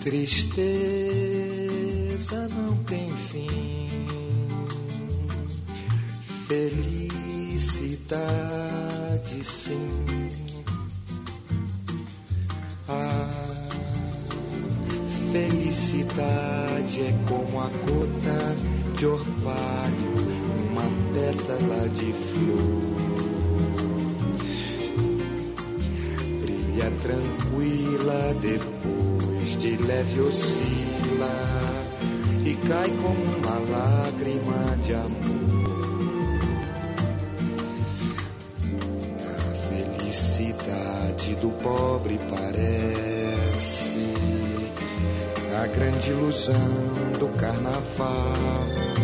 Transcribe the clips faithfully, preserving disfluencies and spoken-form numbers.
Tristeza não tem fim, felicidade sim. A felicidade é como a gota de orvalho, uma pétala de flor. Brilha tranquila, depois de leve oscila e cai como uma lágrima de amor. A felicidade do pobre parece a grande ilusão do carnaval.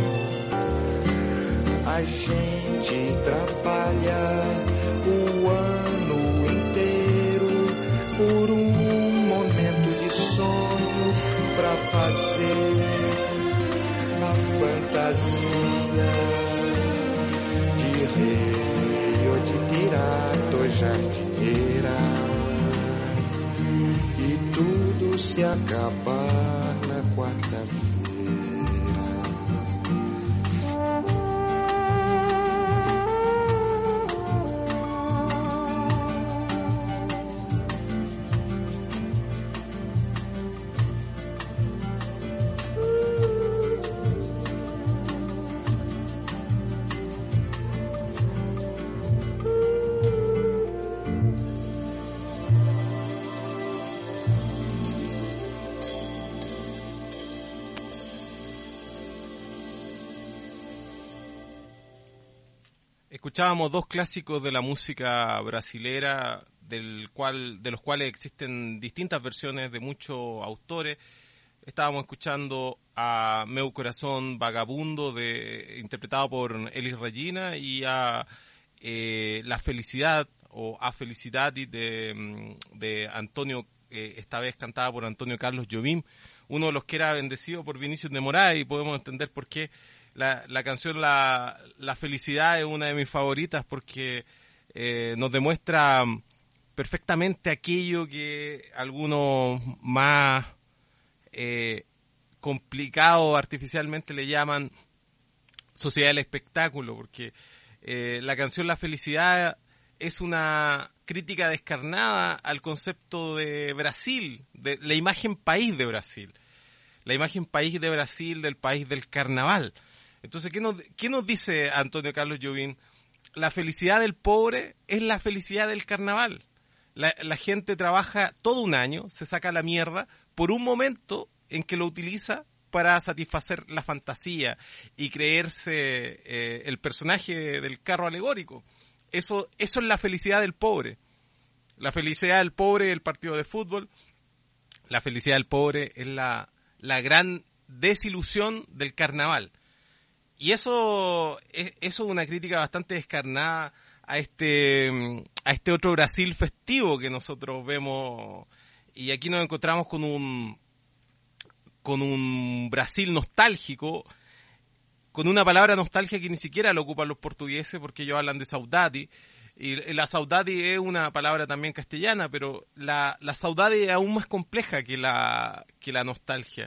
A gente trabalha o ano inteiro por um momento de sonho pra fazer a fantasia de rei ou de pirata ou jardineira, e tudo se acabar na quarta-feira. Escuchábamos dos clásicos de la música brasilera, del cual, de los cuales existen distintas versiones de muchos autores. Estábamos escuchando a Meu Corazón Vagabundo, de, interpretado por Elis Regina, y a eh, La Felicidad, o A Felicidade, de, de Antonio, eh, esta vez cantada por Antonio Carlos Jobim, uno de los que era bendecido por Vinicius de Moraes, y podemos entender por qué. La, la canción la, la Felicidad es una de mis favoritas porque eh, nos demuestra perfectamente aquello que algunos más eh, complicados artificialmente le llaman sociedad del espectáculo, porque eh, la canción La Felicidad es una crítica descarnada al concepto de Brasil, de la imagen país de Brasil, la imagen país de Brasil, del país del carnaval. Entonces, ¿qué nos, qué nos dice Antonio Carlos Jobim? La felicidad del pobre es la felicidad del carnaval. La, la gente trabaja todo un año, se saca la mierda, por un momento en que lo utiliza para satisfacer la fantasía y creerse eh, el personaje del carro alegórico. Eso, eso es la felicidad del pobre. La felicidad del pobre es el partido de fútbol. La felicidad del pobre es la, la gran desilusión del carnaval. Y eso es, eso es una crítica bastante descarnada a este, a este otro Brasil festivo que nosotros vemos. Y aquí nos encontramos con un, con un Brasil nostálgico, con una palabra nostalgia que ni siquiera lo ocupan los portugueses porque ellos hablan de saudade. Y la saudade es una palabra también castellana, pero la, la saudade es aún más compleja que la, que la nostalgia.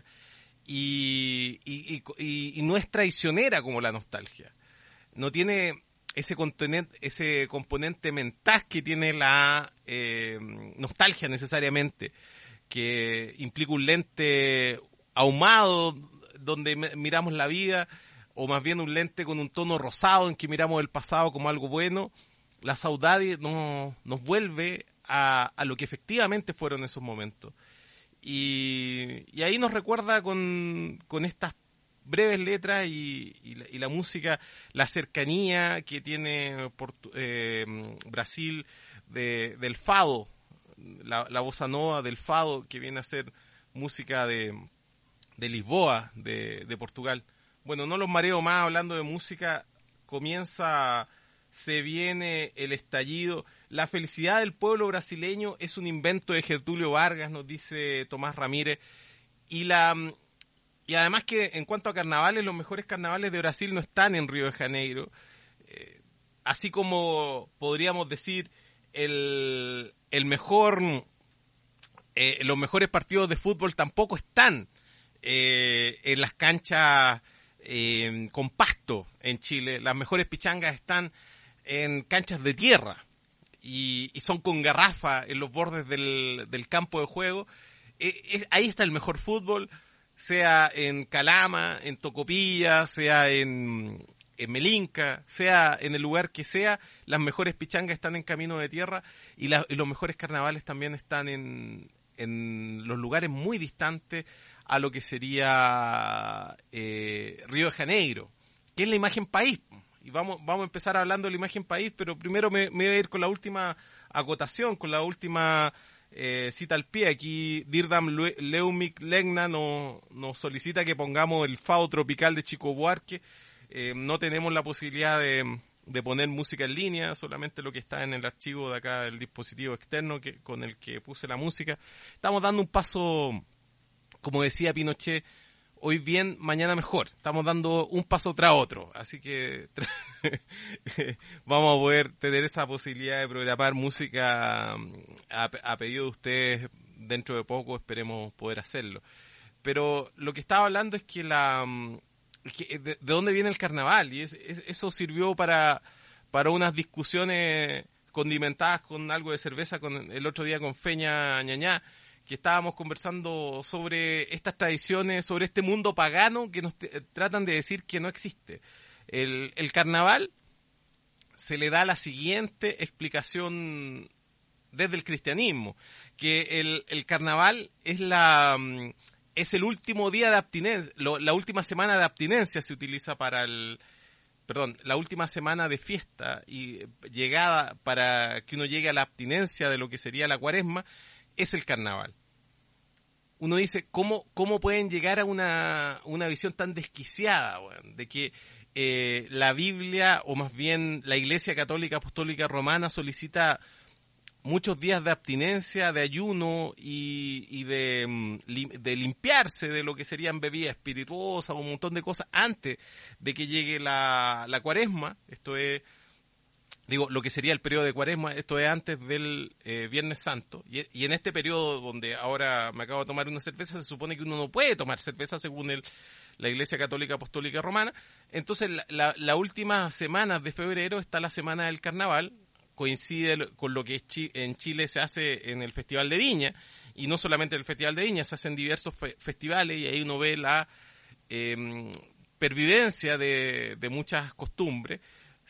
Y, y, y, y no es traicionera como la nostalgia. No tiene ese componente, ese componente mental que tiene la eh, nostalgia necesariamente, que implica un lente ahumado donde miramos la vida, o más bien un lente con un tono rosado en que miramos el pasado como algo bueno. La saudade no, nos vuelve a, a lo que efectivamente fueron esos momentos. Y, y ahí nos recuerda con, con estas breves letras y, y, la, y la música, la cercanía que tiene Portu, eh, Brasil de, del fado, la, la bossa nova del fado, que viene a ser música de, de Lisboa, de, de Portugal. Bueno, no los mareo más hablando de música, comienza, se viene el estallido. La felicidad del pueblo brasileño es un invento de Getúlio Vargas, nos dice Tomás Ramírez. Y la y además que en cuanto a carnavales, los mejores carnavales de Brasil no están en Río de Janeiro. Eh, así como podríamos decir el, el mejor eh, los mejores partidos de fútbol tampoco están eh, en las canchas eh, con pasto en Chile. Las mejores pichangas están en canchas de tierra y, y son con garrafa en los bordes del, del campo de juego. Eh, eh, ahí está el mejor fútbol, sea en Calama, en Tocopilla, sea en, en Melinca, sea en el lugar que sea. Las mejores pichangas están en Camino de Tierra y, la, y los mejores carnavales también están en, en los lugares muy distantes a lo que sería eh, Río de Janeiro, que es la imagen país. Y vamos, vamos a empezar hablando de la imagen país, pero primero me, me voy a ir con la última acotación, con la última eh, cita al pie. Aquí Dirdam Leumik Legna nos, nos solicita que pongamos el Fado Tropical de Chico Buarque. Eh, no tenemos la posibilidad de, de poner música en línea, solamente lo que está en el archivo de acá del dispositivo externo que, con el que puse la música. Estamos dando un paso, como decía Pinochet, hoy bien, mañana mejor. Estamos dando un paso tras otro, así que vamos a poder tener esa posibilidad de programar música a, a pedido de ustedes dentro de poco, esperemos poder hacerlo. Pero lo que estaba hablando es que la que de, de dónde viene el carnaval, y es, es, eso sirvió para, para unas discusiones condimentadas con algo de cerveza con el otro día con Feña Ñañá, que estábamos conversando sobre estas tradiciones, sobre este mundo pagano que nos t- tratan de decir que no existe. El, el carnaval se le da la siguiente explicación desde el cristianismo, que el, el carnaval es la es el último día de abstinencia, lo, la última semana de abstinencia se utiliza para el, perdón, la última semana de fiesta y llegada para que uno llegue a la abstinencia de lo que sería la cuaresma, es el carnaval. Uno dice, ¿cómo, cómo pueden llegar a una, una visión tan desquiciada, bueno, de que eh, la Biblia, o más bien la Iglesia Católica Apostólica Romana, solicita muchos días de abstinencia, de ayuno y, y de, de limpiarse de lo que serían bebidas espirituosas o un montón de cosas antes de que llegue la, la cuaresma? Esto es, digo, lo que sería el periodo de cuaresma, esto es antes del eh, Viernes Santo. Y, y en este periodo donde ahora me acabo de tomar una cerveza, se supone que uno no puede tomar cerveza según el, la Iglesia Católica Apostólica Romana. Entonces, la, la, la última semana de febrero está la Semana del Carnaval, coincide con lo que en Chile se hace en el Festival de Viña, y no solamente el Festival de Viña, se hacen diversos fe- festivales y ahí uno ve la eh, pervivencia de, de muchas costumbres.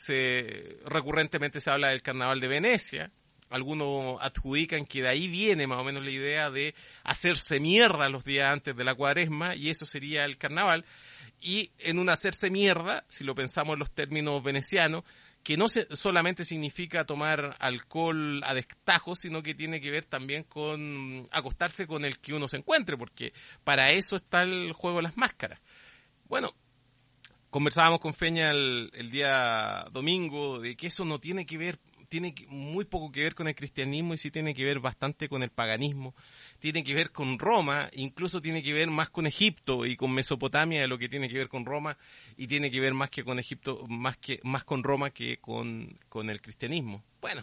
Se, recurrentemente se habla del Carnaval de Venecia, algunos adjudican que de ahí viene más o menos la idea de hacerse mierda los días antes de la cuaresma, y eso sería el carnaval. Y en un hacerse mierda, si lo pensamos en los términos venecianos, que no se, solamente significa tomar alcohol a destajo, sino que tiene que ver también con acostarse con el que uno se encuentre, porque para eso está el juego de las máscaras. Bueno, conversábamos con Feña el, el día domingo de que eso no tiene que ver, tiene muy poco que ver con el cristianismo y sí tiene que ver bastante con el paganismo, tiene que ver con Roma, incluso tiene que ver más con Egipto y con Mesopotamia de lo que tiene que ver con Roma, y tiene que ver más que con Egipto, más que más con Roma que con, con el cristianismo. Bueno,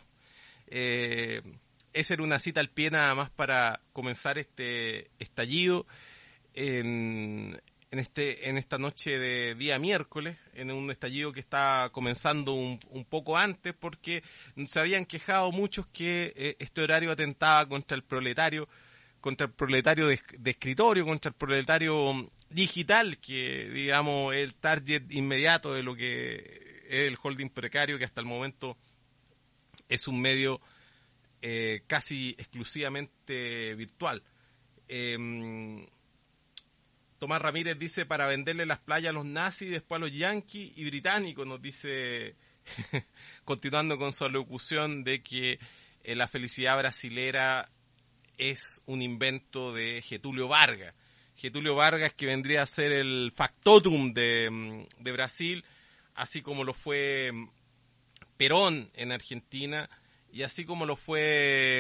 eh, esa era una cita al pie nada más para comenzar este estallido en en este en esta noche de día miércoles, en un estallido que está comenzando un, un poco antes, porque se habían quejado muchos que eh, este horario atentaba contra el proletario, contra el proletario de, de escritorio, contra el proletario digital, que digamos es el target inmediato de lo que es el holding precario, que hasta el momento es un medio eh, casi exclusivamente virtual. Eh, Tomás Ramírez dice, para venderle las playas a los nazis, después a los yanquis y británicos, nos dice, continuando con su alocución de que eh, la felicidad brasilera es un invento de Getúlio Vargas. Getúlio Vargas, que vendría a ser el factotum de, de Brasil, así como lo fue Perón en Argentina, y así como lo fue,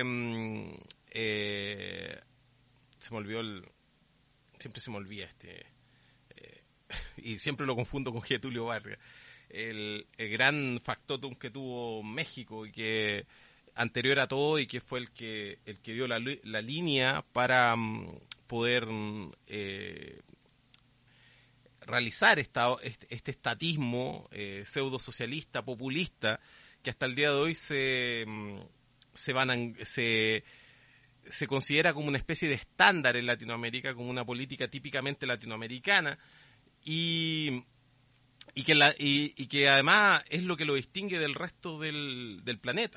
eh, se me olvidó el... siempre se me olvida este, eh, y siempre lo confundo con Getúlio Vargas, el, el gran factotum que tuvo México y que anterior a todo y que fue el que el que dio la, la línea para um, poder eh, realizar esta, este, este estatismo eh, pseudo socialista, populista, que hasta el día de hoy se se van a, se se considera como una especie de estándar en Latinoamérica, como una política típicamente latinoamericana, y, y, que, la, y, y que además es lo que lo distingue del resto del, del planeta.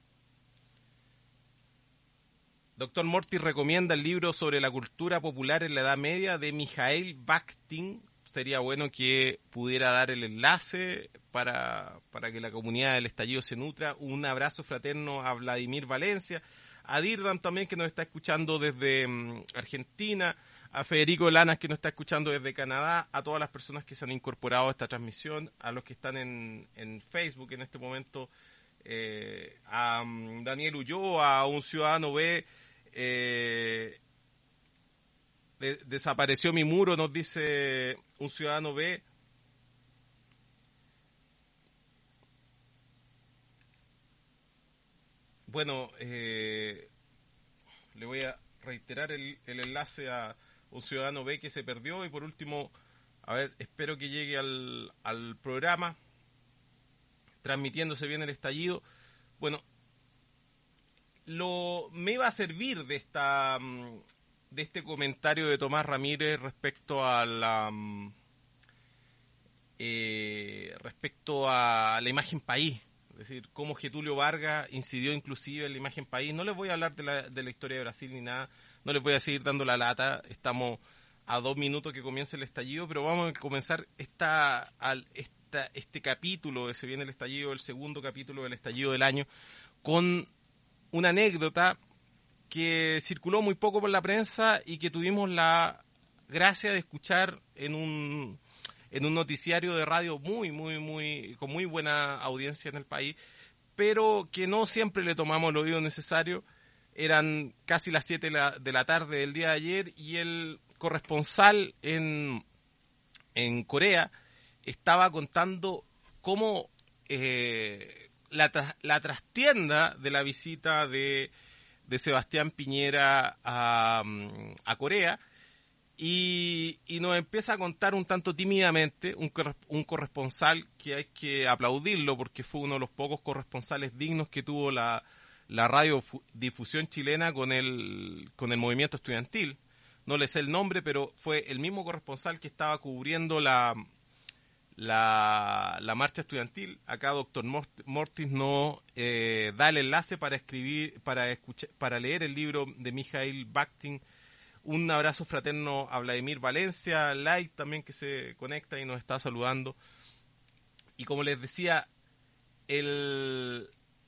Doctor Mortis recomienda el libro sobre la cultura popular en la Edad Media de Mikhail Bakhtin. Sería bueno que pudiera dar el enlace para, para que la comunidad del estallido se nutra. Un abrazo fraterno a Vladimir Valencia, a Dirdan también, que nos está escuchando desde um, Argentina, a Federico Lanas, que nos está escuchando desde Canadá, a todas las personas que se han incorporado a esta transmisión, a los que están en, en Facebook en este momento, eh, a um, Daniel Ulloa, a un ciudadano B, eh, de, desapareció mi muro, nos dice un ciudadano B. Bueno, eh, le voy a reiterar el, el enlace a un ciudadano B que se perdió. Y por último, a ver, espero que llegue al, al programa, transmitiéndose bien el estallido. Bueno, lo me iba a servir de esta de este comentario de Tomás Ramírez respecto a la eh, respecto a la imagen país. Es decir, cómo Getúlio Vargas incidió inclusive en la imagen país. No les voy a hablar de la, de la historia de Brasil ni nada, no les voy a seguir dando la lata. Estamos a dos minutos que comience el estallido, pero vamos a comenzar esta, al, esta, este capítulo de Se viene el estallido, el segundo capítulo del estallido del año, con una anécdota que circuló muy poco por la prensa y que tuvimos la gracia de escuchar en un... en un noticiario de radio muy, muy, muy, con muy buena audiencia en el país, pero que no siempre le tomamos el oído necesario. Eran casi las siete de la, de la tarde del día de ayer y el corresponsal en, en Corea estaba contando cómo eh, la, la trastienda de la visita de, de Sebastián Piñera a, a Corea. Y, y nos empieza a contar un tanto tímidamente un, un corresponsal que hay que aplaudirlo porque fue uno de los pocos corresponsales dignos que tuvo la, la radiodifusión chilena con el, con el movimiento estudiantil. No le sé el nombre, pero fue el mismo corresponsal que estaba cubriendo la, la, la marcha estudiantil. Acá doctor Mortis nos eh, da el enlace para escribir, para escuchar, para leer el libro de Mikhail Bakhtin. Un abrazo fraterno a Vladimir Valencia, Light también que se conecta y nos está saludando. Y como les decía, el,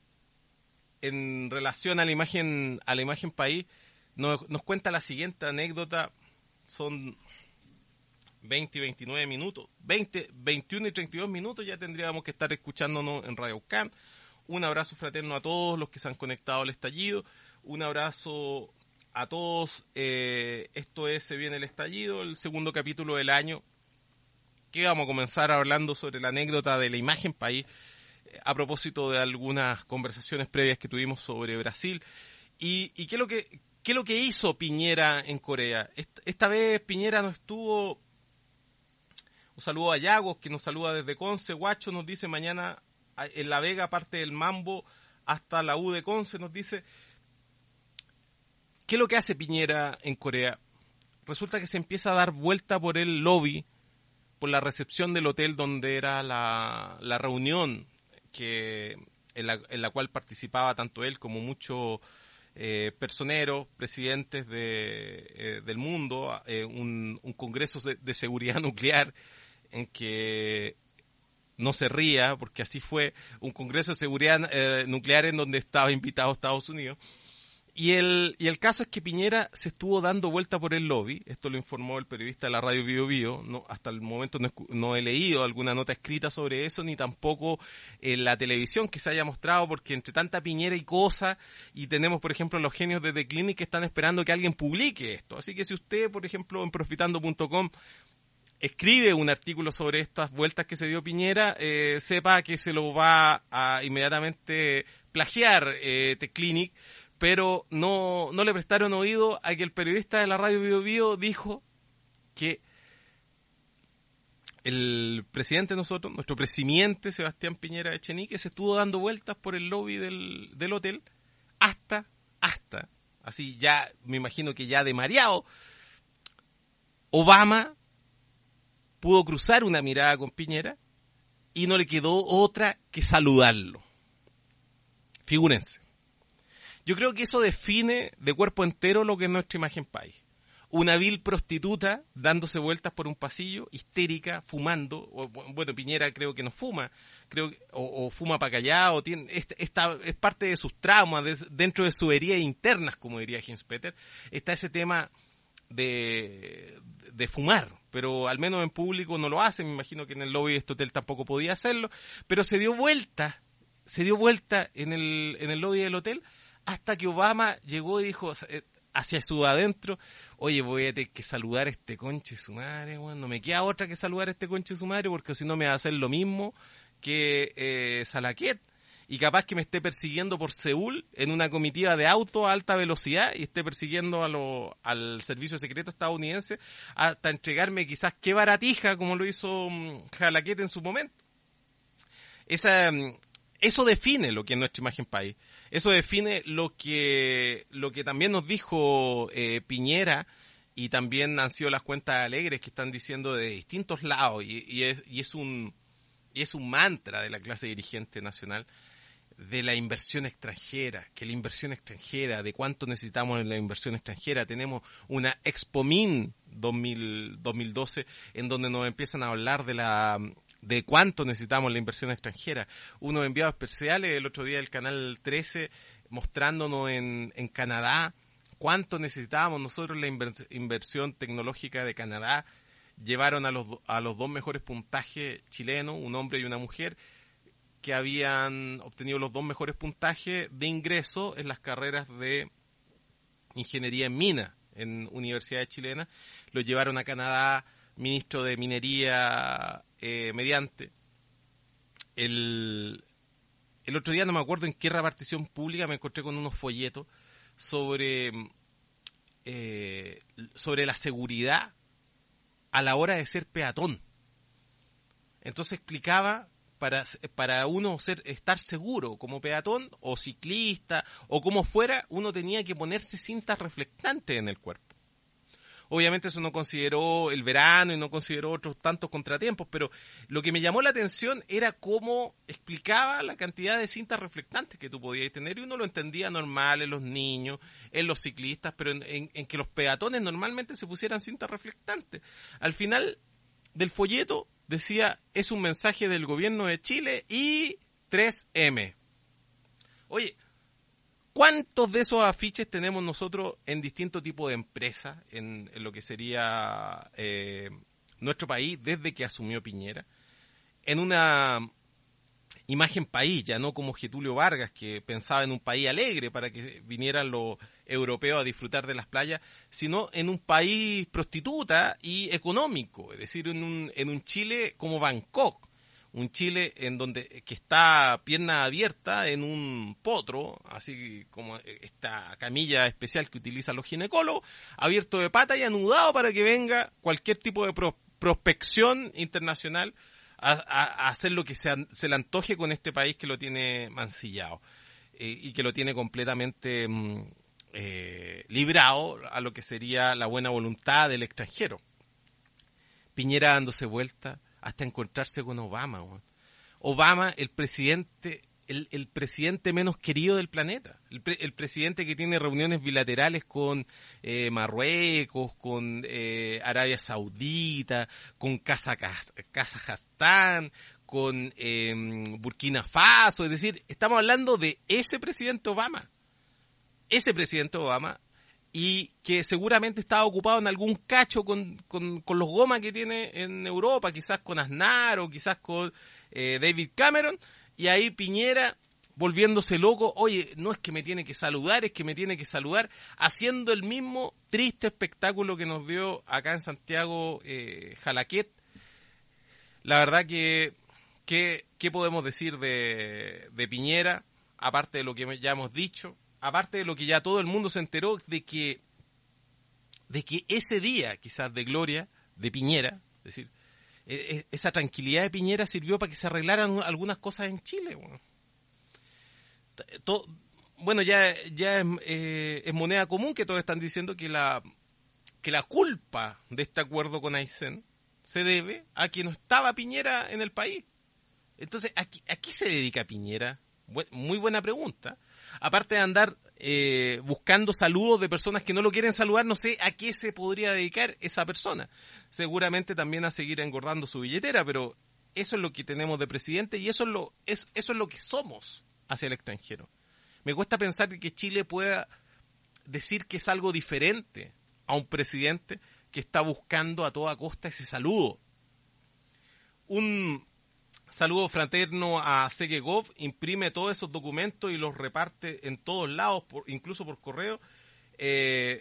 en relación a la imagen a la imagen país, nos, nos cuenta la siguiente anécdota. Son veinte y veintinueve minutos, veinte, veintiuno y treinta y dos minutos, ya tendríamos que estar escuchándonos en Radio Can. Un abrazo fraterno a todos los que se han conectado al estallido. Un abrazo a todos. Eh, esto es Se viene el estallido, el segundo capítulo del año, que vamos a comenzar hablando sobre la anécdota de la imagen país, eh, a propósito de algunas conversaciones previas que tuvimos sobre Brasil. Y, y qué es lo que qué es lo que hizo Piñera en Corea. Esta, esta vez Piñera no estuvo. Un saludo a Yagos, que nos saluda desde Conce. Guacho nos dice: mañana en La Vega, parte del Mambo hasta la U de Conce, nos dice. ¿Qué es lo que hace Piñera en Corea? Resulta que se empieza a dar vuelta por el lobby, por la recepción del hotel donde era la, la reunión que en la, en la cual participaba tanto él como muchos eh, personeros, presidentes de, eh, del mundo, eh, un, un congreso de, de seguridad nuclear en que no se ría, porque así fue, un congreso de seguridad eh, nuclear en donde estaba invitado Estados Unidos. Y el, y el caso es que Piñera se estuvo dando vuelta por el lobby. Esto lo informó el periodista de la radio Bio Bio. No, hasta el momento no, no he leído alguna nota escrita sobre eso, ni tampoco en la televisión que se haya mostrado, porque entre tanta Piñera y cosas, y tenemos, por ejemplo, los genios de The Clinic que están esperando que alguien publique esto. Así que si usted, por ejemplo, en profitando punto com escribe un artículo sobre estas vueltas que se dio Piñera, eh, sepa que se lo va a inmediatamente plagiar eh, T-Clinic, pero no, no le prestaron oído a que el periodista de la radio Bio Bio dijo que el presidente de nosotros, nuestro presidente Sebastián Piñera Echenique, se estuvo dando vueltas por el lobby del, del hotel hasta, hasta, así ya, me imagino que ya de mareado, Obama pudo cruzar una mirada con Piñera y no le quedó otra que saludarlo. Figúrense. Yo creo que eso define de cuerpo entero lo que es nuestra imagen país. Una vil prostituta dándose vueltas por un pasillo, histérica, fumando. O, bueno, Piñera creo que no fuma, creo que, o, o fuma para callado. Tiene, esta, esta es parte de sus traumas, de, dentro de sus heridas internas, como diría Heinz Peter. Está ese tema de, de fumar, pero al menos en público no lo hace. Me imagino que en el lobby de este hotel tampoco podía hacerlo, pero se dio vuelta, se dio vuelta en el, en el lobby del hotel hasta que Obama llegó y dijo hacia su adentro, oye, voy a tener que saludar a este conche su madre, bueno, no me queda otra que saludar a este conche su madre, porque si no me va a hacer lo mismo que eh, Salaquet, y capaz que me esté persiguiendo por Seúl en una comitiva de auto a alta velocidad y esté persiguiendo a lo, al servicio secreto estadounidense hasta entregarme quizás qué baratija, como lo hizo um, Salaquet en su momento. Esa... Um, Eso define lo que es nuestra imagen país. Eso define lo que lo que también nos dijo eh, Piñera, y también han sido las cuentas alegres que están diciendo de distintos lados, y, y, es, y, es un, y es un mantra de la clase dirigente nacional, de la inversión extranjera, que la inversión extranjera, de cuánto necesitamos en la inversión extranjera. Tenemos una Expomin dos mil doce en donde nos empiezan a hablar de la... de cuánto necesitamos la inversión extranjera. Unos enviados especiales el otro día del Canal trece mostrándonos en, en Canadá cuánto necesitábamos nosotros la invers- inversión tecnológica de Canadá. Llevaron a los, a los dos mejores puntajes chilenos, un hombre y una mujer, que habían obtenido los dos mejores puntajes de ingreso en las carreras de ingeniería en mina en universidades chilenas. Los llevaron a Canadá, ministro de Minería eh, mediante. El, el otro día, no me acuerdo en qué repartición pública, me encontré con unos folletos sobre, eh, sobre la seguridad a la hora de ser peatón. Entonces explicaba, para, para uno ser, estar seguro como peatón o ciclista o como fuera, uno tenía que ponerse cintas reflectantes en el cuerpo. Obviamente eso no consideró el verano y no consideró otros tantos contratiempos, pero lo que me llamó la atención era cómo explicaba la cantidad de cintas reflectantes que tú podías tener, y uno lo entendía normal en los niños, en los ciclistas, pero en, en, en que los peatones normalmente se pusieran cintas reflectantes. Al final del folleto decía, es un mensaje del gobierno de Chile y tres eme. Oye, ¿cuántos de esos afiches tenemos nosotros en distintos tipos de empresas en, en lo que sería eh, nuestro país desde que asumió Piñera? En una imagen país, ya no como Getulio Vargas, que pensaba en un país alegre para que vinieran los europeos a disfrutar de las playas, sino en un país prostituta y económico, es decir, en un, en un Chile como Bangkok. Un Chile en donde que está pierna abierta en un potro, así como esta camilla especial que utilizan los ginecólogos, abierto de pata y anudado para que venga cualquier tipo de pro, prospección internacional a, a, a hacer lo que se, se le antoje con este país que lo tiene mancillado eh, y que lo tiene completamente eh, librado a lo que sería la buena voluntad del extranjero. Piñera dándose vuelta hasta encontrarse con Obama. Man. Obama, el presidente, el, el presidente menos querido del planeta, el, pre, el presidente que tiene reuniones bilaterales con eh, Marruecos, con eh, Arabia Saudita, con Kazajstán, con eh, Burkina Faso, es decir, estamos hablando de ese presidente Obama, ese presidente Obama, y que seguramente estaba ocupado en algún cacho con, con, con los gomas que tiene en Europa, quizás con Aznar o quizás con eh, David Cameron, y ahí Piñera volviéndose loco, oye, no es que me tiene que saludar, es que me tiene que saludar, haciendo el mismo triste espectáculo que nos dio acá en Santiago eh, Jalaquet. La verdad que, que ¿qué podemos decir de, de Piñera? Aparte de lo que ya hemos dicho, aparte de lo que ya todo el mundo se enteró, de que, de que ese día, quizás de gloria, de Piñera, es decir, eh, esa tranquilidad de Piñera sirvió para que se arreglaran algunas cosas en Chile, bueno. Todo, bueno, ya, ya es, eh, es moneda común que todos están diciendo que la, que la culpa de este acuerdo con Aysén se debe a que no estaba Piñera en el país. Entonces, ¿a qué, a qué se dedica Piñera? Bu- muy buena pregunta. Aparte de andar eh, buscando saludos de personas que no lo quieren saludar, no sé a qué se podría dedicar esa persona. Seguramente también a seguir engordando su billetera, pero eso es lo que tenemos de presidente y eso es lo, es, eso es lo que somos hacia el extranjero. Me cuesta pensar que Chile pueda decir que es algo diferente a un presidente que está buscando a toda costa ese saludo. Un saludo fraterno a Segegov, imprime todos esos documentos y los reparte en todos lados, por, incluso por correo, eh,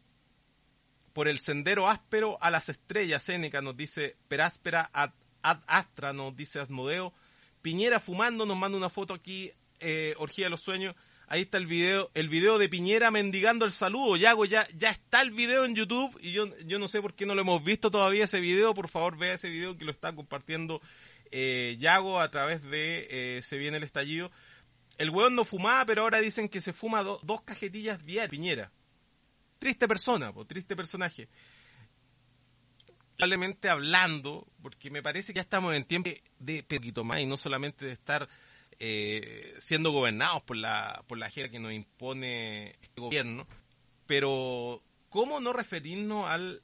por el sendero áspero a las estrellas. Séneca nos dice peráspera ad, ad astra, nos dice Asmodeo. Piñera fumando, nos manda una foto aquí. Eh, Orgía de los Sueños, ahí está el video, el video de Piñera mendigando el saludo. Yago, ya, ya está el video en YouTube y yo, yo no sé por qué no lo hemos visto todavía ese video. Por favor, vea ese video que lo está compartiendo eh, Yago a través de eh, Se Viene el Estallido. El hueón no fumaba, pero ahora dicen que se fuma do, dos cajetillas diarias. Piñera, triste persona, po, triste personaje. Probablemente hablando, porque me parece que ya estamos en tiempo de poquito más y no solamente de estar Eh, siendo gobernados por la por la agenda que nos impone este gobierno, pero ¿cómo no referirnos al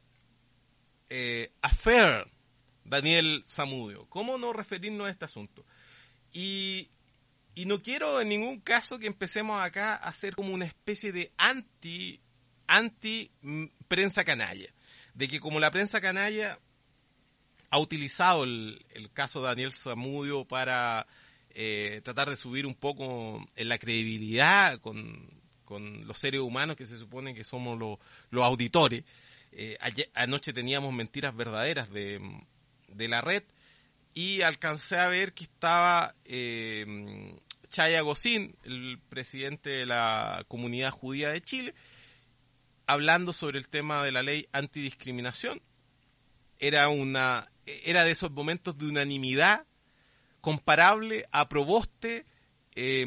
eh, affair Daniel Zamudio? ¿Cómo no referirnos a este asunto? Y, y no quiero en ningún caso que empecemos acá a hacer como una especie de anti anti prensa canalla, de que como la prensa canalla ha utilizado el, el caso de Daniel Zamudio para Eh, tratar de subir un poco en la credibilidad con, con los seres humanos que se supone que somos los, los auditores. Eh, ayer, anoche teníamos mentiras verdaderas de, de la red y alcancé a ver que estaba eh, Chaya Gozín, el presidente de la comunidad judía de Chile, hablando sobre el tema de la ley antidiscriminación. Era, una, era de esos momentos de unanimidad comparable a Proboste, eh,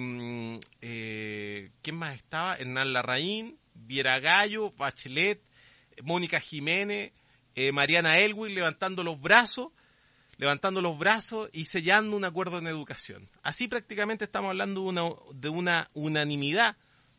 eh, ¿quién más estaba? Hernán Larraín, Viera Gallo, Bachelet, Mónica Jiménez, eh, Mariana Elwin levantando los brazos, levantando los brazos y sellando un acuerdo en educación. Así prácticamente estamos hablando de una, de una unanimidad,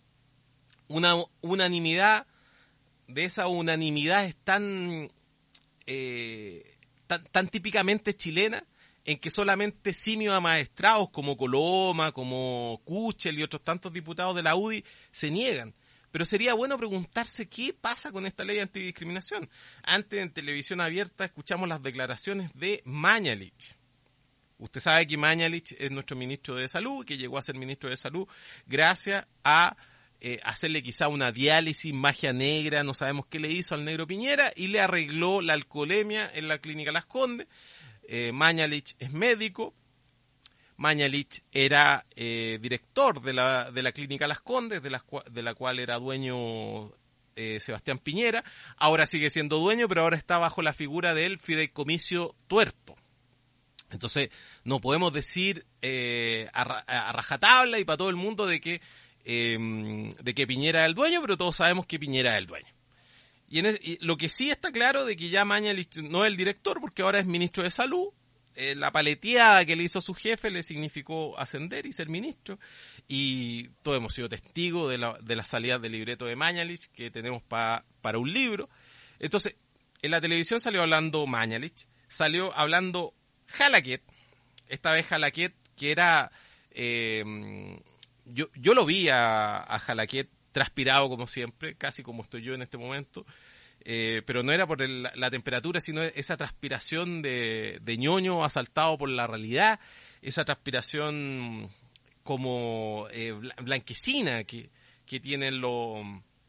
una unanimidad, de esa unanimidad es tan, eh, tan, tan típicamente chilena, en que solamente simios amaestrados como Coloma, como Kuchel y otros tantos diputados de la U D I se niegan. Pero sería bueno preguntarse qué pasa con esta ley de antidiscriminación. Antes en televisión abierta escuchamos las declaraciones de Mañalich. Usted sabe que Mañalich es nuestro ministro de Salud, que llegó a ser ministro de Salud gracias a eh, hacerle quizá una diálisis, magia negra, no sabemos qué le hizo al negro Piñera, y le arregló la alcoholemia en la clínica Las Condes. Eh, Mañalich es médico, Mañalich era eh, director de la, de la clínica Las Condes, de la, de la cual era dueño eh, Sebastián Piñera. Ahora sigue siendo dueño, pero ahora está bajo la figura del fideicomiso tuerto. Entonces no podemos decir eh, a, a rajatabla y para todo el mundo de que, eh, de que Piñera es el dueño, pero todos sabemos que Piñera es el dueño. Y, en es, y lo que sí está claro de que ya Mañalich no es el director porque ahora es ministro de Salud. Eh, la paleteada que le hizo a su jefe le significó ascender y ser ministro. Y todos hemos sido testigos de la, de la salida del libreto de Mañalich que tenemos pa, para un libro. Entonces, en la televisión salió hablando Mañalich, salió hablando Jalaquet, esta vez Jalaquet que era... Eh, yo, yo lo vi a, a Jalaquet transpirado como siempre, casi como estoy yo en este momento, eh, pero no era por el, la temperatura, sino esa transpiración de, de ñoño asaltado por la realidad, esa transpiración como eh, blanquecina que, que tienen los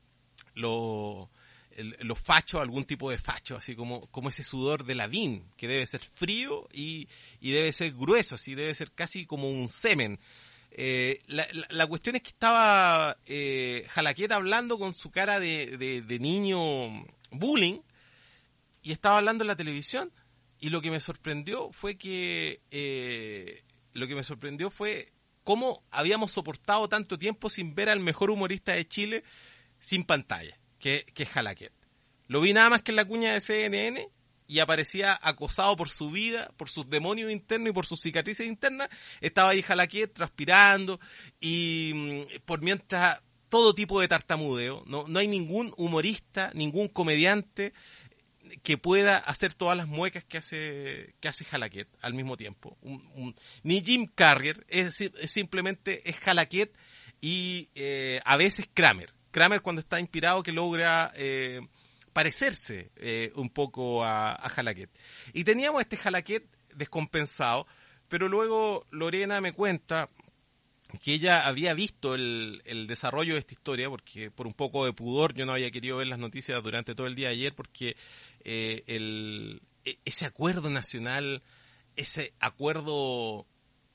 los los fachos, algún tipo de facho, así como, como ese sudor de Lavín, que debe ser frío y, y debe ser grueso, así debe ser casi como un semen. Eh, la, la, la cuestión es que estaba eh, Jalaquet hablando con su cara de, de, de niño bullying, y estaba hablando en la televisión, y lo que me sorprendió fue que eh, lo que me sorprendió fue cómo habíamos soportado tanto tiempo sin ver al mejor humorista de Chile sin pantalla, que, que es Jalaquet. Lo vi nada más que en la cuña de C N N y aparecía acosado por su vida, por sus demonios internos y por sus cicatrices internas. Estaba ahí Jalaquet transpirando y mmm, por mientras todo tipo de tartamudeo. No, no hay ningún humorista, ningún comediante que pueda hacer todas las muecas que hace que hace Jalaquet al mismo tiempo. Un, un, ni Jim Carrey, es, es simplemente es Jalaquet y eh, a veces Kramer. Kramer cuando está inspirado que logra eh, parecerse eh, un poco a, a Jalaquet. Y teníamos este Jalaquet descompensado, pero luego Lorena me cuenta que ella había visto el, el desarrollo de esta historia, porque por un poco de pudor yo no había querido ver las noticias durante todo el día de ayer, porque eh, el, ese acuerdo nacional, ese acuerdo,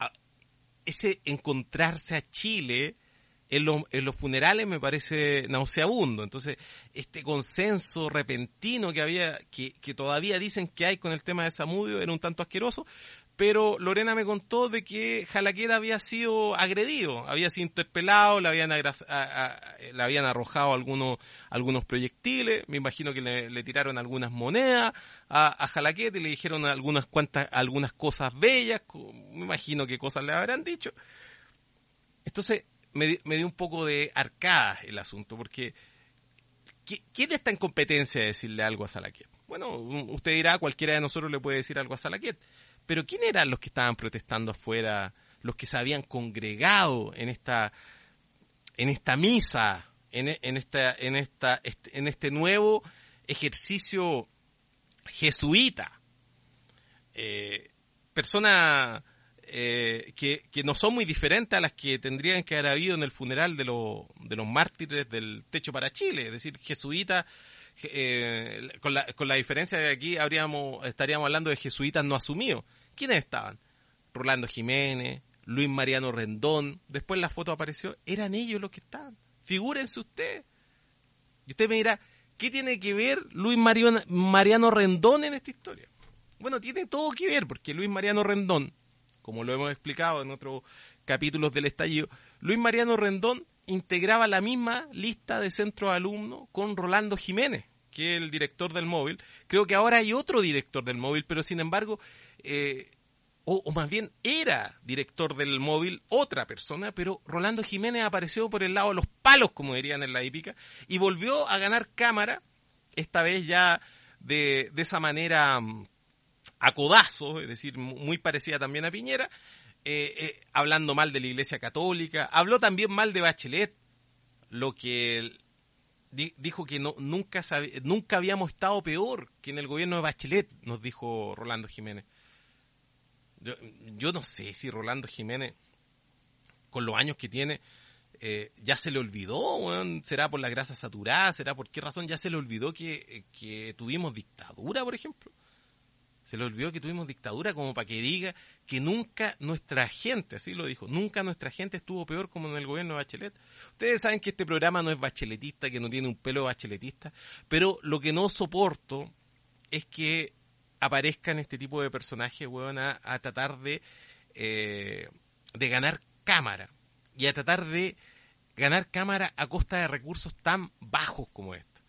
ese encontrarse a Chile en, lo, en los funerales me parece nauseabundo. Entonces, este consenso repentino que había, que, que todavía dicen que hay con el tema de Zamudio, era un tanto asqueroso. Pero Lorena me contó de que Jalaquet había sido agredido, había sido interpelado, le habían, agras- a, a, le habían arrojado algunos, algunos proyectiles, me imagino que le, le tiraron algunas monedas a, a Jalaquet y le dijeron algunas cuantas, algunas cosas bellas, me imagino qué cosas le habrán dicho. Entonces me, me dio un poco de arcada el asunto, porque ¿quién está en competencia de decirle algo a Jalaquet? Bueno, usted dirá, cualquiera de nosotros le puede decir algo a Jalaquet. Pero ¿quién eran los que estaban protestando afuera, los que se habían congregado en esta, en esta misa, en, en esta, en esta, en este nuevo ejercicio jesuita? Eh, personas eh, que, que no son muy diferentes a las que tendrían que haber habido en el funeral de, lo, de los mártires del Techo para Chile, es decir, jesuitas. Eh, con, la, con la diferencia de que aquí habríamos, estaríamos hablando de jesuitas no asumidos. ¿Quiénes estaban? Rolando Jiménez, Luis Mariano Rendón. Después la foto apareció. Eran ellos los que estaban. Figúrense ustedes. Y usted me dirá, ¿qué tiene que ver Luis Mariano, Mariano Rendón en esta historia? Bueno, tiene todo que ver, porque Luis Mariano Rendón, como lo hemos explicado en otros capítulos del estallido, Luis Mariano Rendón integraba la misma lista de centro de alumnos con Rolando Jiménez, que es el director del móvil. Creo que ahora hay otro director del móvil, pero sin embargo, eh, o, o más bien era director del móvil otra persona, pero Rolando Jiménez apareció por el lado de los palos, como dirían en la hípica, y volvió a ganar cámara, esta vez ya de, de esa manera a codazo, es decir, muy parecida también a Piñera, Eh, eh, hablando mal de la Iglesia Católica. Habló también mal de Bachelet, lo que di, dijo que no, nunca, sabe, nunca habíamos estado peor que en el gobierno de Bachelet, nos dijo Rolando Jiménez. Yo, yo no sé si Rolando Jiménez, con los años que tiene, eh, ya se le olvidó, bueno, será por la grasa saturada, será por qué razón, ya se le olvidó que, que tuvimos dictadura, por ejemplo. Se le olvidó que tuvimos dictadura, como para que diga que nunca nuestra gente, así lo dijo, nunca nuestra gente estuvo peor como en el gobierno de Bachelet. Ustedes saben que este programa no es bacheletista, que no tiene un pelo bacheletista, pero lo que no soporto es que aparezcan este tipo de personajes, weón, a, a tratar de, eh, de ganar cámara, y a tratar de ganar cámara a costa de recursos tan bajos como estos.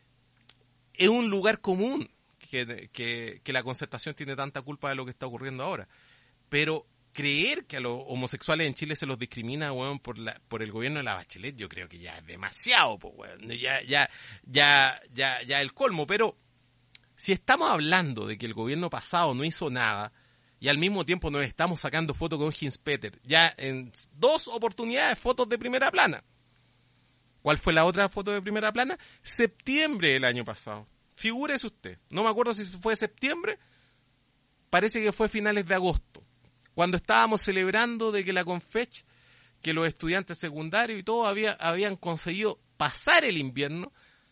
Es un lugar común Que, que, que la Concertación tiene tanta culpa de lo que está ocurriendo ahora. Pero creer que a los homosexuales en Chile se los discrimina, weón, por la, por el gobierno de la Bachelet, yo creo que ya es demasiado, pues, weón. Ya, ya, ya, ya, ya el colmo. Pero si estamos hablando de que el gobierno pasado no hizo nada y al mismo tiempo nos estamos sacando fotos con Hinspeter, ya en dos oportunidades fotos de primera plana. ¿Cuál fue la otra foto de primera plana? Septiembre del año pasado. Figúrese usted, no me acuerdo si fue septiembre, parece que fue finales de agosto, cuando estábamos celebrando de que la Confech que los estudiantes secundarios y todos había, habían conseguido pasar el invierno.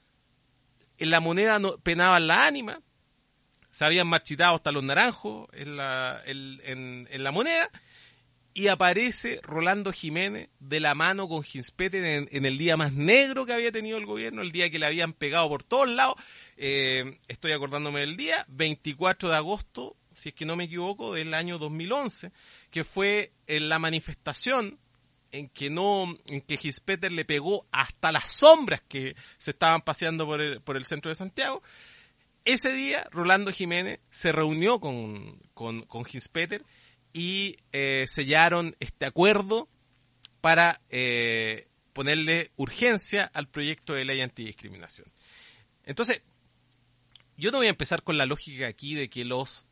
En la moneda no, penaban la ánima, se habían marchitado hasta los naranjos en la, en, en, en la moneda, y aparece Rolando Jiménez de la mano con Hinspeter en, en el día más negro que había tenido el gobierno, el día que le habían pegado por todos lados. Eh, estoy acordándome del día, veinticuatro de agosto, si es que no me equivoco, del año dos mil once, que fue en la manifestación en que no, en que Hinspeter le pegó hasta las sombras que se estaban paseando por el, por el centro de Santiago. Ese día, Rolando Jiménez se reunió con, con, con Hinspeter y eh, sellaron este acuerdo para eh, ponerle urgencia al proyecto de ley antidiscriminación. Entonces, yo no voy a empezar con la lógica aquí de que los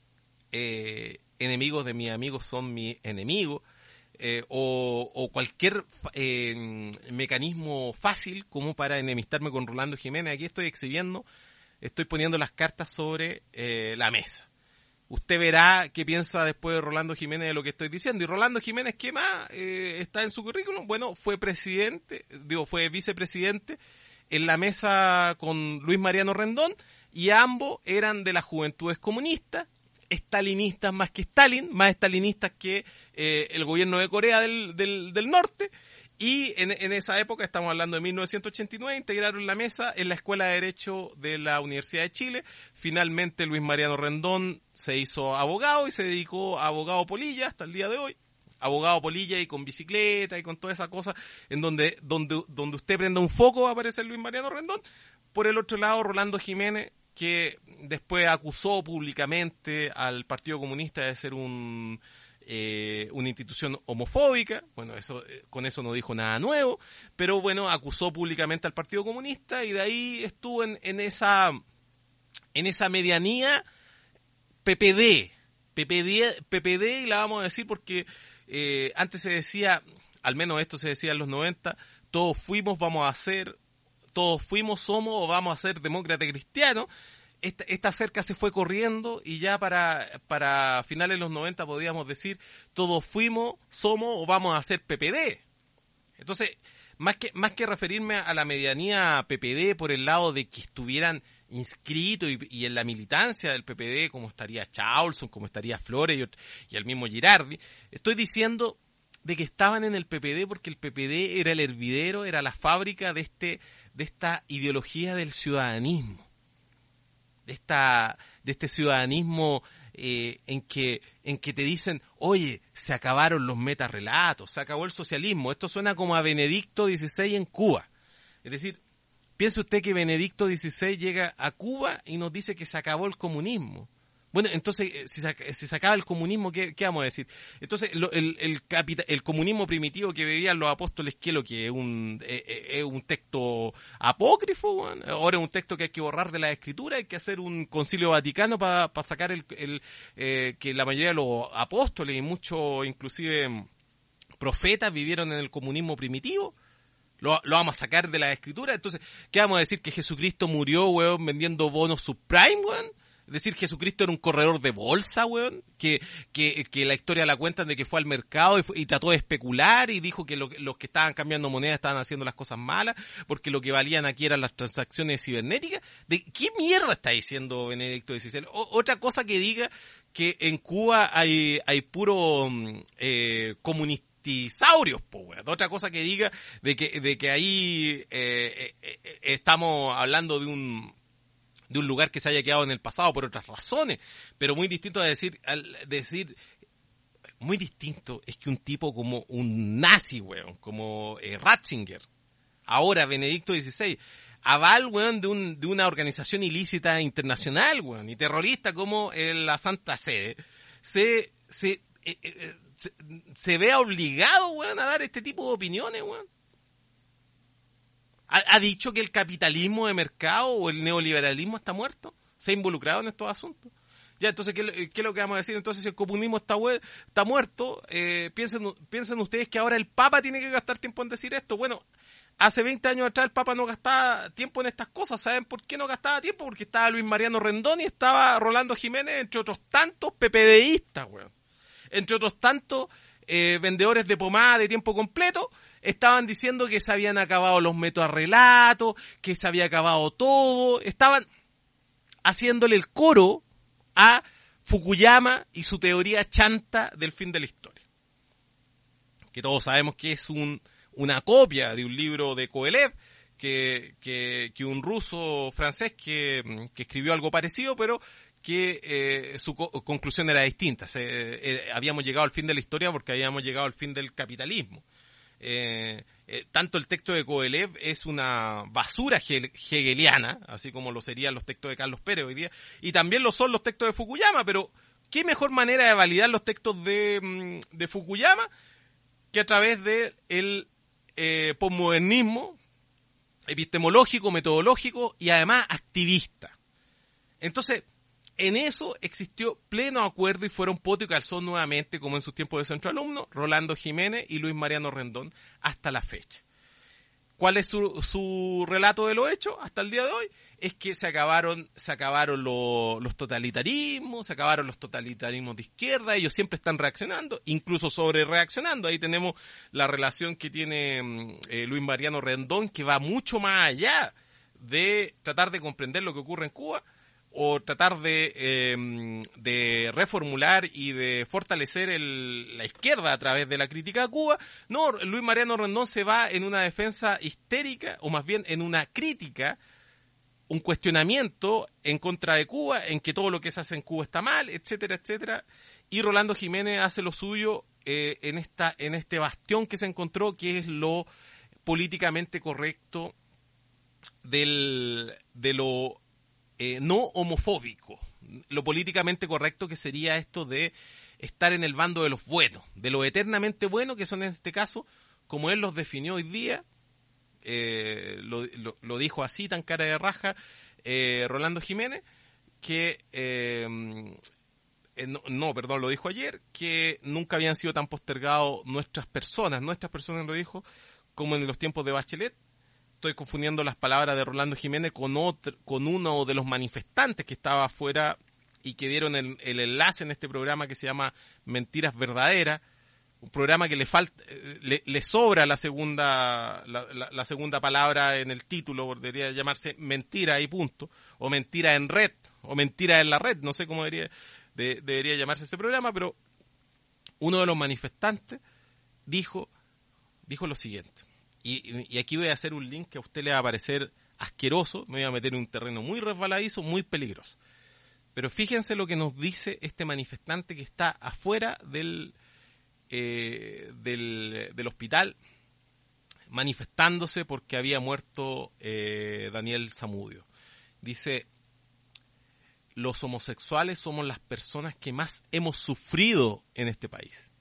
eh, enemigos de mis amigos son mis enemigos, Eh, o, o cualquier eh, mecanismo fácil como para enemistarme con Rolando Jiménez. Aquí estoy exhibiendo, estoy poniendo las cartas sobre eh, la mesa. Usted verá qué piensa después de Rolando Jiménez de lo que estoy diciendo. Y Rolando Jiménez, ¿qué más eh, está en su currículum? Bueno, fue presidente, digo, fue vicepresidente en la mesa con Luis Mariano Rendón, y ambos eran de las Juventudes Comunistas, estalinistas más que Stalin, más estalinistas que eh, el gobierno de Corea del, del, del Norte, y en, en esa época, estamos hablando de mil novecientos ochenta y nueve, integraron la mesa en la Escuela de Derecho de la Universidad de Chile. Finalmente Luis Mariano Rendón se hizo abogado y se dedicó a abogado polilla hasta el día de hoy. Abogado polilla y con bicicleta y con toda esa cosa, en donde, donde, donde usted prenda un foco va a aparecer Luis Mariano Rendón. Por el otro lado, Rolando Jiménez, que después acusó públicamente al Partido Comunista de ser un eh, una institución homofóbica. Bueno, eso eh, con eso no dijo nada nuevo, pero bueno, acusó públicamente al Partido Comunista, y de ahí estuvo en, en esa en esa medianía P P D, P P D, P P D, y la vamos a decir porque eh, antes se decía, al menos esto se decía en los noventa, todos fuimos, vamos a ser, todos fuimos, somos o vamos a ser demócrata cristiano. Esta, esta cerca se fue corriendo, y ya para, para finales de los noventa podíamos decir todos fuimos, somos o vamos a ser P P D. Entonces, más que, más que referirme a la medianía P P D por el lado de que estuvieran inscritos y, y en la militancia del P P D, como estaría Chaulson, como estaría Flores y, y el mismo Girardi, estoy diciendo de que estaban en el P P D porque el P P D era el hervidero, era la fábrica de este de esta ideología del ciudadanismo, de esta de este ciudadanismo eh, en que en que te dicen, oye, se acabaron los metarrelatos, se acabó el socialismo. Esto suena como a Benedicto dieciséis en Cuba. Es decir, piense usted que Benedicto dieciséis llega a Cuba y nos dice que se acabó el comunismo. Bueno, entonces, si se, si se acaba el comunismo, ¿qué, qué vamos a decir? Entonces, lo, el, el, capita, el comunismo primitivo que vivían los apóstoles, ¿qué es lo que es? Un, es, es un texto apócrifo, bueno. Ahora es un texto que hay que borrar de la escritura, hay que hacer un concilio vaticano para pa sacar el, el eh, que la mayoría de los apóstoles y muchos, inclusive, profetas vivieron en el comunismo primitivo. Lo, lo vamos a sacar de la escritura. Entonces, ¿qué vamos a decir? ¿Que Jesucristo murió, weón, vendiendo bonos subprime, weón? Es decir, Jesucristo era un corredor de bolsa, weón, que, que, que la historia la cuentan de que fue al mercado y, fue, y trató de especular y dijo que lo, los que estaban cambiando moneda estaban haciendo las cosas malas porque lo que valían aquí eran las transacciones cibernéticas. ¿De qué mierda está diciendo Benedicto dieciséis? O, otra cosa que diga que en Cuba hay, hay puro eh, comunistisaurios, po, weón. Otra cosa que diga de que, de que ahí eh, eh, eh, estamos hablando de un... de un lugar que se haya quedado en el pasado por otras razones, pero muy distinto a decir, al decir, muy distinto es que un tipo como un nazi, weón, como eh, Ratzinger, ahora Benedicto dieciséis, aval, weón, de, un, de una organización ilícita internacional, weón, y terrorista como eh, la Santa Sede, se, se, eh, eh, se, se vea obligado, weón, a dar este tipo de opiniones, weón. ¿Ha dicho que el capitalismo de mercado o el neoliberalismo está muerto? ¿Se ha involucrado en estos asuntos? Ya, entonces, ¿qué, qué es lo que vamos a decir? Entonces, si el comunismo está, está muerto, eh, piensen, piensen ustedes que ahora el Papa tiene que gastar tiempo en decir esto. Bueno, hace veinte años atrás el Papa no gastaba tiempo en estas cosas. ¿Saben por qué no gastaba tiempo? Porque estaba Luis Mariano Rendón y estaba Rolando Jiménez, entre otros tantos PPDistas, weón. Entre otros tantos eh, vendedores de pomada de tiempo completo estaban diciendo que se habían acabado los metarrelatos, que se había acabado todo, estaban haciéndole el coro a Fukuyama y su teoría chanta del fin de la historia, que todos sabemos que es un, una copia de un libro de Koelev, que, que, que un ruso francés que, que escribió algo parecido, pero que eh, su co- conclusión era distinta. Se, eh, habíamos llegado al fin de la historia porque habíamos llegado al fin del capitalismo. Eh, eh, tanto el texto de Koelev es una basura he- hegeliana, así como lo serían los textos de Carlos Pérez hoy día, y también lo son los textos de Fukuyama, pero ¿qué mejor manera de validar los textos de, de Fukuyama que a través del de eh, posmodernismo epistemológico, metodológico y además activista? Entonces, en eso existió pleno acuerdo y fueron poto y calzón nuevamente, como en sus tiempos de centro alumno, Rolando Jiménez y Luis Mariano Rendón hasta la fecha. ¿Cuál es su, su relato de lo hecho hasta el día de hoy? Es que se acabaron, se acabaron lo, los totalitarismos, se acabaron los totalitarismos de izquierda, ellos siempre están reaccionando, incluso sobre reaccionando. Ahí tenemos la relación que tiene eh, Luis Mariano Rendón, que va mucho más allá de tratar de comprender lo que ocurre en Cuba, o tratar de, eh, de reformular y de fortalecer el, la izquierda a través de la crítica a Cuba. No, Luis Mariano Rendón se va en una defensa histérica, o más bien en una crítica, un cuestionamiento en contra de Cuba, en que todo lo que se hace en Cuba está mal, etcétera, etcétera. Y Rolando Jiménez hace lo suyo eh, en, esta, en este bastión que se encontró, que es lo políticamente correcto del, de lo Eh, no homofóbico, lo políticamente correcto, que sería esto de estar en el bando de los buenos, de los eternamente buenos, que son en este caso, como él los definió hoy día, eh, lo, lo, lo dijo así, tan cara de raja, eh, Rolando Jiménez, que, eh, eh, no, no, perdón, lo dijo ayer, que nunca habían sido tan postergados nuestras personas, nuestras personas lo dijo, como en los tiempos de Bachelet. Estoy confundiendo las palabras de Rolando Jiménez con otro, con uno de los manifestantes que estaba afuera y que dieron el, el enlace en este programa que se llama Mentiras Verdaderas, un programa que le falta, le, le sobra la segunda, la, la, la segunda palabra en el título, debería llamarse Mentira y punto, o Mentira en red, o Mentira en la red, no sé cómo debería, de, debería llamarse ese programa, pero uno de los manifestantes dijo, dijo lo siguiente. Y, y aquí voy a hacer un link que a usted le va a parecer asqueroso, me voy a meter en un terreno muy resbaladizo, muy peligroso. Pero fíjense lo que nos dice este manifestante que está afuera del, eh, del, del hospital, manifestándose porque había muerto eh, Daniel Zamudio. Dice: los homosexuales somos las personas que más hemos sufrido en este país.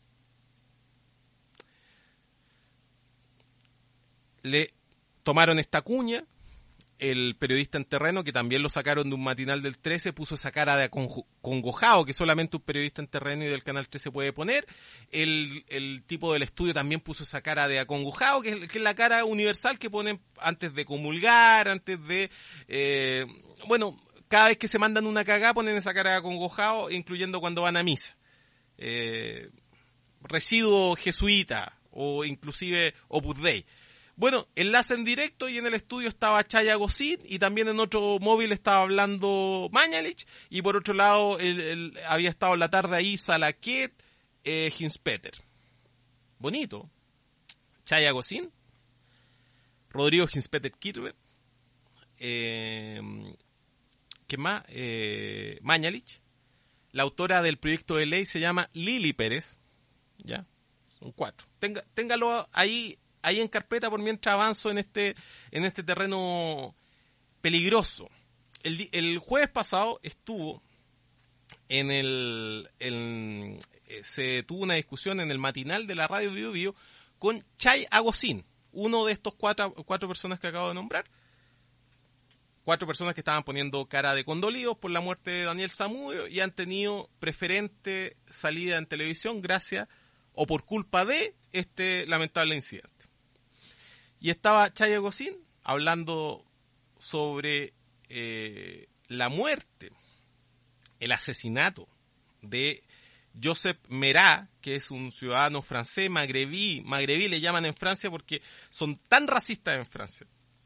Le tomaron esta cuña, el periodista en terreno, que también lo sacaron de un matinal del trece, puso esa cara de acongojado que solamente un periodista en terreno y del canal trece puede poner. El, el tipo del estudio también puso esa cara de acongojado, que es, que es la cara universal que ponen antes de comulgar, antes de... Eh, bueno, cada vez que se mandan una cagá ponen esa cara de acongojado, incluyendo cuando van a misa. Eh, residuo jesuita o inclusive Opus Dei. Bueno, enlace en directo y en el estudio estaba Chaya Gosín y también en otro móvil estaba hablando Mañalich y por otro lado el, el, había estado en la tarde ahí Salaquet, eh, Hinspeter. Bonito. Chaya Gosín, Rodrigo Hinspeter Kirber, eh, ¿qué más? Eh, Mañalich. La autora del proyecto de ley se llama Lili Pérez. Ya, son cuatro. Tenga, téngalo ahí. ahí en carpeta por mientras avanzo en este en este terreno peligroso. El, el jueves pasado estuvo en el, el se tuvo una discusión en el matinal de la radio Bio Bio con Chay Agosín, uno de estos cuatro, cuatro personas que acabo de nombrar. Cuatro personas que estaban poniendo cara de condolidos por la muerte de Daniel Zamudio y han tenido preferente salida en televisión gracias o por culpa de este lamentable incidente. Y estaba Chay Agosín hablando sobre eh, la muerte, el asesinato de Joseph Merat, que es un ciudadano francés, magrebí, magrebí le llaman en Francia porque son tan racistas en Francia.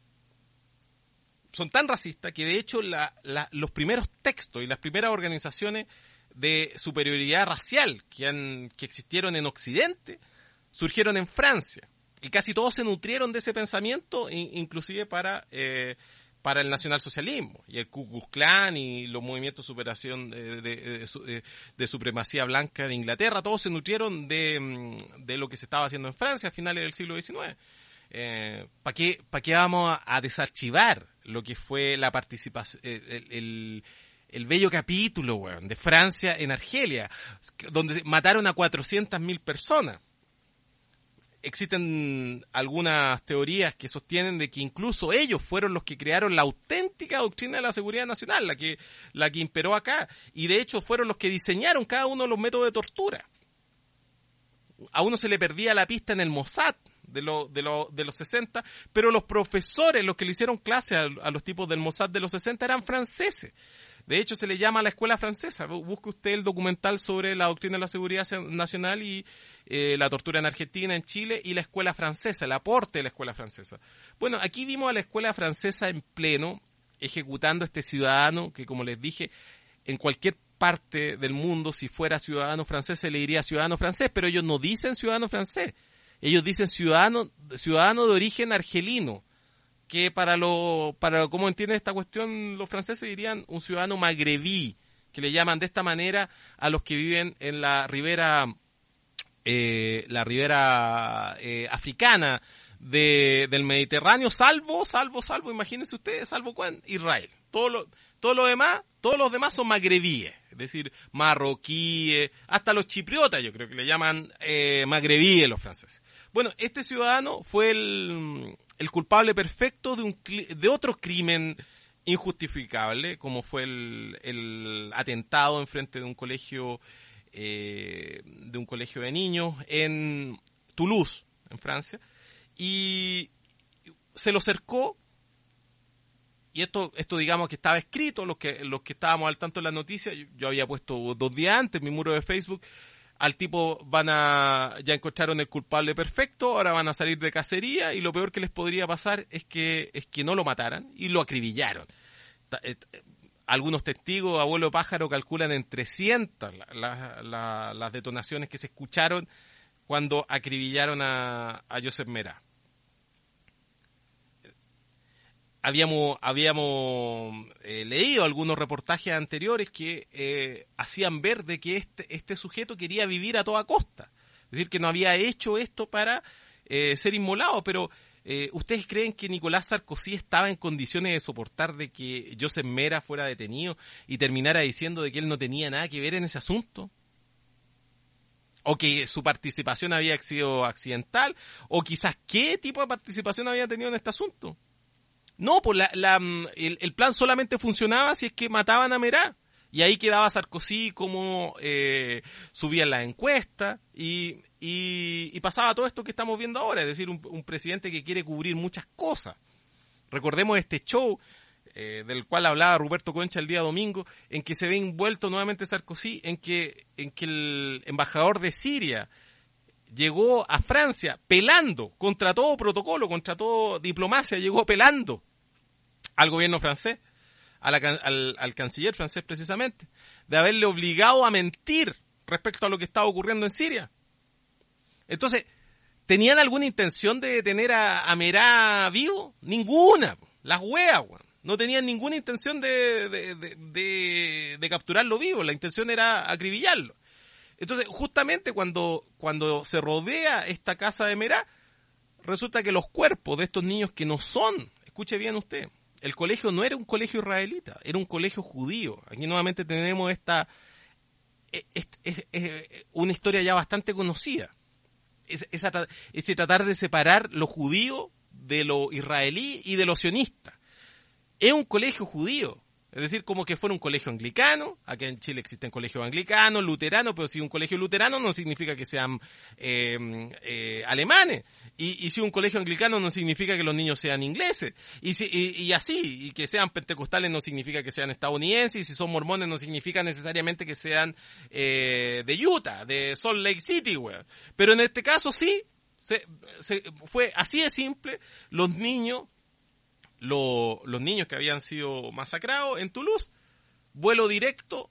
Son tan racistas que de hecho la, la, los primeros textos y las primeras organizaciones de superioridad racial que, han, que existieron en Occidente surgieron en Francia. Y casi todos se nutrieron de ese pensamiento, inclusive para... Eh, para el nacionalsocialismo y el Ku Klux Klan y los movimientos de superación de, de, de, de supremacía blanca de Inglaterra, todos se nutrieron de, de lo que se estaba haciendo en Francia a finales del siglo diecinueve. Eh, ¿Para qué, pa qué vamos a, a desarchivar lo que fue la participación, el, el, el bello capítulo, bueno, de Francia en Argelia, donde mataron a cuatrocientas mil personas? Existen algunas teorías que sostienen de que incluso ellos fueron los que crearon la auténtica doctrina de la seguridad nacional, la que, la que imperó acá, y de hecho fueron los que diseñaron cada uno de los métodos de tortura. A uno se le perdía la pista en el Mossad de, lo, de, lo, de los sesenta, pero los profesores, los que le hicieron clase a, a los tipos del Mossad de los sesenta eran franceses. De hecho, se le llama la escuela francesa. Busque usted el documental sobre la doctrina de la seguridad nacional y eh, la tortura en Argentina, en Chile, y la escuela francesa, el aporte de la escuela francesa. Bueno, aquí vimos a la escuela francesa en pleno, ejecutando a este ciudadano que, como les dije, en cualquier parte del mundo, si fuera ciudadano francés, se le diría ciudadano francés, pero ellos no dicen ciudadano francés. Ellos dicen ciudadano, ciudadano de origen argelino, que para lo para cómo entienden esta cuestión los franceses dirían un ciudadano magrebí, que le llaman de esta manera a los que viven en la ribera eh, la ribera eh, africana de, del Mediterráneo, salvo, salvo, salvo, imagínense ustedes, salvo ¿cuál? Israel. Todo lo, todo lo demás, todos los demás son magrebíes, es decir, marroquíes, hasta los chipriotas yo creo que le llaman eh, magrebíes los franceses. Bueno, este ciudadano fue el, el culpable perfecto de un de otro crimen injustificable, como fue el, el atentado en frente de un colegio eh, de un colegio de niños en Toulouse, en Francia, y se lo cercó. Y esto, esto digamos que estaba escrito, los que, los que estábamos al tanto de la noticia, yo, yo había puesto dos días antes en mi muro de Facebook, al tipo van a, ya encontraron el culpable perfecto, ahora van a salir de cacería, y lo peor que les podría pasar es que, es que no lo mataran, y lo acribillaron. Algunos testigos, abuelo pájaro, calculan en trescientas la, la, la, las detonaciones que se escucharon cuando acribillaron a, a Joseph Merat. Habíamos, habíamos eh, leído algunos reportajes anteriores que eh, hacían ver de que este, este sujeto quería vivir a toda costa. Es decir, que no había hecho esto para eh, ser inmolado. Pero, eh, ¿ustedes creen que Nicolás Sarkozy estaba en condiciones de soportar de que Joseph Merat fuera detenido y terminara diciendo de que él no tenía nada que ver en ese asunto? O que su participación había sido accidental, o quizás qué tipo de participación había tenido en este asunto. No, pues la, la, el, el plan solamente funcionaba si es que mataban a Merat. Y ahí quedaba Sarkozy como eh, subía la encuesta y, y, y pasaba todo esto que estamos viendo ahora. Es decir, un, un presidente que quiere cubrir muchas cosas. Recordemos este show eh, del cual hablaba Ruperto Concha el día domingo, en que se ve envuelto nuevamente Sarkozy, en que, en que el embajador de Siria llegó a Francia pelando contra todo protocolo, contra todo diplomacia, llegó pelando al gobierno francés, a la, al, al canciller francés precisamente, de haberle obligado a mentir respecto a lo que estaba ocurriendo en Siria. Entonces, ¿tenían alguna intención de detener a, a Merat vivo? Ninguna. Las hueas, no tenían ninguna intención de, de, de, de, de capturarlo vivo. La intención era acribillarlo. Entonces, justamente cuando, cuando se rodea esta casa de Merat, resulta que los cuerpos de estos niños que no son, escuche bien usted, el colegio no era un colegio israelita, era un colegio judío. Aquí nuevamente tenemos esta es, es, es, es una historia ya bastante conocida. Es, es, es tratar de separar lo judío de lo israelí y de lo sionista. Es un colegio judío. Es decir, como que fuera un colegio anglicano. Acá en Chile existen colegios anglicanos, luteranos, pero si un colegio luterano no significa que sean eh, eh, alemanes. Y, y si un colegio anglicano no significa que los niños sean ingleses. Y, si, y, y así, y que sean pentecostales no significa que sean estadounidenses. Y si son mormones no significa necesariamente que sean eh, de Utah, de Salt Lake City, weón. Pero en este caso sí, se, se, fue así de simple. Los niños... Lo, los niños que habían sido masacrados en Toulouse, vuelo directo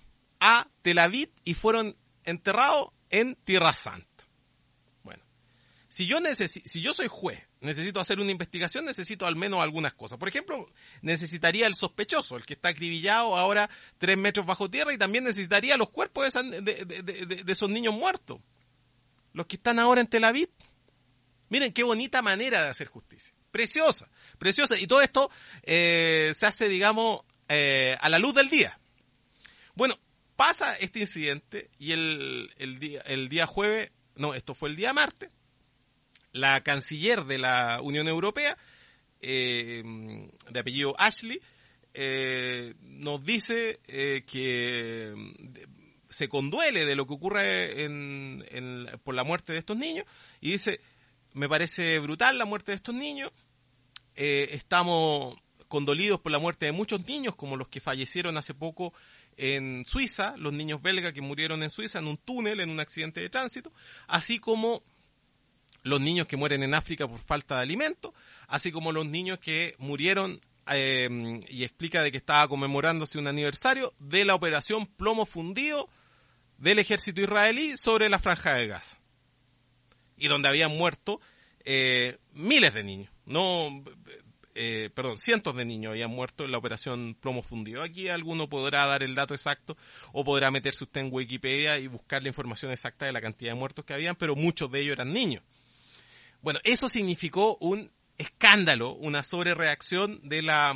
a Tel Aviv y fueron enterrados en Tierra Santa. Bueno, si yo, necesi- si yo soy juez, necesito hacer una investigación, necesito al menos algunas cosas. Por ejemplo, necesitaría el sospechoso, el que está acribillado ahora tres metros bajo tierra, y también necesitaría los cuerpos de, esa, de, de, de, de, de esos niños muertos, los que están ahora en Tel Aviv. Miren qué bonita manera de hacer justicia. Preciosa, preciosa. Y todo esto eh, se hace, digamos, eh, a la luz del día. Bueno, pasa este incidente y el, el, día, el día jueves, no, esto fue el día martes, la canciller de la Unión Europea, eh, de apellido Ashley, eh, nos dice eh, que se conduele de lo que ocurre en, en, por la muerte de estos niños y dice... Me parece brutal la muerte de estos niños. Eh, estamos condolidos por la muerte de muchos niños, como los que fallecieron hace poco en Suiza, los niños belgas que murieron en Suiza en un túnel, en un accidente de tránsito, así como los niños que mueren en África por falta de alimento, así como los niños que murieron, eh, y explica de que estaba conmemorándose un aniversario de la operación Plomo Fundido del ejército israelí sobre la Franja de Gaza. Y donde habían muerto eh, miles de niños, no, eh, perdón, cientos de niños habían muerto en la operación Plomo Fundido. Aquí alguno podrá dar el dato exacto o podrá meterse usted en Wikipedia y buscar la información exacta de la cantidad de muertos que habían, pero muchos de ellos eran niños. Bueno, eso significó un escándalo, una sobrereacción de la,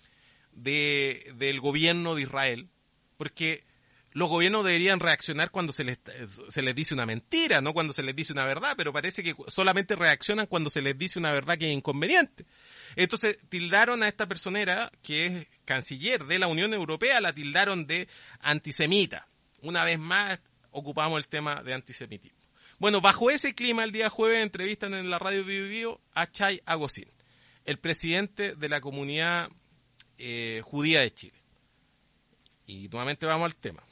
de, del gobierno de Israel, porque... Los gobiernos deberían reaccionar cuando se les, se les dice una mentira, no cuando se les dice una verdad, pero parece que solamente reaccionan cuando se les dice una verdad que es inconveniente. Entonces tildaron a esta personera, que es canciller de la Unión Europea, la tildaron de antisemita. Una vez más ocupamos el tema de antisemitismo. Bueno, bajo ese clima, el día jueves entrevistan en la radio Bio Bio a Chay Agosín, el presidente de la comunidad eh, judía de Chile. Y nuevamente vamos al tema.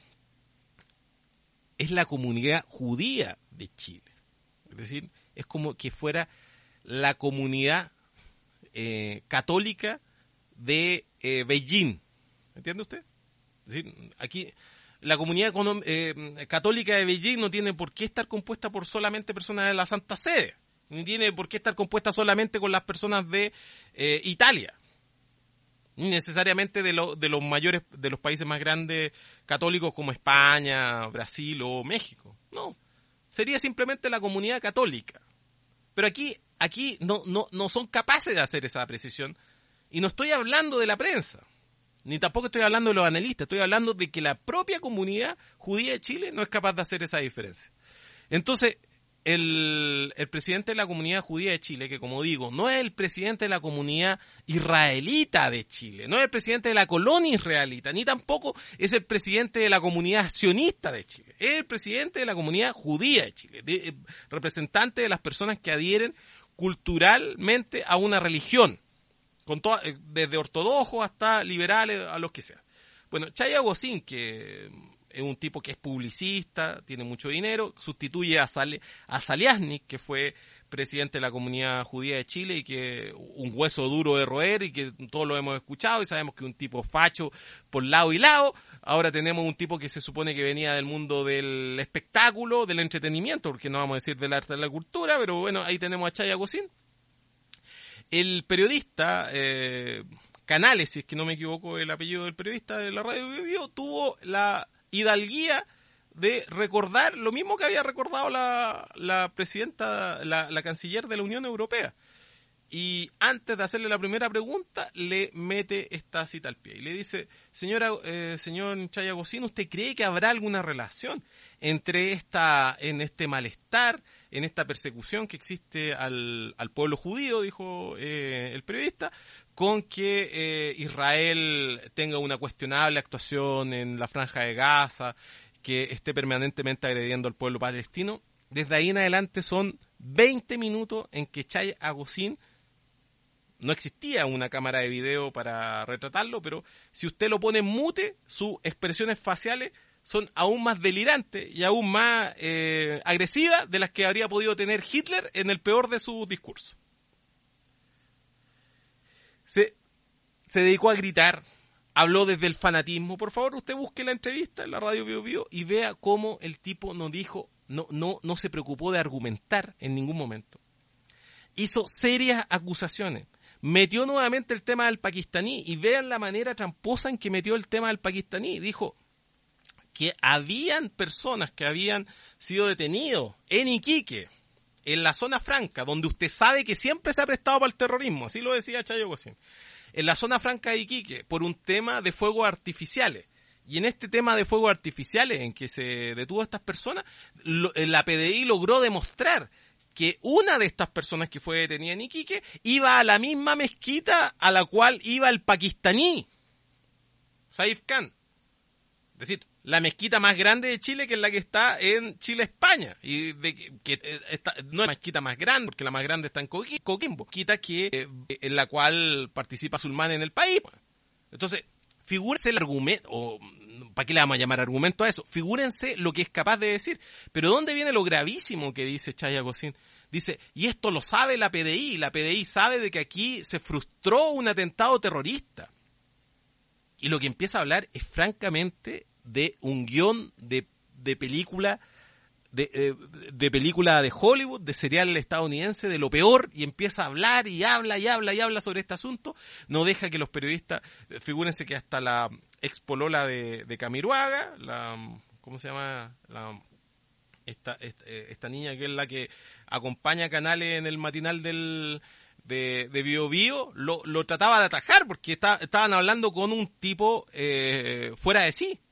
Es la comunidad judía de Chile. Es decir, es como que fuera la comunidad eh, católica de eh, Beijing. ¿Entiende usted? Es decir, aquí la comunidad eh, católica de Beijing no tiene por qué estar compuesta por solamente personas de la Santa Sede, ni tiene por qué estar compuesta solamente con las personas de eh, Italia. Ni necesariamente de, lo, de los mayores, de los países más grandes católicos como España, Brasil o México. No, sería simplemente la comunidad católica. Pero aquí, aquí no, no, no son capaces de hacer esa precisión. Y no estoy hablando de la prensa, ni tampoco estoy hablando de los analistas, estoy hablando de que la propia comunidad judía de Chile no es capaz de hacer esa diferencia. Entonces, El, el presidente de la comunidad judía de Chile, que como digo, no es el presidente de la comunidad israelita de Chile, no es el presidente de la colonia israelita, ni tampoco es el presidente de la comunidad sionista de Chile, es el presidente de la comunidad judía de Chile, de, eh, representante de las personas que adhieren culturalmente a una religión, con toda, eh, desde ortodoxos hasta liberales, a los que sea. Bueno, Chay Agosín, que es un tipo que es publicista, tiene mucho dinero, sustituye a, Sal- a Saliasnik, que fue presidente de la comunidad judía de Chile y que un hueso duro de roer y que todos lo hemos escuchado y sabemos que es un tipo facho por lado y lado. Ahora tenemos un tipo que se supone que venía del mundo del espectáculo, del entretenimiento, porque no vamos a decir del arte de la cultura, pero bueno, ahí tenemos a Chay Agosín. El periodista... Eh, Canales, si es que no me equivoco el apellido del periodista de la radio Bio Bio, tuvo la hidalguía de recordar lo mismo que había recordado la, la presidenta, la, la canciller de la Unión Europea. Y antes de hacerle la primera pregunta, le mete esta cita al pie y le dice: señora, eh, señor Chay Agosín, ¿usted cree que habrá alguna relación entre esta, en este malestar, en esta persecución que existe al, al pueblo judío, dijo eh, el periodista, con que eh, Israel tenga una cuestionable actuación en la Franja de Gaza, que esté permanentemente agrediendo al pueblo palestino. Desde ahí en adelante son veinte minutos en que Chay Agosín, no existía una cámara de video para retratarlo, pero si usted lo pone en mute, sus expresiones faciales son aún más delirantes y aún más eh, agresivas de las que habría podido tener Hitler en el peor de sus discursos. Se, se dedicó a gritar, habló desde el fanatismo. Por favor, usted busque la entrevista en la radio Bio Bio y vea cómo el tipo no dijo, no, no, no se preocupó de argumentar en ningún momento. Hizo serias acusaciones. Metió nuevamente el tema del pakistaní y vean la manera tramposa en que metió el tema del pakistaní. Dijo que habían personas que habían sido detenidos en Iquique, en la zona franca, donde usted sabe que siempre se ha prestado para el terrorismo, así lo decía Chay Agosín, en la zona franca de Iquique, por un tema de fuegos artificiales. Y en este tema de fuegos artificiales, en que se detuvo a estas personas, lo, la P D I logró demostrar que una de estas personas que fue detenida en Iquique iba a la misma mezquita a la cual iba el pakistaní, Saif Khan. Es decir, la mezquita más grande de Chile, que es la que está en Chile, España. Y de que, que esta, no es la mezquita más grande, porque la más grande está en Coquimbo. Mezquita que, eh, en la cual participa musulmán en el país. Entonces, figúrense el argumento, o ¿para qué le vamos a llamar argumento a eso? Figúrense lo que es capaz de decir. Pero ¿dónde viene lo gravísimo que dice Chay Agosín? Dice, y esto lo sabe la P D I. La P D I sabe de que aquí se frustró un atentado terrorista. Y lo que empieza a hablar es francamente de un guión de, de película de, eh, de película de Hollywood, de serial estadounidense, de lo peor, y empieza a hablar y habla y habla y habla sobre este asunto. No deja que los periodistas, figúrense que hasta la expolola de, de Camiruaga, la, ¿cómo se llama? La, esta, esta, esta niña que es la que acompaña a Canales en el matinal del de, de Bio Bio, lo, lo trataba de atajar porque está, estaban hablando con un tipo eh, fuera de sí.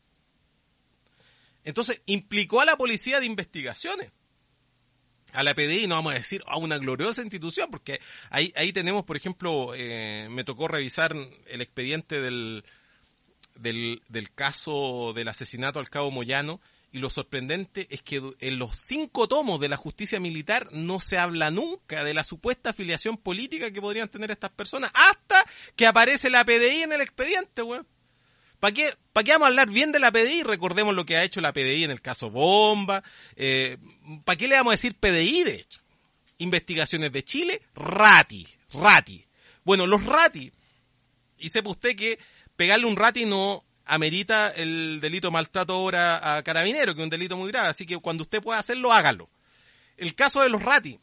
Entonces, implicó a la policía de investigaciones, a la P D I, no vamos a decir a una gloriosa institución, porque ahí, ahí tenemos, por ejemplo, eh, me tocó revisar el expediente del, del, del caso del asesinato al cabo Moyano, y lo sorprendente es que en los cinco tomos de la justicia militar no se habla nunca de la supuesta afiliación política que podrían tener estas personas, hasta que aparece la P D I en el expediente, güey. ¿Para qué, ¿Para qué vamos a hablar bien de la P D I? Recordemos lo que ha hecho la P D I en el caso Bomba. Eh, ¿Para qué le vamos a decir P D I, de hecho? Investigaciones de Chile, Rati, Rati. Bueno, los Rati, y sepa usted que pegarle un Rati no amerita el delito de maltrato ahora a carabinero, que es un delito muy grave, así que cuando usted pueda hacerlo, hágalo. El caso de los Rati,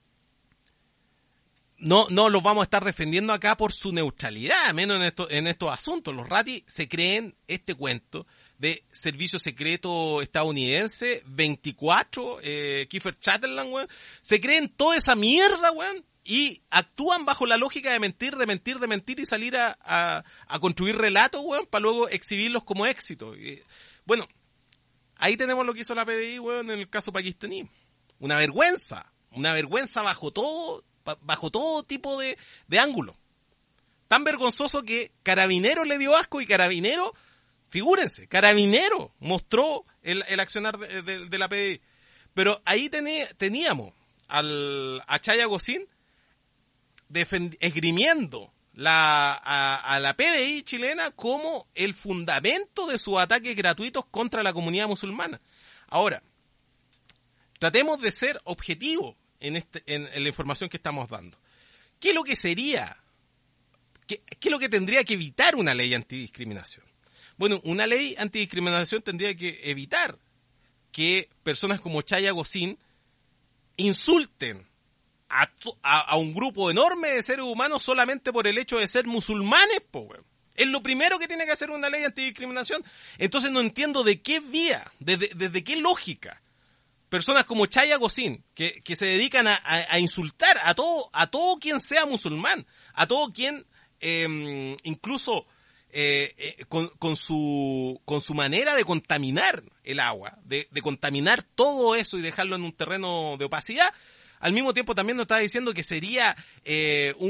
no, no los vamos a estar defendiendo acá por su neutralidad, menos en, esto, en estos asuntos. Los Rati se creen este cuento de servicio secreto estadounidense, veinticuatro, eh, Kiefer Sutherland, weón. Se creen toda esa mierda, weón, y actúan bajo la lógica de mentir, de mentir, de mentir y salir a, a, a construir relatos, weón, para luego exhibirlos como éxito. Y, bueno, ahí tenemos lo que hizo la P D I, weón, en el caso pakistaní. Una vergüenza, una vergüenza bajo todo... bajo todo tipo de, de ángulo. Tan vergonzoso que Carabinero le dio asco y Carabinero, figúrense, Carabinero mostró el, el accionar de, de, de la P D I. Pero ahí tení, teníamos al, a Chay Agosín defend, esgrimiendo la, a, a la P D I chilena como el fundamento de sus ataques gratuitos contra la comunidad musulmana. Ahora, tratemos de ser objetivos En, este, en, en la información que estamos dando. ¿Qué es lo que sería? ¿Qué, qué es lo que tendría que evitar una ley antidiscriminación? Bueno, una ley antidiscriminación tendría que evitar que personas como Chay Agosín insulten a, a, a un grupo enorme de seres humanos solamente por el hecho de ser musulmanes, po, weón. Es lo primero que tiene que hacer una ley antidiscriminación. Entonces no entiendo de qué vía, desde, desde qué lógica personas como Chay Agosín, que, que se dedican a, a, a insultar a todo, a todo quien sea musulmán, a todo quien eh, incluso eh, eh, con, con su con su manera de contaminar el agua, de, de contaminar todo eso y dejarlo en un terreno de opacidad, al mismo tiempo también nos está diciendo que sería eh, un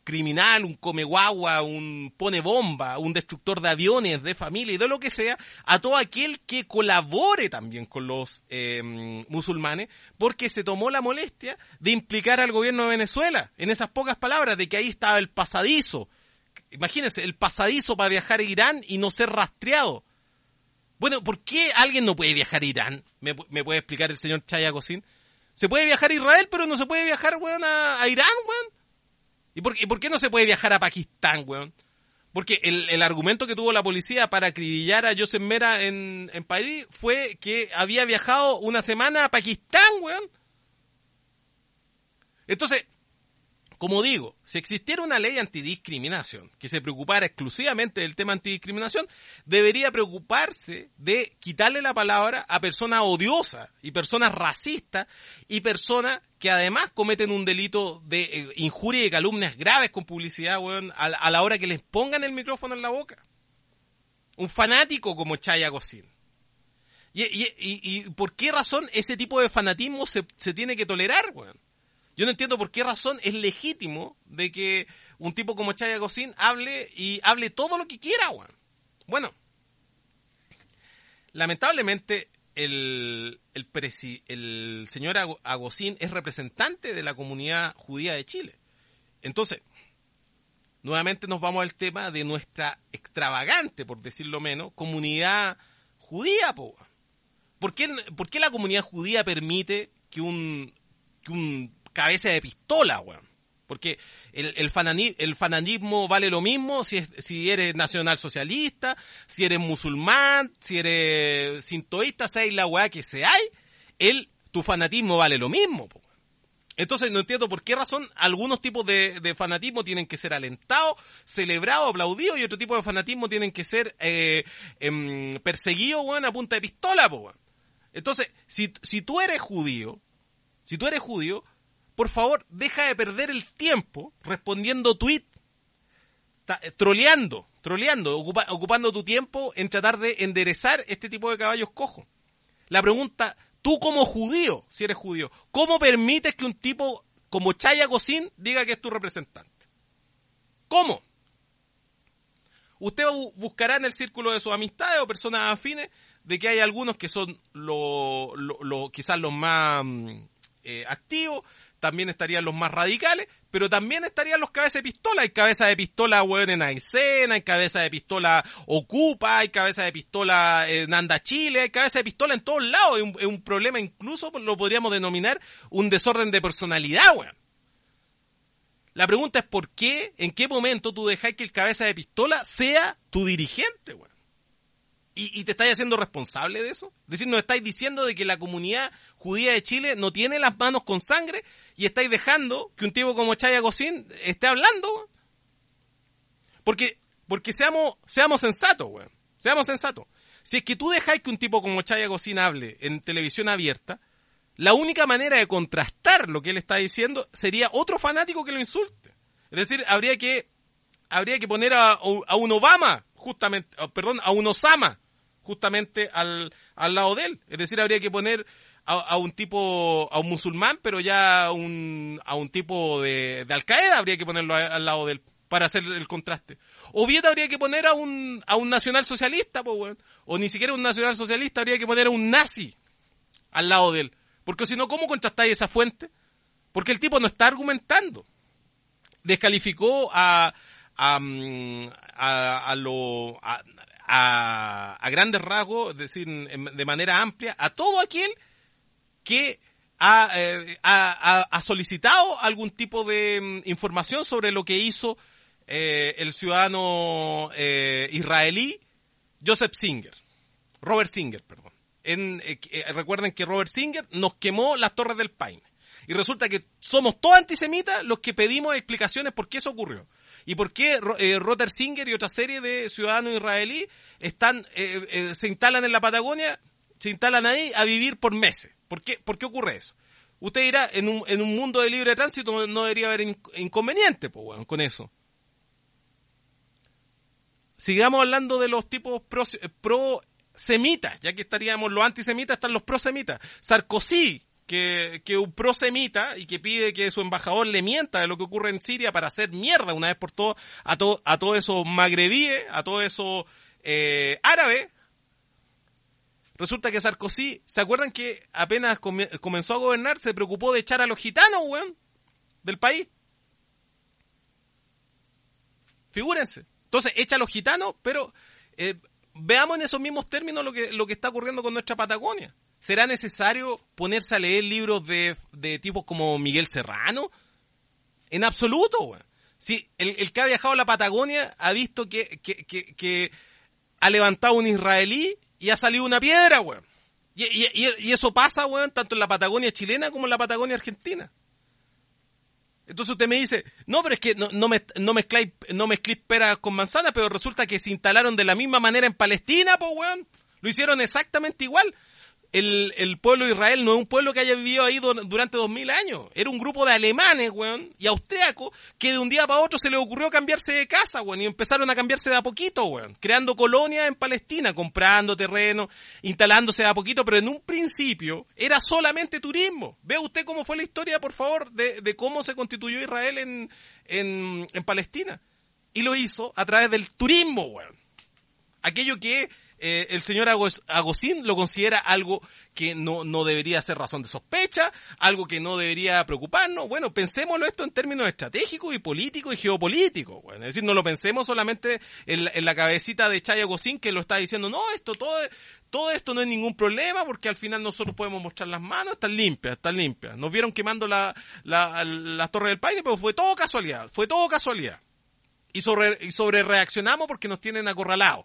criminal, un come guagua, un pone bomba, un destructor de aviones, de familia y de lo que sea, a todo aquel que colabore también con los eh, musulmanes, porque se tomó la molestia de implicar al gobierno de Venezuela, en esas pocas palabras, de que ahí estaba el pasadizo. Imagínense, el pasadizo para viajar a Irán y no ser rastreado. Bueno, ¿por qué alguien no puede viajar a Irán? ¿Me, me puede explicar el señor Chaya Cosín? Se puede viajar a Israel, pero no se puede viajar, weón, a, a Irán, weón. ¿Y por, ¿Y por qué no se puede viajar a Pakistán, weón? Porque el, el argumento que tuvo la policía para acribillar a Joseph Mera en, en París fue que había viajado una semana a Pakistán, weón. Entonces, como digo, si existiera una ley antidiscriminación que se preocupara exclusivamente del tema antidiscriminación, debería preocuparse de quitarle la palabra a personas odiosas y personas racistas y personas que además cometen un delito de eh, injuria y calumnias graves con publicidad, weón, a, a la hora que les pongan el micrófono en la boca. Un fanático como Chaya Cosín. Y, y, y, ¿Y por qué razón ese tipo de fanatismo se, se tiene que tolerar, weón? Yo no entiendo por qué razón es legítimo de que un tipo como Chaya Cosín hable y hable todo lo que quiera, weón. Bueno, lamentablemente el, el, presi, el señor Agosín es representante de la comunidad judía de Chile. Entonces, nuevamente nos vamos al tema de nuestra extravagante, por decirlo menos, comunidad judía, po. ¿Por qué, por qué la comunidad judía permite que un, que un cabeza de pistola, weón? Porque el, el, fanani, el fanatismo vale lo mismo si, es, si eres nacionalsocialista, si eres musulmán, si eres sintoísta, seas la weá que seáis, el, tu fanatismo vale lo mismo, po. Entonces no entiendo por qué razón algunos tipos de, de fanatismo tienen que ser alentados, celebrados, aplaudidos, y otro tipo de fanatismo tienen que ser eh, eh, perseguidos, weón, a punta de pistola, po, weón. Entonces, si, si tú eres judío, si tú eres judío, por favor, deja de perder el tiempo respondiendo tweet, troleando, troleando, ocupa, ocupando tu tiempo en tratar de enderezar este tipo de caballos cojos. La pregunta, tú como judío, si eres judío, ¿cómo permites que un tipo como Chaya Cosín diga que es tu representante? ¿Cómo? Usted buscará en el círculo de sus amistades o personas afines de que hay algunos que son lo, lo, lo, quizás los más eh, activos, también estarían los más radicales, pero también estarían los cabezas de pistola. Hay cabeza de pistola, weón, en Aysén, hay cabeza de pistola Ocupa, hay cabeza de pistola en Anda Chile, hay cabeza de pistola en todos lados. Es un, es un problema, incluso lo podríamos denominar un desorden de personalidad, weón. La pregunta es por qué, en qué momento tú dejas que el cabeza de pistola sea tu dirigente, weón. ¿Y, ¿Y te estáis haciendo responsable de eso? Es decir, nos estáis diciendo de que la comunidad judía de Chile no tiene las manos con sangre y estáis dejando que un tipo como Chaya Cosín esté hablando, weón. Porque, porque seamos, seamos sensatos, weón. Seamos sensatos. Si es que tú dejáis que un tipo como Chaya Cosín hable en televisión abierta, la única manera de contrastar lo que él está diciendo sería otro fanático que lo insulte. Es decir, habría que, habría que poner a, a un Obama, justamente, perdón, a un Osama, justamente al, al lado de él. Es decir, habría que poner a, a un tipo, a un musulmán, pero ya a un, a un tipo de, de Al Qaeda habría que ponerlo a, al lado de él para hacer el contraste. O bien habría que poner a un, a un nacionalsocialista, pues, bueno. O ni siquiera un nacionalsocialista, habría que poner a un nazi al lado de él. Porque si no, ¿cómo contrastáis esa fuente? Porque el tipo no está argumentando. Descalificó a, a, a, a lo... A, A, a grandes rasgos, es decir, de manera amplia, a todo aquel que ha, eh, ha, ha solicitado algún tipo de um, información sobre lo que hizo eh, el ciudadano eh, israelí Joseph Singer, Robert Singer, perdón. En, eh, eh, recuerden que Robert Singer nos quemó las Torres del Paine. Y resulta que somos todos antisemitas los que pedimos explicaciones por qué eso ocurrió. ¿Y por qué eh, Robert Singer y otra serie de ciudadanos israelíes están, eh, eh, se instalan en la Patagonia, se instalan ahí a vivir por meses? ¿Por qué, por qué ocurre eso? Usted dirá, en un, en un mundo de libre tránsito no debería haber in, inconveniente, pues, bueno, con eso. Sigamos hablando de los tipos pro, pro semitas, ya que estaríamos los antisemitas, están los prosemitas. Sarkozy, que, que un prosemita y que pide que su embajador le mienta de lo que ocurre en Siria para hacer mierda una vez por todas a todo a todos esos magrebíes, a todos esos eh, árabes. Resulta que Sarkozy, ¿se acuerdan que apenas com- comenzó a gobernar se preocupó de echar a los gitanos, weón, del país? Figúrense. Entonces echa a los gitanos, pero eh, veamos en esos mismos términos lo que lo que está ocurriendo con nuestra Patagonia. ¿Será necesario ponerse a leer libros de, de tipos como Miguel Serrano? En absoluto, weón. Si el, el que ha viajado a la Patagonia ha visto que, que, que, que ha levantado un israelí y ha salido una piedra, weón. Y, y, y eso pasa, weón, tanto en la Patagonia chilena como en la Patagonia argentina. Entonces usted me dice, no, pero es que no, no, me, no, mezcláis, no mezcléis peras con manzanas, pero resulta que se instalaron de la misma manera en Palestina, pues, weón. Lo hicieron exactamente igual. El, el pueblo de Israel no es un pueblo que haya vivido ahí do, durante dos mil años. Era un grupo de alemanes, weón, y austriacos, que de un día para otro se les ocurrió cambiarse de casa, weón, y empezaron a cambiarse de a poquito, weón, creando colonias en Palestina, comprando terreno, instalándose de a poquito, pero en un principio era solamente turismo. Vea usted cómo fue la historia, por favor, de, de cómo se constituyó Israel en, en, en Palestina. Y lo hizo a través del turismo, weón. Aquello que Eh, el señor Agosín lo considera algo que no, no debería ser razón de sospecha, algo que no debería preocuparnos. Bueno, pensémoslo esto en términos estratégicos y políticos y geopolíticos. Bueno, es decir, no lo pensemos solamente en la, en la cabecita de Chay Agosín que lo está diciendo, no, esto todo, todo esto no es ningún problema porque al final nosotros podemos mostrar las manos, están limpias, están limpias. Nos vieron quemando la, la, la Torre del Paine, pero fue todo casualidad, fue todo casualidad. Y sobre, y sobre reaccionamos porque nos tienen acorralados.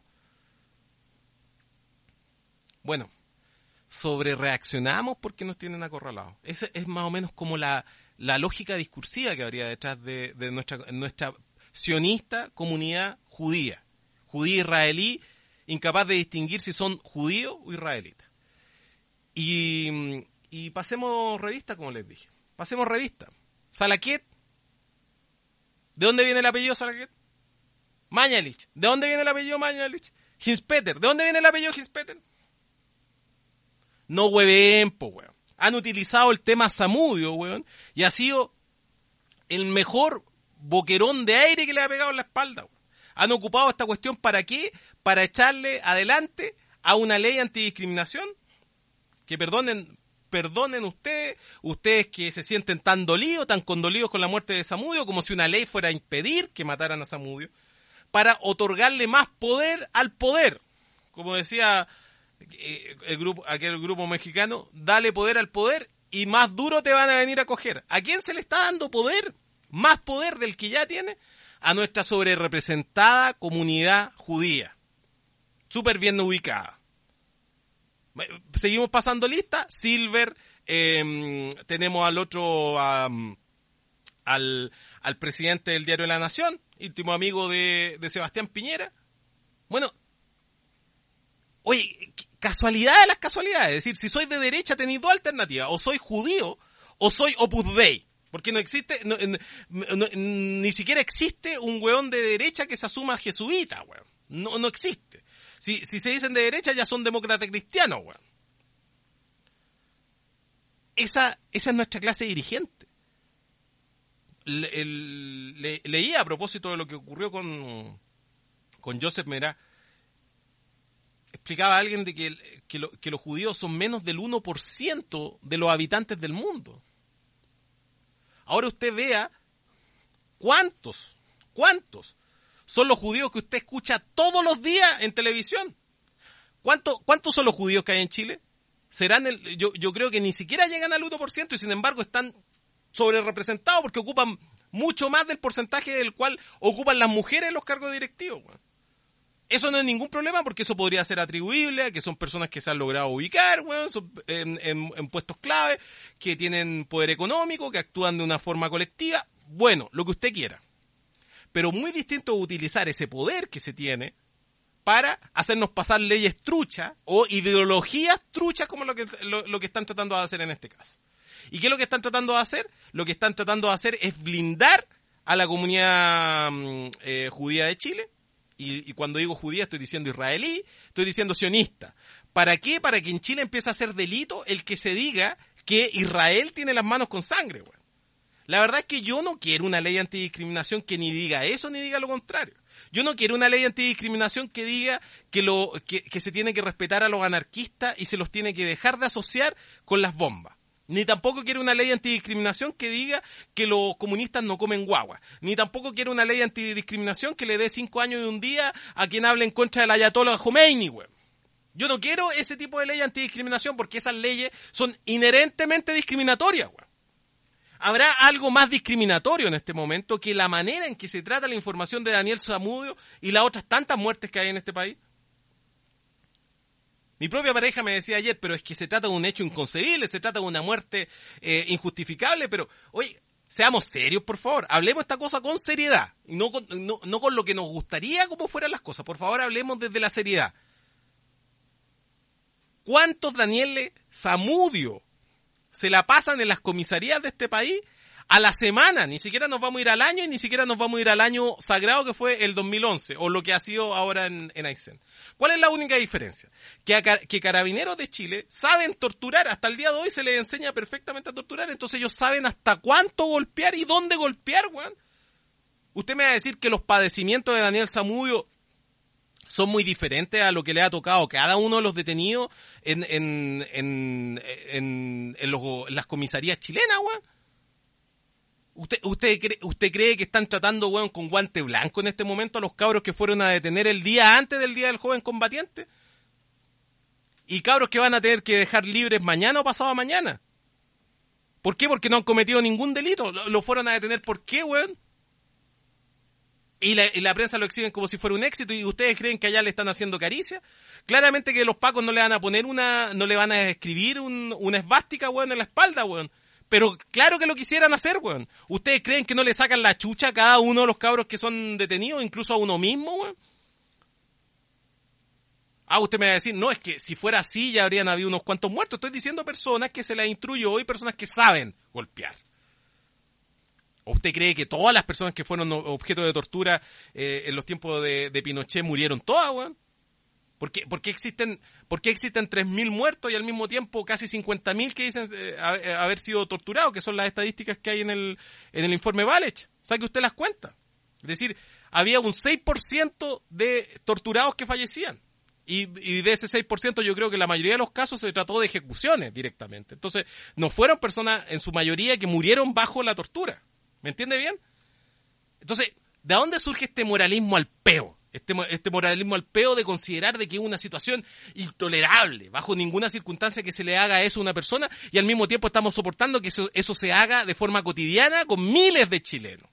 Bueno, sobre reaccionamos porque nos tienen acorralados. Esa es más o menos como la, la lógica discursiva que habría detrás de, de nuestra, nuestra sionista comunidad judía. Judía israelí, incapaz de distinguir si son judíos o israelitas. Y, y pasemos revista, como les dije. Pasemos revista. Salaquet. ¿De dónde viene el apellido Salaquet? Mañalich. ¿De dónde viene el apellido Mañalich? Hinspeter. ¿De dónde viene el apellido Hinspeter? No hueven, po, weón. Han utilizado el tema Zamudio, weón, y ha sido el mejor boquerón de aire que le ha pegado en la espalda, weón. Han ocupado esta cuestión ¿para qué? Para echarle adelante a una ley antidiscriminación que perdonen, perdonen ustedes, ustedes que se sienten tan dolidos, tan condolidos con la muerte de Zamudio, como si una ley fuera a impedir que mataran a Zamudio, para otorgarle más poder al poder. Como decía el grupo, aquel grupo mexicano, dale poder al poder y más duro te van a venir a coger. ¿A quién se le está dando poder? Más poder del que ya tiene a nuestra sobrerepresentada comunidad judía. Súper bien ubicada. Seguimos pasando lista. Silver, eh, tenemos al otro, um, al, al presidente del Diario de la Nación, íntimo amigo de, de Sebastián Piñera. Bueno, oye, casualidad de las casualidades. Es decir, si soy de derecha tenéis dos alternativas. O soy judío o soy Opus Dei. Porque no existe, no, no, no, ni siquiera existe un weón de derecha que se asuma jesuita, weón. No, no existe. Si, si se dicen de derecha ya son demócratas cristianos, weón. Esa, esa es nuestra clase dirigente. Le, el, le, leía a propósito de lo que ocurrió con, con Joseph Merá. Explicaba a alguien de que, que, lo, que los judíos son menos del uno por ciento de los habitantes del mundo. Ahora usted vea cuántos, cuántos son los judíos que usted escucha todos los días en televisión. ¿Cuánto, ¿Cuántos son los judíos que hay en Chile? Serán el, yo, yo creo que ni siquiera llegan al uno por ciento y sin embargo están sobre representados porque ocupan mucho más del porcentaje del cual ocupan las mujeres en los cargos directivos. Bueno. Eso no es ningún problema porque eso podría ser atribuible a que son personas que se han logrado ubicar, bueno, son en, en, en puestos clave, que tienen poder económico, que actúan de una forma colectiva. Bueno, lo que usted quiera. Pero muy distinto es utilizar ese poder que se tiene para hacernos pasar leyes truchas o ideologías truchas como lo que, lo, lo que están tratando de hacer en este caso. ¿Y qué es lo que están tratando de hacer? Lo que están tratando de hacer es blindar a la comunidad eh, judía de Chile. Y, y cuando digo judía estoy diciendo israelí, estoy diciendo sionista. ¿Para qué? Para que en Chile empiece a ser delito el que se diga que Israel tiene las manos con sangre, weón. La verdad es que yo no quiero una ley antidiscriminación que ni diga eso ni diga lo contrario. Yo no quiero una ley antidiscriminación que diga que, lo, que, que se tiene que respetar a los anarquistas y se los tiene que dejar de asociar con las bombas. Ni tampoco quiero una ley antidiscriminación que diga que los comunistas no comen guagua. Ni tampoco quiero una ley antidiscriminación que le dé cinco años y un día a quien hable en contra del Ayatollah Khomeini, güey. Yo no quiero ese tipo de ley antidiscriminación porque esas leyes son inherentemente discriminatorias, güey. ¿Habrá algo más discriminatorio en este momento que la manera en que se trata la información de Daniel Zamudio y las otras tantas muertes que hay en este país? Mi propia pareja me decía ayer, pero es que se trata de un hecho inconcebible, se trata de una muerte eh, injustificable, pero, oye, seamos serios, por favor, hablemos esta cosa con seriedad, y no con, no, no con lo que nos gustaría como fueran las cosas, por favor, hablemos desde la seriedad. ¿Cuántos Daniel Zamudio se la pasan en las comisarías de este país a la semana? Ni siquiera nos vamos a ir al año y ni siquiera nos vamos a ir al año sagrado que fue el dos mil once o lo que ha sido ahora en, en Aysén. ¿Cuál es la única diferencia? Que, a, que Carabineros de Chile saben torturar, hasta el día de hoy se les enseña perfectamente a torturar, entonces ellos saben hasta cuánto golpear y dónde golpear, weón. Usted me va a decir que los padecimientos de Daniel Zamudio son muy diferentes a lo que le ha tocado cada uno de los detenidos en, en, en, en, en, los, en las comisarías chilenas, weón. ¿Usted, usted, cree, ¿Usted cree que están tratando, weón, con guante blanco en este momento a los cabros que fueron a detener el día antes del Día del Joven Combatiente? Y cabros que van a tener que dejar libres mañana o pasado mañana. ¿Por qué? Porque no han cometido ningún delito. Lo, lo fueron a detener, ¿por qué, weón? Y la, y la prensa lo exhiben como si fuera un éxito y ustedes creen que allá le están haciendo caricia. Claramente que los pacos no le van a poner una, no le van a escribir un, una esvástica, weón, en la espalda, weón. Pero claro que lo quisieran hacer, weón. ¿Ustedes creen que no le sacan la chucha a cada uno de los cabros que son detenidos, incluso a uno mismo, weón? Ah, usted me va a decir, no, es que si fuera así ya habrían habido unos cuantos muertos. Estoy diciendo personas que se las instruyó y personas que saben golpear. ¿O usted cree que todas las personas que fueron objeto de tortura eh, en los tiempos de, de Pinochet murieron todas, weón? ¿Por qué, por qué existen, por qué existen tres mil muertos y al mismo tiempo casi cincuenta mil que dicen eh, haber sido torturados, que son las estadísticas que hay en el, en el informe Valech? Saque usted las cuentas. Es decir, había un seis por ciento de torturados que fallecían. Y, y de ese seis por ciento yo creo que la mayoría de los casos se trató de ejecuciones directamente. Entonces, no fueron personas en su mayoría que murieron bajo la tortura. ¿Me entiende bien? Entonces, ¿de dónde surge este moralismo al peo? Este, este moralismo al peo de considerar de que es una situación intolerable, bajo ninguna circunstancia que se le haga eso a una persona, y al mismo tiempo estamos soportando que eso, eso se haga de forma cotidiana con miles de chilenos.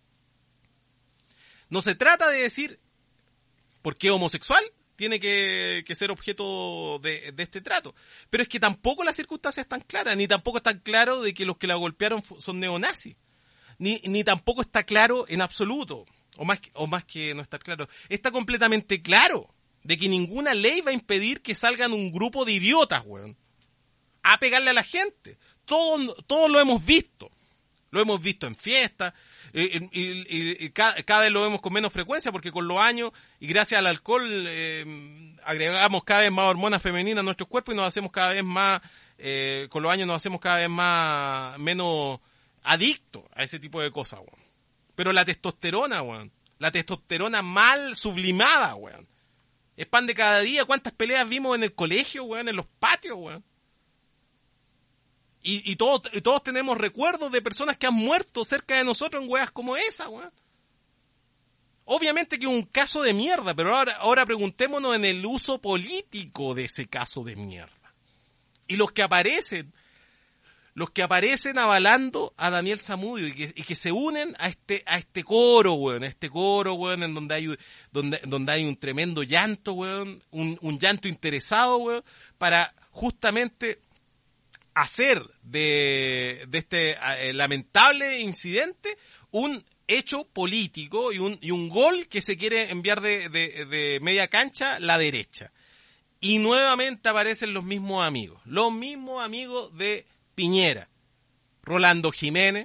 No se trata de decir por qué homosexual tiene que, que ser objeto de, de este trato, pero es que tampoco las circunstancias están claras, ni tampoco están claro de que los que la golpearon son neonazis. Ni, ni tampoco está claro en absoluto, o más, o más que no estar claro, está completamente claro de que ninguna ley va a impedir que salgan un grupo de idiotas, weón, a pegarle a la gente. Todos, todos lo hemos visto, lo hemos visto en fiestas, eh, y, y, y cada, cada vez lo vemos con menos frecuencia porque con los años y gracias al alcohol eh, agregamos cada vez más hormonas femeninas a nuestros cuerpos y nos hacemos cada vez más, eh, con los años nos hacemos cada vez más, menos adicto a ese tipo de cosas, weón. Pero la testosterona, weón, la testosterona mal sublimada, weón, es pan de cada día. ¿Cuántas peleas vimos en el colegio, weón, en los patios, weón? Y, y, todos, y todos tenemos recuerdos de personas que han muerto cerca de nosotros en weas como esa, weón. Obviamente que es un caso de mierda, pero ahora, ahora preguntémonos en el uso político de ese caso de mierda. Y los que aparecen los que aparecen avalando a Daniel Zamudio y que, y que se unen a este a este coro, weón, a este coro, weón, en donde hay donde donde hay un tremendo llanto, weón, un, un llanto interesado, weón, para justamente hacer de, de este eh, lamentable incidente un hecho político y un y un gol que se quiere enviar de, de, de media cancha la derecha. Y nuevamente aparecen los mismos amigos, los mismos amigos de Piñera, Rolando Jiménez,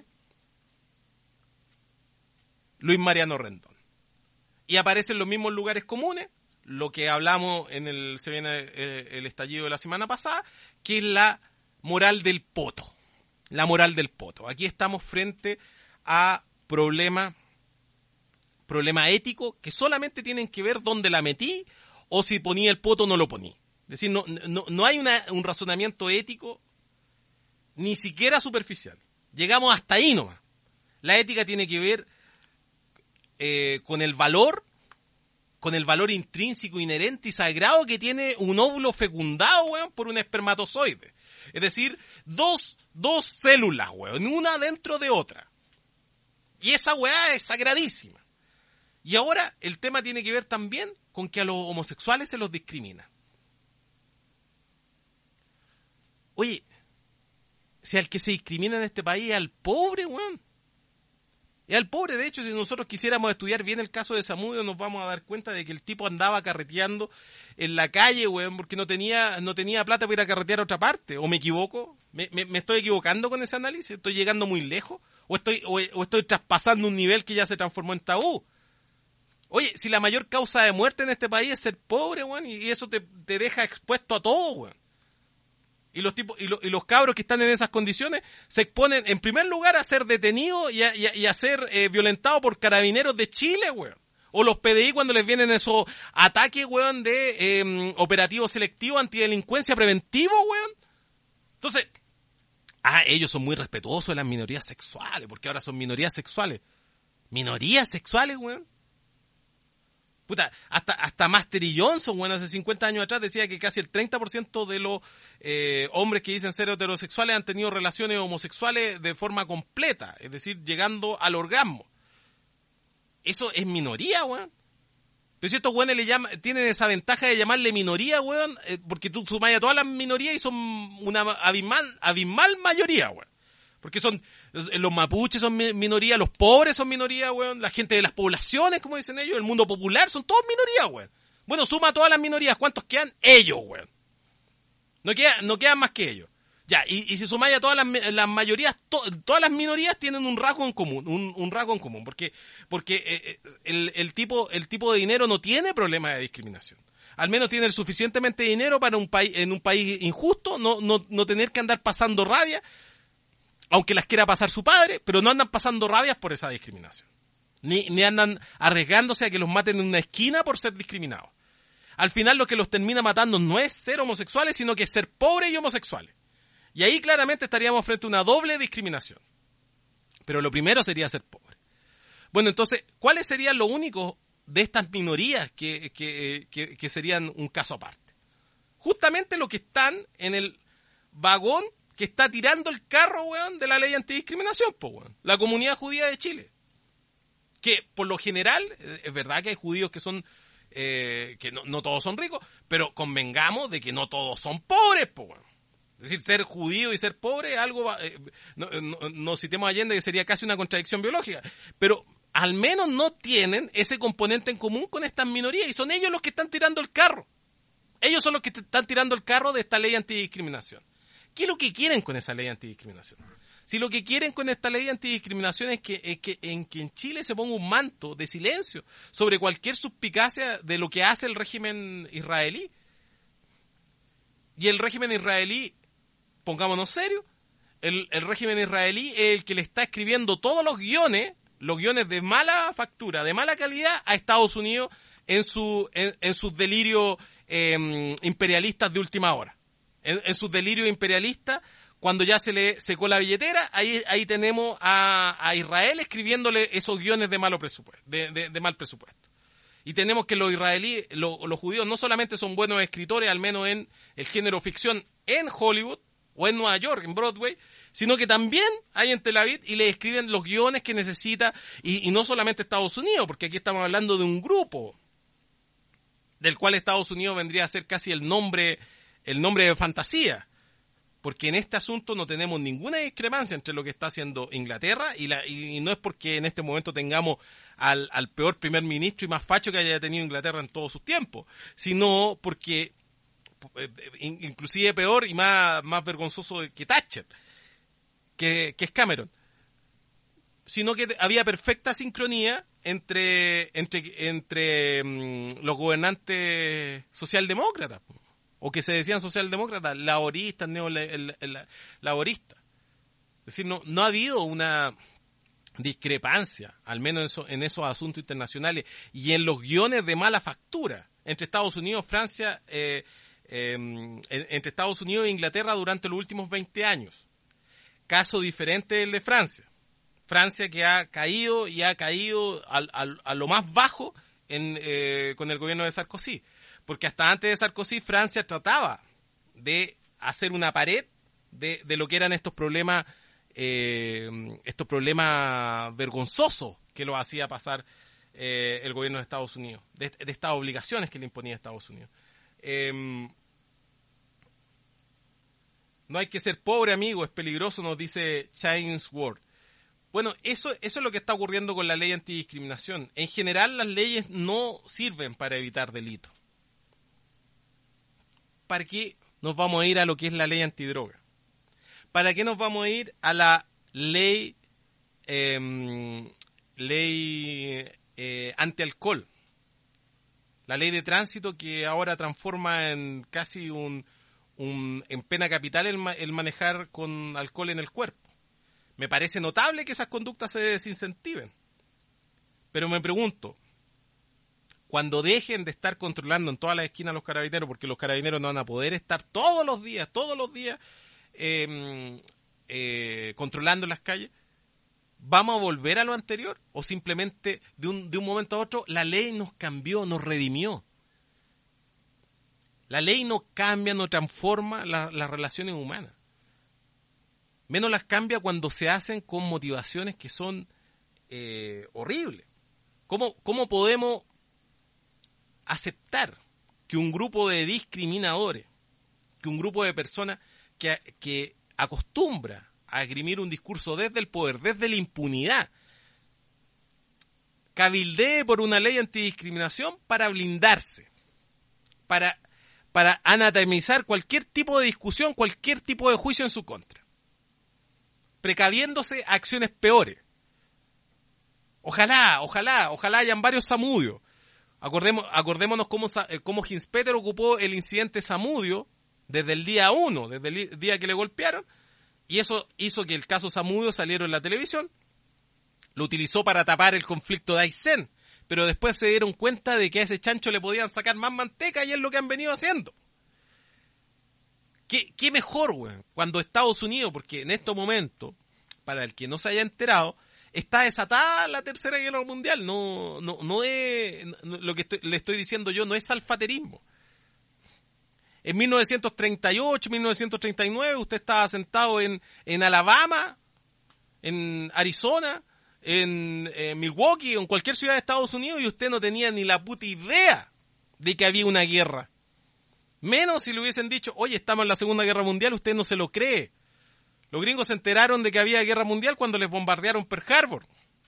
Luis Mariano Rendón. Y aparecen los mismos lugares comunes, lo que hablamos en el se viene el, el estallido de la semana pasada, que es la moral del poto. La moral del poto. Aquí estamos frente a problemas problema éticos que solamente tienen que ver dónde la metí o si ponía el poto o no lo poní. Es decir, no, no, no hay una, un razonamiento ético ni siquiera superficial. Llegamos hasta ahí nomás. La ética tiene que ver eh, con el valor, con el valor intrínseco, inherente y sagrado que tiene un óvulo fecundado, weón, por un espermatozoide. Es decir, dos, dos células, weón, una dentro de otra. Y esa weá es sagradísima. Y ahora el tema tiene que ver también con que a los homosexuales se los discrimina. Oye, si al que se discrimina en este país es al pobre, weón. Es al pobre. De hecho, si nosotros quisiéramos estudiar bien el caso de Zamudio, nos vamos a dar cuenta de que el tipo andaba carreteando en la calle, weón, porque no tenía, no tenía plata para ir a carretear a otra parte. ¿O me equivoco? ¿Me, me, me estoy equivocando con ese análisis? ¿Estoy llegando muy lejos? ¿O estoy, o, o estoy traspasando un nivel que ya se transformó en tabú? Oye, si la mayor causa de muerte en este país es ser pobre, weón, y eso te, te deja expuesto a todo, weón. Y los tipos y, lo, y los cabros que están en esas condiciones se exponen, en primer lugar, a ser detenidos y a, y a, y a ser eh, violentados por carabineros de Chile, weón. O los P D I cuando les vienen esos ataques, weón, de eh, operativo selectivo, antidelincuencia preventivo, weón. Entonces, ah, ellos son muy respetuosos de las minorías sexuales, porque ahora son minorías sexuales. ¿Minorías sexuales, weón? Puta, hasta, hasta Master y Johnson, bueno, hace cincuenta años atrás decía que casi el treinta por ciento de los eh, hombres que dicen ser heterosexuales han tenido relaciones homosexuales de forma completa, es decir, llegando al orgasmo. Eso es minoría, weón. Pero si estos weones le llaman, tienen esa ventaja de llamarle minoría, weón, eh, porque tú sumas a todas las minorías y son una abismal, abismal mayoría, weón. Porque son, los mapuches son minoría, los pobres son minoría, weón, la gente de las poblaciones, como dicen ellos, el mundo popular, son todos minorías, weón. Bueno, suma a todas las minorías, ¿cuántos quedan? Ellos, weón. No, queda, no quedan más que ellos. Ya, y, y si sumáis a todas las, las mayorías, to, todas las minorías tienen un rasgo en común, un, un rasgo en común, porque, porque eh, el, el, tipo, el tipo de dinero no tiene problema de discriminación. Al menos tiene el suficientemente dinero para un país, en un país injusto, no, no, no tener que andar pasando rabia, aunque las quiera pasar su padre, pero no andan pasando rabias por esa discriminación. Ni, ni andan arriesgándose a que los maten en una esquina por ser discriminados. Al final lo que los termina matando no es ser homosexuales, sino que es ser pobres y homosexuales. Y ahí claramente estaríamos frente a una doble discriminación. Pero lo primero sería ser pobre. Bueno, entonces, ¿cuáles serían los únicos de estas minorías que, que, que, que serían un caso aparte? Justamente los que están en el vagón que está tirando el carro, weón, de la ley antidiscriminación, po, weón. La comunidad judía de Chile. Que, por lo general, es verdad que hay judíos que son, eh, que no, no todos son ricos, pero convengamos de que no todos son pobres, po, weón. Es decir, ser judío y ser pobre es algo, eh, no, no, no citemos a Allende, que sería casi una contradicción biológica, pero al menos no tienen ese componente en común con estas minorías, y son ellos los que están tirando el carro. Ellos son los que están tirando el carro de esta ley antidiscriminación. ¿Qué es lo que quieren con esa ley antidiscriminación? Si lo que quieren con esta ley antidiscriminación es que, es que, en, que en Chile se ponga un manto de silencio sobre cualquier suspicacia de lo que hace el régimen israelí. Y el régimen israelí, pongámonos serios, el, el régimen israelí es el que le está escribiendo todos los guiones, los guiones de mala factura, de mala calidad, a Estados Unidos en, su, en, en sus delirios eh, imperialistas de última hora. En, en sus delirios imperialistas, cuando ya se le secó la billetera, ahí, ahí tenemos a, a Israel escribiéndole esos guiones de, malo presupuesto, de, de, de mal presupuesto. Y tenemos que los israelíes, los, los judíos no solamente son buenos escritores, al menos en el género ficción en Hollywood o en Nueva York, en Broadway, sino que también hay en Tel Aviv y le escriben los guiones que necesita, y, y no solamente Estados Unidos, porque aquí estamos hablando de un grupo del cual Estados Unidos vendría a ser casi el nombre... el nombre de fantasía, porque en este asunto no tenemos ninguna discrepancia entre lo que está haciendo Inglaterra y, la, y no es porque en este momento tengamos al, al peor primer ministro y más facho que haya tenido Inglaterra en todos sus tiempos, sino porque inclusive peor y más, más vergonzoso que Thatcher, que, que es Cameron, sino que había perfecta sincronía entre, entre, entre um, los gobernantes socialdemócratas. o que se decían socialdemócratas, laboristas, neolaboristas. Es decir, no, no ha habido una discrepancia, al menos en, eso, en esos asuntos internacionales y en los guiones de mala factura entre Estados Unidos, Francia, eh, eh, entre Estados Unidos e Inglaterra durante los últimos veinte años. Caso diferente del de Francia. Francia que ha caído y ha caído al, al, a lo más bajo en, eh, con el gobierno de Sarkozy. Porque hasta antes de Sarkozy, Francia trataba de hacer una pared de, de lo que eran estos problemas Eh, estos problemas vergonzosos que lo hacía pasar eh, el gobierno de Estados Unidos, de, de estas obligaciones que le imponía Estados Unidos. Eh, no hay que ser pobre, amigo, es peligroso, nos dice Chains Ward. Bueno, eso, eso es lo que está ocurriendo con la ley antidiscriminación. En general, las leyes no sirven para evitar delitos. ¿Para qué nos vamos a ir a lo que es la ley antidroga? ¿Para qué nos vamos a ir a la ley eh, ley eh, antialcohol? La ley de tránsito que ahora transforma en casi un, un en pena capital el, el manejar con alcohol en el cuerpo. Me parece notable que esas conductas se desincentiven. Pero me pregunto, cuando dejen de estar controlando en todas las esquinas los carabineros, porque los carabineros no van a poder estar todos los días, todos los días, Eh, eh, controlando las calles, ¿vamos a volver a lo anterior? ¿O simplemente de un, de un momento a otro la ley nos cambió, nos redimió? La ley no cambia, no transforma la, las relaciones humanas. Menos las cambia cuando se hacen con motivaciones que son eh, horribles. ¿Cómo, ¿Cómo podemos aceptar que un grupo de discriminadores, que un grupo de personas Que, que acostumbra a esgrimir un discurso desde el poder, desde la impunidad, cabildee por una ley antidiscriminación para blindarse, para, para anatemizar cualquier tipo de discusión, cualquier tipo de juicio en su contra, precaviéndose a acciones peores? Ojalá, ojalá, ojalá hayan varios Zamudios. Acordemos, acordémonos cómo, cómo Hinspeter ocupó el incidente Zamudio desde el día uno, desde el día que le golpearon, y eso hizo que el caso Zamudio saliera en la televisión. Lo utilizó para tapar el conflicto de Aysén, pero después se dieron cuenta de que a ese chancho le podían sacar más manteca y es lo que han venido haciendo. ¿Qué, qué mejor, güey? Cuando Estados Unidos, porque en estos momentos, para el que no se haya enterado, está desatada la tercera guerra mundial. No, no, no es, no, lo que estoy, le estoy diciendo yo no es salfaterismo. En mil novecientos treinta y ocho, mil novecientos treinta y nueve, usted estaba sentado en, en Alabama, en Arizona, en, en Milwaukee, o en cualquier ciudad de Estados Unidos, y usted no tenía ni la puta idea de que había una guerra. Menos si le hubiesen dicho, oye, estamos en la Segunda Guerra Mundial, usted no se lo cree. Los gringos se enteraron de que había guerra mundial cuando les bombardearon Pearl Harbor.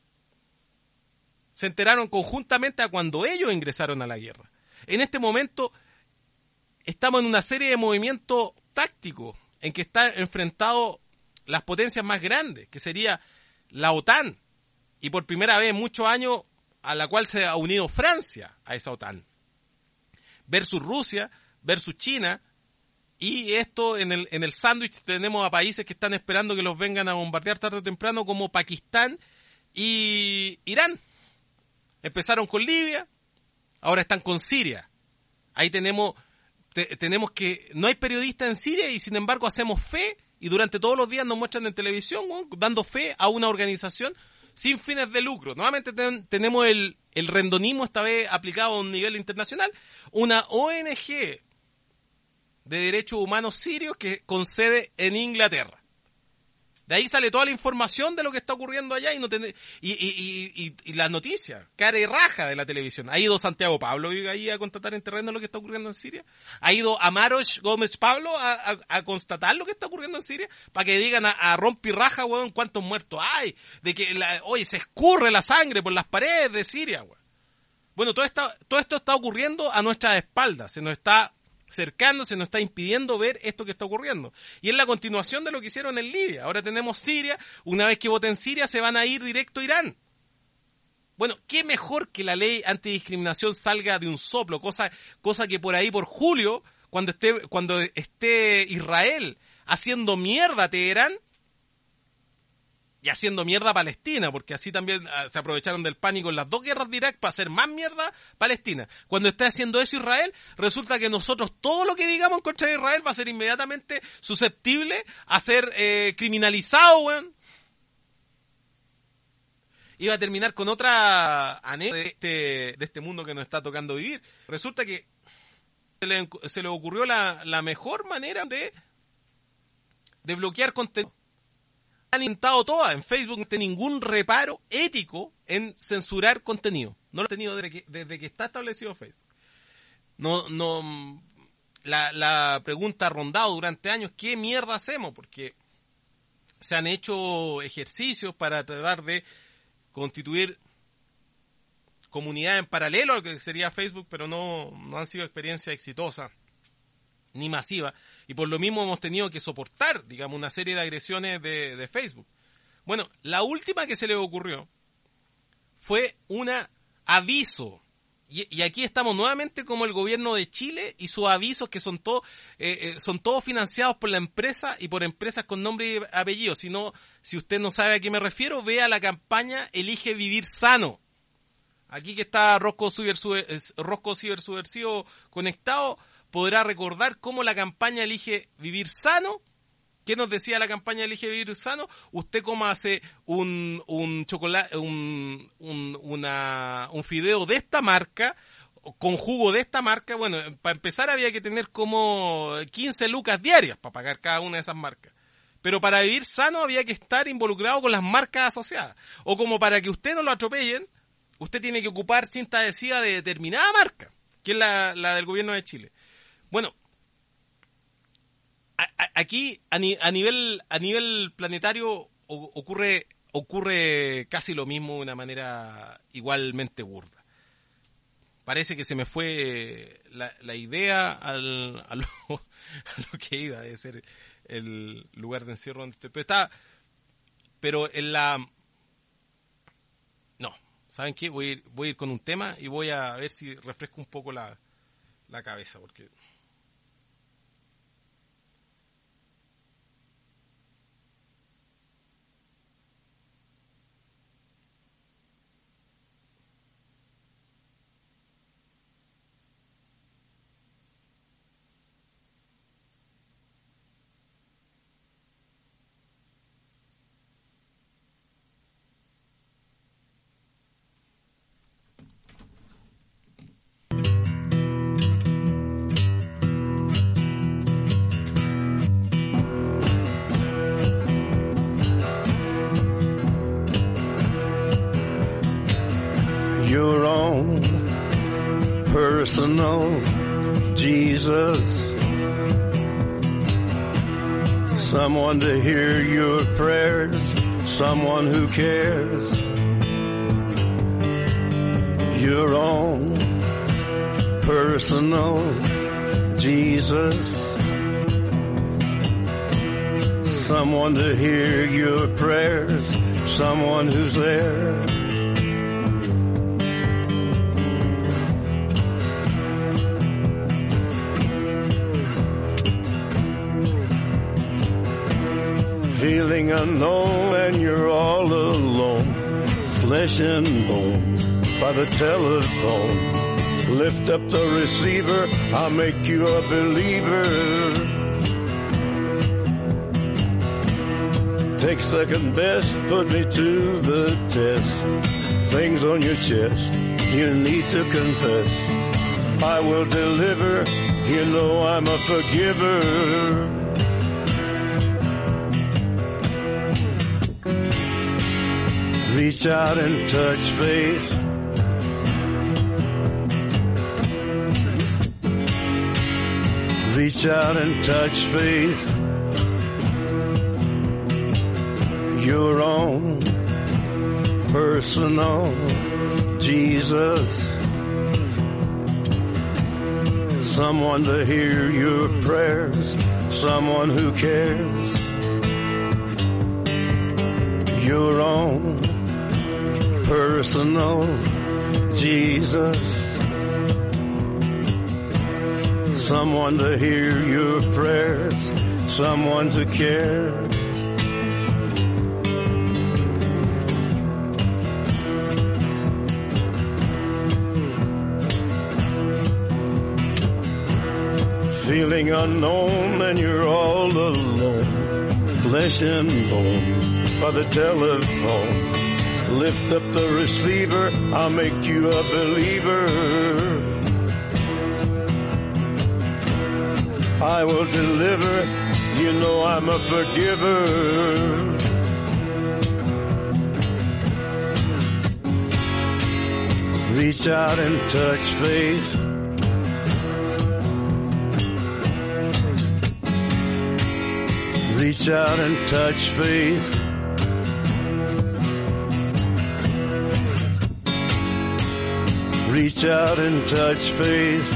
Se enteraron conjuntamente a cuando ellos ingresaron a la guerra. En este momento estamos en una serie de movimientos tácticos en que están enfrentados las potencias más grandes, que sería la OTAN, y por primera vez en muchos años a la cual se ha unido Francia a esa OTAN, versus Rusia, versus China, y esto en el, en el sándwich tenemos a países que están esperando que los vengan a bombardear tarde o temprano, como Pakistán y Irán. Empezaron con Libia, ahora están con Siria. Ahí tenemos... Tenemos que, no hay periodistas en Siria y sin embargo hacemos fe y durante todos los días nos muestran en televisión, ¿no?, dando fe a una organización sin fines de lucro. Nuevamente ten, tenemos el, el rendonismo esta vez aplicado a un nivel internacional, una O N G de derechos humanos sirios que con sede en Inglaterra. De ahí sale toda la información de lo que está ocurriendo allá y no ten, y, y, y, y, y las noticias, cara y raja de la televisión. Ha ido Santiago Pablo ahí a constatar en terreno lo que está ocurriendo en Siria. Ha ido Amarosh Gómez Pablo a, a, a constatar lo que está ocurriendo en Siria, para que digan a, a rompi raja, weón, cuántos muertos hay, de que la, oye, se escurre la sangre por las paredes de Siria, weón. Bueno, todo, esta, todo esto está ocurriendo a nuestras espaldas, se nos está cercano, se nos está impidiendo ver esto que está ocurriendo. Y es la continuación de lo que hicieron en Libia. Ahora tenemos Siria, una vez que voten Siria se van a ir directo a Irán. Bueno, qué mejor que la ley antidiscriminación salga de un soplo, cosa, cosa que por ahí, por julio, cuando esté, cuando esté Israel haciendo mierda a Teherán y haciendo mierda a Palestina, porque así también uh, se aprovecharon del pánico en las dos guerras de Irak para hacer más mierda a Palestina. Cuando esté haciendo eso Israel, resulta que nosotros todo lo que digamos en contra de Israel va a ser inmediatamente susceptible a ser eh, criminalizado, weón. Iba a terminar con otra anécdota de este, de este mundo que nos está tocando vivir. Resulta que se le, se le ocurrió la, la mejor manera de, de bloquear contenido. Han intentado todas. En Facebook no tiene ningún reparo ético en censurar contenido. No lo ha tenido desde que, desde que está establecido Facebook. No, no, la, la pregunta ha rondado durante años, ¿qué mierda hacemos? Porque se han hecho ejercicios para tratar de constituir comunidad en paralelo a lo que sería Facebook, pero no, no han sido experiencias exitosas ni masivas, y por lo mismo hemos tenido que soportar, digamos, una serie de agresiones de, de Facebook. Bueno, la última que se le ocurrió fue un aviso, y, y aquí estamos nuevamente como el gobierno de Chile y sus avisos que son todos eh, eh, son todos financiados por la empresa y por empresas con nombre y apellido. Si no, si usted no sabe a qué me refiero, vea la campaña Elige Vivir Sano. Aquí que está Rosco Cibersubversivo conectado, podrá recordar cómo la campaña Elige Vivir Sano, ¿qué nos decía la campaña Elige Vivir Sano? Usted coma hace un un chocolate, un, un, una, un fideo de esta marca, con jugo de esta marca. Bueno, para empezar había que tener como quince lucas diarias para pagar cada una de esas marcas. Pero para vivir sano había que estar involucrado con las marcas asociadas. O como para que usted no lo atropellen, usted tiene que ocupar cinta adhesiva de determinada marca, que es la, la del gobierno de Chile. Bueno, a, a, aquí a, ni, a nivel a nivel planetario o, ocurre ocurre casi lo mismo de una manera igualmente burda. Parece que se me fue la, la idea al, a, lo, a lo que iba a ser el lugar de encierro donde estoy. Pero, está, pero en la... No, ¿saben qué? Voy a, ir, voy a ir con un tema y voy a ver si refresco un poco la, la cabeza, porque... Your own personal Jesus, someone to hear your prayers, someone who cares. Your own personal Jesus, someone to hear your prayers, someone who's there. Feeling unknown and you're all alone, flesh and bone by the telephone. Lift up the receiver, I'll make you a believer. Take second best, put me to the test. Things on your chest, you need to confess. I will deliver, you know I'm a forgiver. Reach out and touch faith. Reach out and touch faith. Your own personal Jesus. Someone to hear your prayers. Someone who cares. Your own personal Jesus, someone to hear your prayers, someone to care. Feeling unknown and you're all alone, flesh and bone by the telephone. Lift up the receiver, I'll make you a believer. I will deliver, you know I'm a forgiver. Reach out and touch faith. Reach out and touch faith. Reach out and touch faith.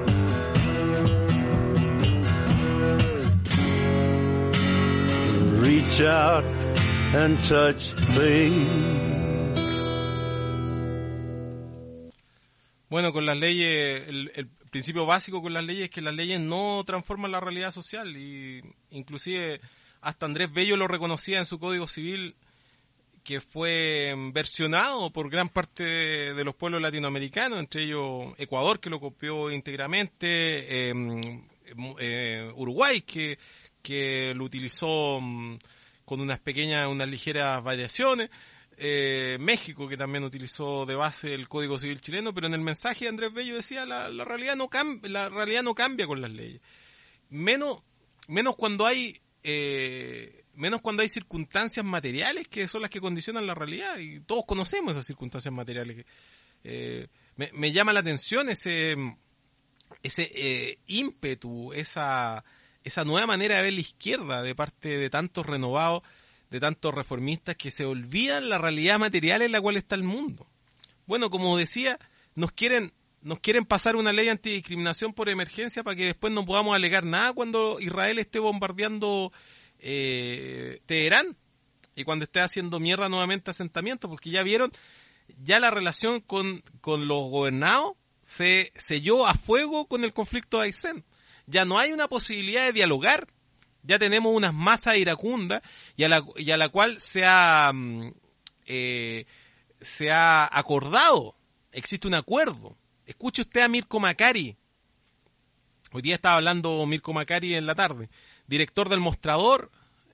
Reach out and touch faith. Bueno, con las leyes, el, el principio básico con las leyes es que las leyes no transforman la realidad social, y inclusive hasta Andrés Bello lo reconocía en su Código Civil, que fue versionado por gran parte de, de los pueblos latinoamericanos, entre ellos Ecuador, que lo copió íntegramente, eh, eh, Uruguay, que, que lo utilizó um, con unas pequeñas, unas ligeras variaciones, eh, México, que también utilizó de base el Código Civil chileno, pero en el mensaje Andrés Bello decía la, la realidad no cambia, la realidad no cambia con las leyes, menos, menos cuando hay eh, menos cuando hay circunstancias materiales que son las que condicionan la realidad, y todos conocemos esas circunstancias materiales. Eh, me, me llama la atención ese ese eh, ímpetu, esa esa nueva manera de ver la izquierda de parte de tantos renovados, de tantos reformistas que se olvidan la realidad material en la cual está el mundo. Bueno, como decía, nos quieren nos quieren pasar una ley antidiscriminación por emergencia para que después no podamos alegar nada cuando Israel esté bombardeando Eh, Teherán y cuando esté haciendo mierda nuevamente asentamientos, porque ya vieron, ya la relación con, con los gobernados se selló a fuego con el conflicto de Aysén. Ya no hay una posibilidad de dialogar, ya tenemos unas masas iracundas y a la, y a la cual se ha, eh, se ha acordado, existe un acuerdo. Escuche usted a Mirko Macari, hoy día estaba hablando Mirko Macari en la tarde, director del Mostrador,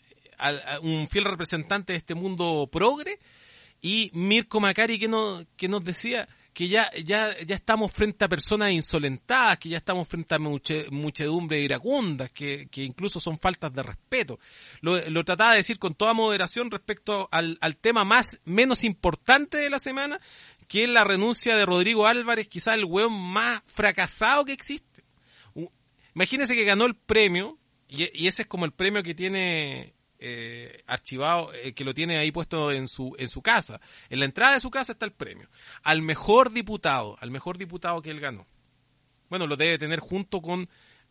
un fiel representante de este mundo progre, y Mirko Macari que, no, que nos decía que ya, ya, ya estamos frente a personas insolentadas, que ya estamos frente a muche, muchedumbre iracundas, que, que incluso son faltas de respeto. Lo, lo trataba de decir con toda moderación respecto al, al tema más menos importante de la semana, que es la renuncia de Rodrigo Álvarez, quizás el hueón más fracasado que existe. Imagínense que ganó el premio, y, y ese es como el premio que tiene eh, archivado, eh, que lo tiene ahí puesto en su en su casa. En la entrada de su casa está el premio. Al mejor diputado, al mejor diputado que él ganó. Bueno, lo debe tener junto con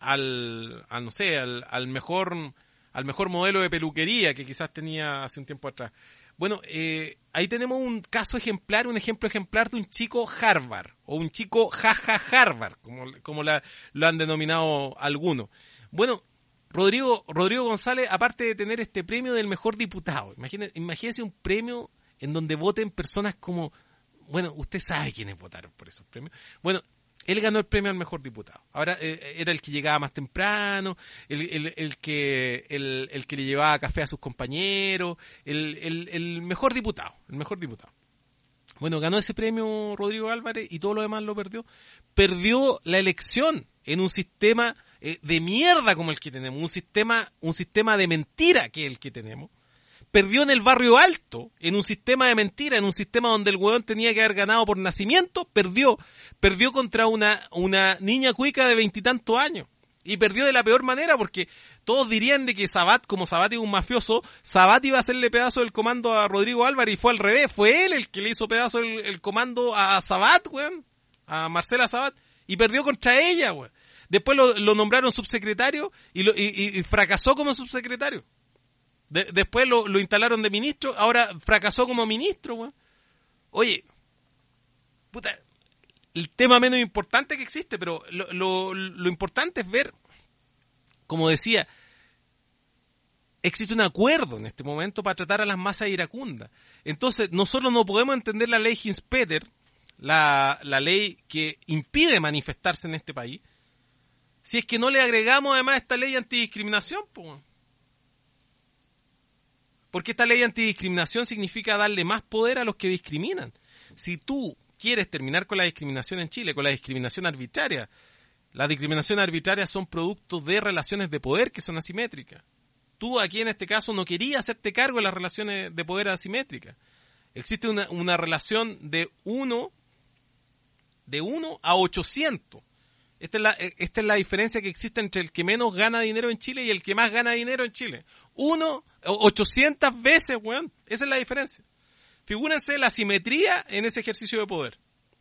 al, al no sé, al, al mejor al mejor modelo de peluquería que quizás tenía hace un tiempo atrás. Bueno, eh, ahí tenemos un caso ejemplar, un ejemplo ejemplar de un chico Harvard, o un chico jaja Harvard, como, como la, lo han denominado algunos. Bueno, Rodrigo, Rodrigo González, aparte de tener este premio del mejor diputado, imagínense, imagínense un premio en donde voten personas como, bueno, usted sabe quiénes votaron por esos premios. Bueno, él ganó el premio al mejor diputado. Ahora eh, era el que llegaba más temprano, el, el, el que el, el que le llevaba café a sus compañeros, el, el, el mejor diputado, el mejor diputado. Bueno, ganó ese premio Rodrigo Álvarez y todo lo demás lo perdió. Perdió la elección en un sistema eh, de mierda como el que tenemos, un sistema, un sistema de mentira que es el que tenemos. Perdió en el Barrio Alto, en un sistema de mentira, en un sistema donde el hueón tenía que haber ganado por nacimiento, perdió. Perdió contra una, una niña cuica de veintitantos años. Y perdió de la peor manera, porque todos dirían de que Sabat, como Sabat es un mafioso, Sabat iba a hacerle pedazo del comando a Rodrigo Álvarez, y fue al revés. Fue él el que le hizo pedazo el, el comando a Sabat, weón, a Marcela Sabat, y perdió contra ella, weón. Después lo, lo nombraron subsecretario y, lo, y, y fracasó como subsecretario. De, después lo, lo instalaron de ministro, ahora fracasó como ministro, weón. Oye, puta, el tema menos importante que existe, pero lo, lo, lo importante es ver, como decía, existe un acuerdo en este momento para tratar a las masas iracundas. Entonces, nosotros no podemos entender la ley Hinspeter, la, la ley que impide manifestarse en este país, si es que no le agregamos además esta ley antidiscriminación, pues. Porque esta ley antidiscriminación significa darle más poder a los que discriminan. Si tú quieres terminar con la discriminación en Chile, con la discriminación arbitraria, las discriminaciones arbitrarias son productos de relaciones de poder que son asimétricas. Tú aquí en este caso no querías hacerte cargo de las relaciones de poder asimétricas. Existe una, una relación de uno de uno a ochocientos. Esta es, la, esta es la diferencia que existe entre el que menos gana dinero en Chile y el que más gana dinero en Chile. Uno, ochocientas veces, weón. Esa es la diferencia. Figúrense la simetría en ese ejercicio de poder.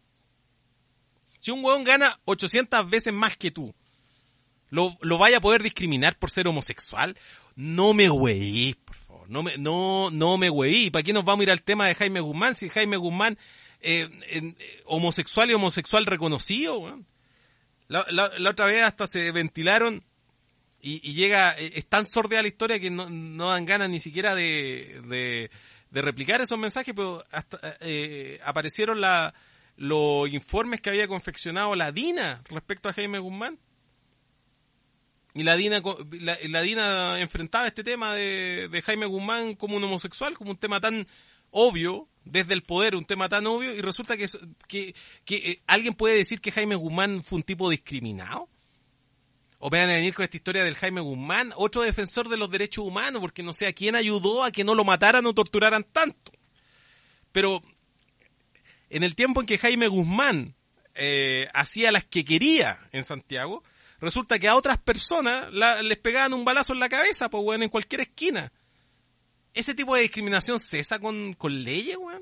Si un weón gana ochocientas veces más que tú, ¿lo, lo vaya a poder discriminar por ser homosexual? No me hueí, por favor. No me, no, no me hueí. ¿Para qué nos vamos a ir al tema de Jaime Guzmán? Si Jaime Guzmán, eh, eh, homosexual y homosexual reconocido, weón. La, la, la otra vez hasta se ventilaron y, y llega, es tan sordida la historia que no, no dan ganas ni siquiera de, de, de replicar esos mensajes, pero hasta eh, aparecieron la, los informes que había confeccionado la DINA respecto a Jaime Guzmán. Y la DINA, la, la DINA enfrentaba este tema de, de Jaime Guzmán como un homosexual, como un tema tan obvio, desde el poder, un tema tan obvio, y resulta que, que, que eh, alguien puede decir que Jaime Guzmán fue un tipo discriminado. O me van a venir con esta historia del Jaime Guzmán, otro defensor de los derechos humanos, porque no sé a quién ayudó a que no lo mataran o torturaran tanto. Pero en el tiempo en que Jaime Guzmán eh, hacía las que quería en Santiago, resulta que a otras personas la, les pegaban un balazo en la cabeza, pues bueno, en cualquier esquina. ¿Ese tipo de discriminación cesa con, con leyes, weón?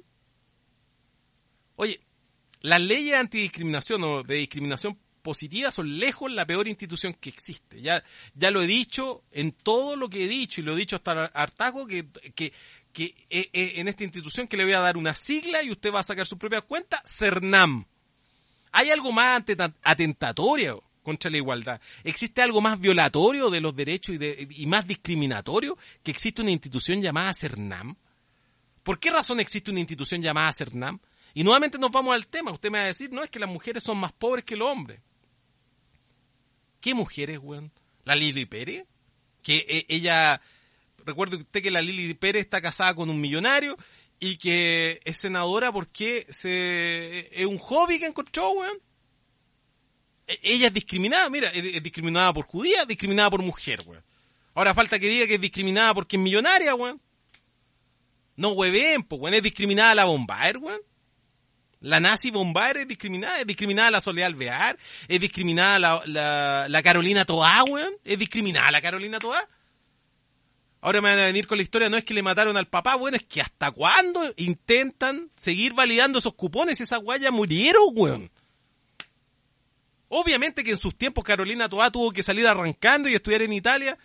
Oye, las leyes antidiscriminación o de discriminación positiva son lejos la peor institución que existe. Ya, ya lo he dicho en todo lo que he dicho, y lo he dicho hasta hartazgo, que, que, que eh, eh, en esta institución que le voy a dar una sigla y usted va a sacar su propia cuenta, CERNAM. ¿Hay algo más atentatorio contra la igualdad? ¿Existe algo más violatorio de los derechos y, de, y más discriminatorio que existe una institución llamada CERNAM? ¿Por qué razón existe una institución llamada CERNAM? Y nuevamente nos vamos al tema. Usted me va a decir, no, es que las mujeres son más pobres que los hombres. ¿Qué mujeres, weón? ¿La Lili Pérez? Que eh, ella... Recuerde usted que la Lili Pérez está casada con un millonario y que es senadora porque se, es un hobby que encontró, weón. Ella es discriminada, mira, es discriminada por judía, discriminada por mujer, weón. Ahora falta que diga que es discriminada porque es millonaria, weón. No hueven, pues, weón, es discriminada la Bombaer, weón. La nazi Bombaer es discriminada, es discriminada la Soledad Alvear, es discriminada la, la, la Carolina Toá, weón. Es discriminada la Carolina Toá. Ahora me van a venir con la historia, no es que le mataron al papá, bueno, es que hasta cuándo intentan seguir validando esos cupones, esas guayas murieron, weón. Obviamente que en sus tiempos Carolina Toá tuvo que salir arrancando y estudiar en Italia,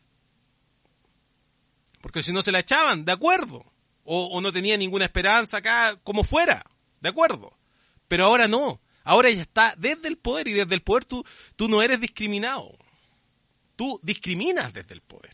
porque si no se la echaban, de acuerdo, o, o no tenía ninguna esperanza acá, como fuera, de acuerdo, pero ahora no, ahora ella está desde el poder, y desde el poder tú, tú no eres discriminado, tú discriminas desde el poder.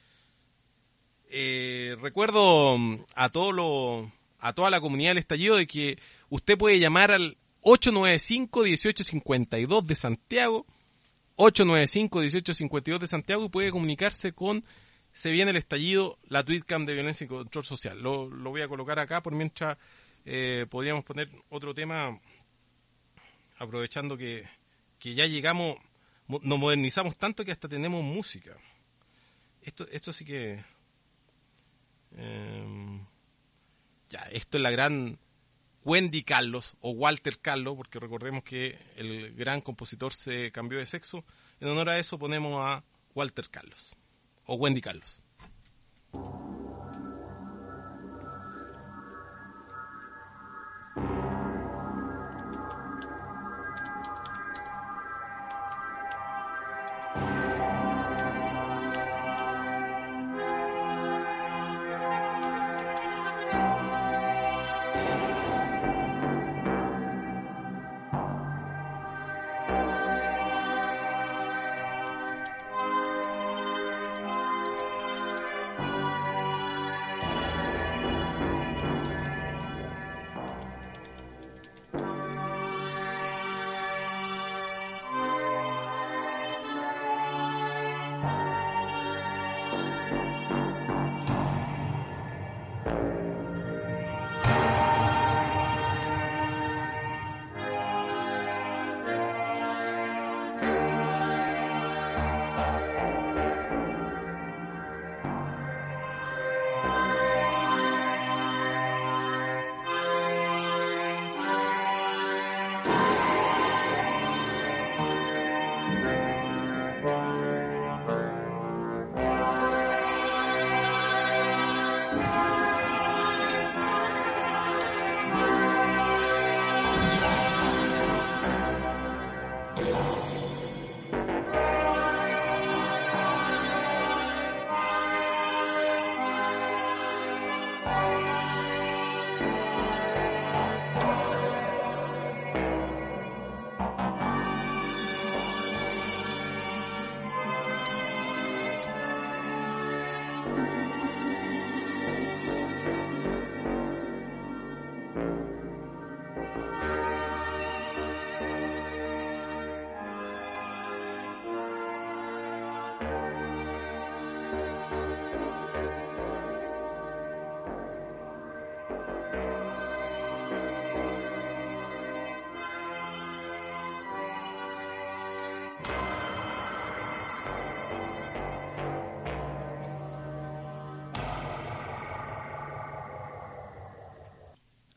Eh, recuerdo a todo lo, a toda la comunidad del estallido de que usted puede llamar al ocho nueve cinco, uno ocho cinco dos de Santiago, ocho nueve cinco, uno ocho cinco dos de Santiago, y puede comunicarse con Se Viene el Estallido, la Tweetcam de Violencia y Control Social. Lo, lo voy a colocar acá, por mientras eh, podríamos poner otro tema, aprovechando que, que ya llegamos, nos modernizamos tanto que hasta tenemos música. Esto, esto sí que... Eh, ya, esto es la gran Wendy Carlos o Walter Carlos, porque recordemos que el gran compositor se cambió de sexo. En honor a eso ponemos a Walter Carlos o Wendy Carlos.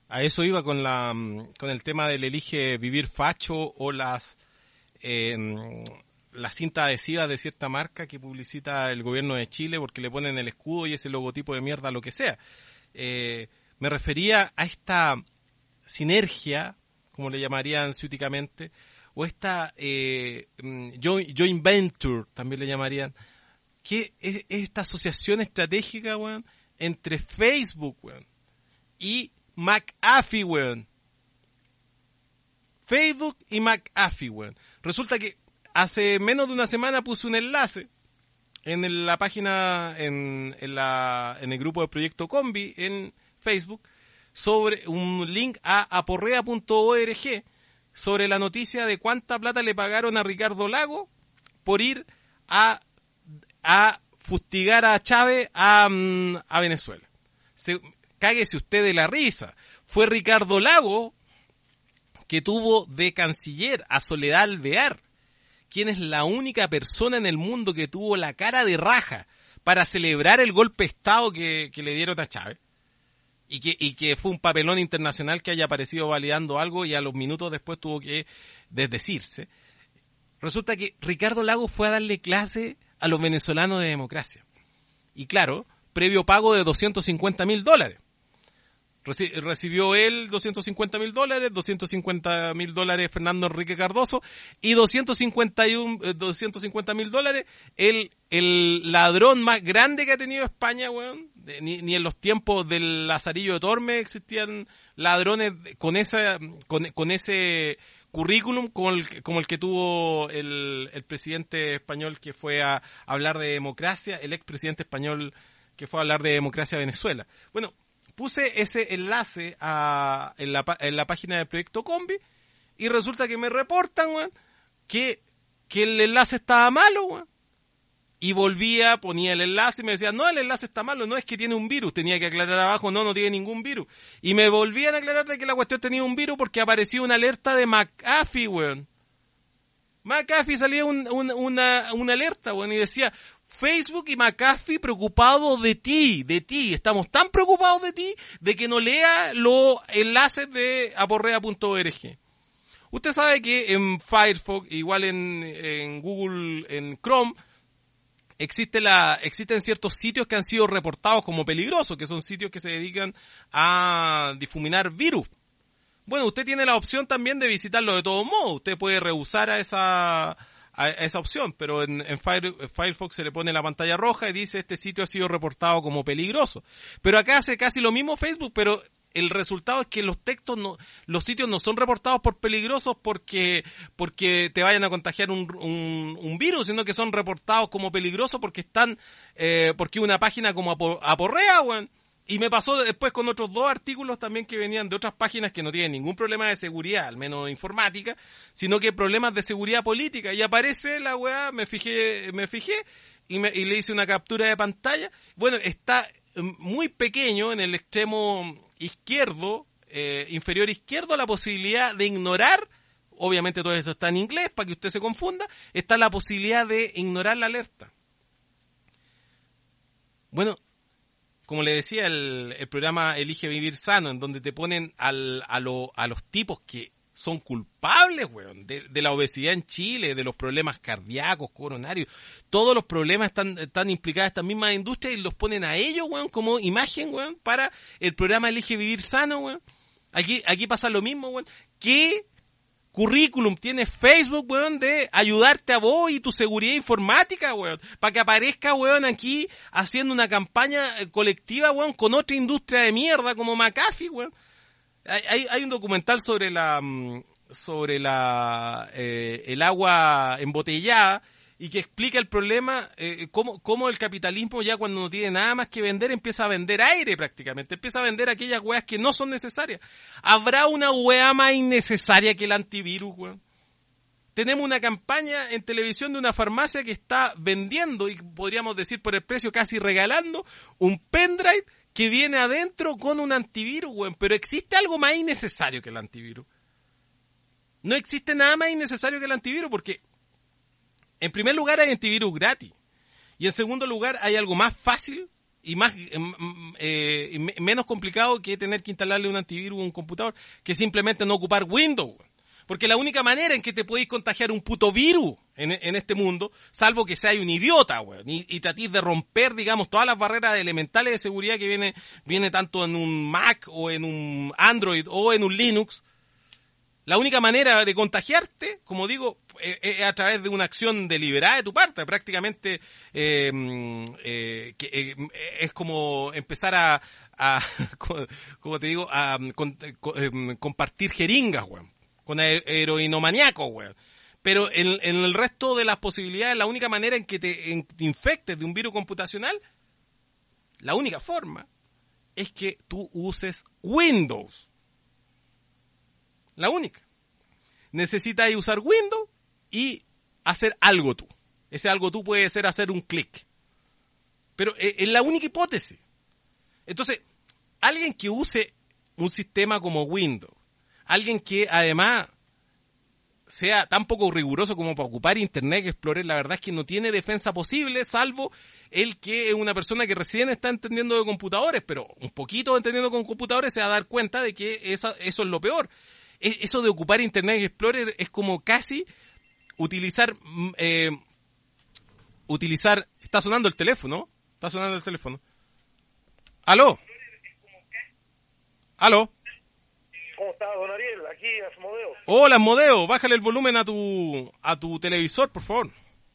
A eso iba con la con el tema del elige vivir facho o las eh, las cintas adhesivas de cierta marca que publicita el gobierno de Chile porque le ponen el escudo y ese logotipo de mierda, lo que sea. Eh, me refería a esta sinergia, como le llamarían ciúticamente, o esta eh, joint venture, también le llamarían, que es esta asociación estratégica, weón, entre Facebook, weón, y McAfee, weón. Facebook y McAfee, weón. Resulta que hace menos de una semana puse un enlace en el, la página, en, en, la, en el grupo de Proyecto Combi en Facebook, sobre un link a aporrea punto org sobre la noticia de cuánta plata le pagaron a Ricardo Lago por ir a, a fustigar a Chávez a, a Venezuela. Se, cáguese usted de la risa. Fue Ricardo Lago que tuvo de canciller a Soledad Alvear, quien es la única persona en el mundo que tuvo la cara de raja para celebrar el golpe de Estado que, que le dieron a Chávez. Y que, y que fue un papelón internacional que haya aparecido validando algo y a los minutos después tuvo que desdecirse. Resulta que Ricardo Lago fue a darle clase a los venezolanos de democracia. Y claro, previo pago de doscientos cincuenta mil dólares. Reci- recibió él doscientos cincuenta mil dólares, doscientos cincuenta mil dólares Fernando Enrique Cardoso y doscientos cincuenta mil dólares el, el ladrón más grande que ha tenido España, weón. Ni, ni en los tiempos del Lazarillo de Tormes existían ladrones con esa con, con ese currículum como el, como el que tuvo el, el presidente español que fue a hablar de democracia, el expresidente español que fue a hablar de democracia a Venezuela. Bueno, puse ese enlace a, en, la, en la página del Proyecto Combi y resulta que me reportan, weón, que, que el enlace estaba malo, weón. Y volvía, ponía el enlace y me decía, no, el enlace está malo, no es que tiene un virus. Tenía que aclarar abajo, no, no tiene ningún virus. Y me volvían a aclarar de que la cuestión tenía un virus porque apareció una alerta de McAfee, weón. McAfee salía un, un, una, una alerta, weón, y decía, Facebook y McAfee preocupados de ti, de ti. Estamos tan preocupados de ti de que no lea los enlaces de aporrea punto org. Usted sabe que en Firefox, igual en, en Google, en Chrome, Existe la, existen ciertos sitios que han sido reportados como peligrosos, que son sitios que se dedican a difuminar virus. Bueno, usted tiene la opción también de visitarlo de todos modos. Usted puede rehusar a esa, a esa opción, pero en, en, Fire, en Firefox se le pone la pantalla roja y dice este sitio ha sido reportado como peligroso. Pero acá hace casi lo mismo Facebook, pero el resultado es que los textos no, los sitios no son reportados por peligrosos porque, porque te vayan a contagiar un, un, un virus, sino que son reportados como peligrosos porque están, eh, porque una página como Apor, Aporrea, weón. Y me pasó después con otros dos artículos también que venían de otras páginas que no tienen ningún problema de seguridad, al menos informática, sino que problemas de seguridad política. Y aparece la weá, me fijé, me fijé y, me, y le hice una captura de pantalla. Bueno, está muy pequeño en el extremo izquierdo, eh, inferior izquierdo, la posibilidad de ignorar, obviamente todo esto está en inglés para que usted se confunda, está la posibilidad de ignorar la alerta. Bueno, como le decía, el, el programa Elige Vivir Sano, en donde te ponen al, a, lo, a los tipos que son culpables, weón, de, de la obesidad en Chile, de los problemas cardíacos, coronarios, todos los problemas están, están implicadas estas mismas industrias y los ponen a ellos, weón, como imagen, weón, para el programa Elige Vivir Sano, weón. Aquí, aquí pasa lo mismo, weón. ¿Qué currículum tiene Facebook, weón, de ayudarte a vos y tu seguridad informática, weón? Para que aparezca, weón, aquí haciendo una campaña colectiva, weón, con otra industria de mierda como McAfee, weón. Hay, hay un documental sobre la sobre la eh, el agua embotellada y que explica el problema, eh, cómo, cómo el capitalismo ya cuando no tiene nada más que vender empieza a vender aire prácticamente, empieza a vender aquellas weas que no son necesarias. ¿Habrá una wea más innecesaria que el antivirus, weón? Tenemos una campaña en televisión de una farmacia que está vendiendo, y podríamos decir por el precio casi regalando, un pendrive que viene adentro con un antivirus, weón. Pero ¿existe algo más innecesario que el antivirus? No existe nada más innecesario que el antivirus porque, en primer lugar, hay antivirus gratis. Y en segundo lugar, hay algo más fácil y más eh, y menos complicado que tener que instalarle un antivirus a un computador, que simplemente no ocupar Windows. Porque la única manera en que te podéis contagiar un puto virus en, en este mundo, salvo que seas un idiota, weón, y, y tratís de romper, digamos, todas las barreras elementales de seguridad que viene, viene tanto en un Mac o en un Android o en un Linux. La única manera de contagiarte, como digo, es a través de una acción deliberada de tu parte. Prácticamente eh, eh, que, eh, es como empezar a, a como te digo, a, con, con, compartir jeringas, weón, con heroinomaniacos, weón. Pero en, en el resto de las posibilidades, la única manera en que te, en, te infectes de un virus computacional, la única forma, es que tú uses Windows. La única. Necesitas usar Windows y hacer algo tú. Ese algo tú puede ser hacer un clic. Pero es la única hipótesis. Entonces, alguien que use un sistema como Windows, alguien que además sea tan poco riguroso como para ocupar Internet Explorer, la verdad es que no tiene defensa posible, salvo el que es una persona que recién está entendiendo de computadores, pero un poquito entendiendo con computadores se va a dar cuenta de que esa, eso es lo peor. Eso de ocupar Internet Explorer es como casi utilizar, eh, utilizar, está sonando el teléfono, está sonando el teléfono. ¿Aló? ¿Aló? ¿Cómo está, don Ariel? Aquí, Asmodeo. Hola, Asmodeo, bájale el volumen a tu, a tu televisor, por favor.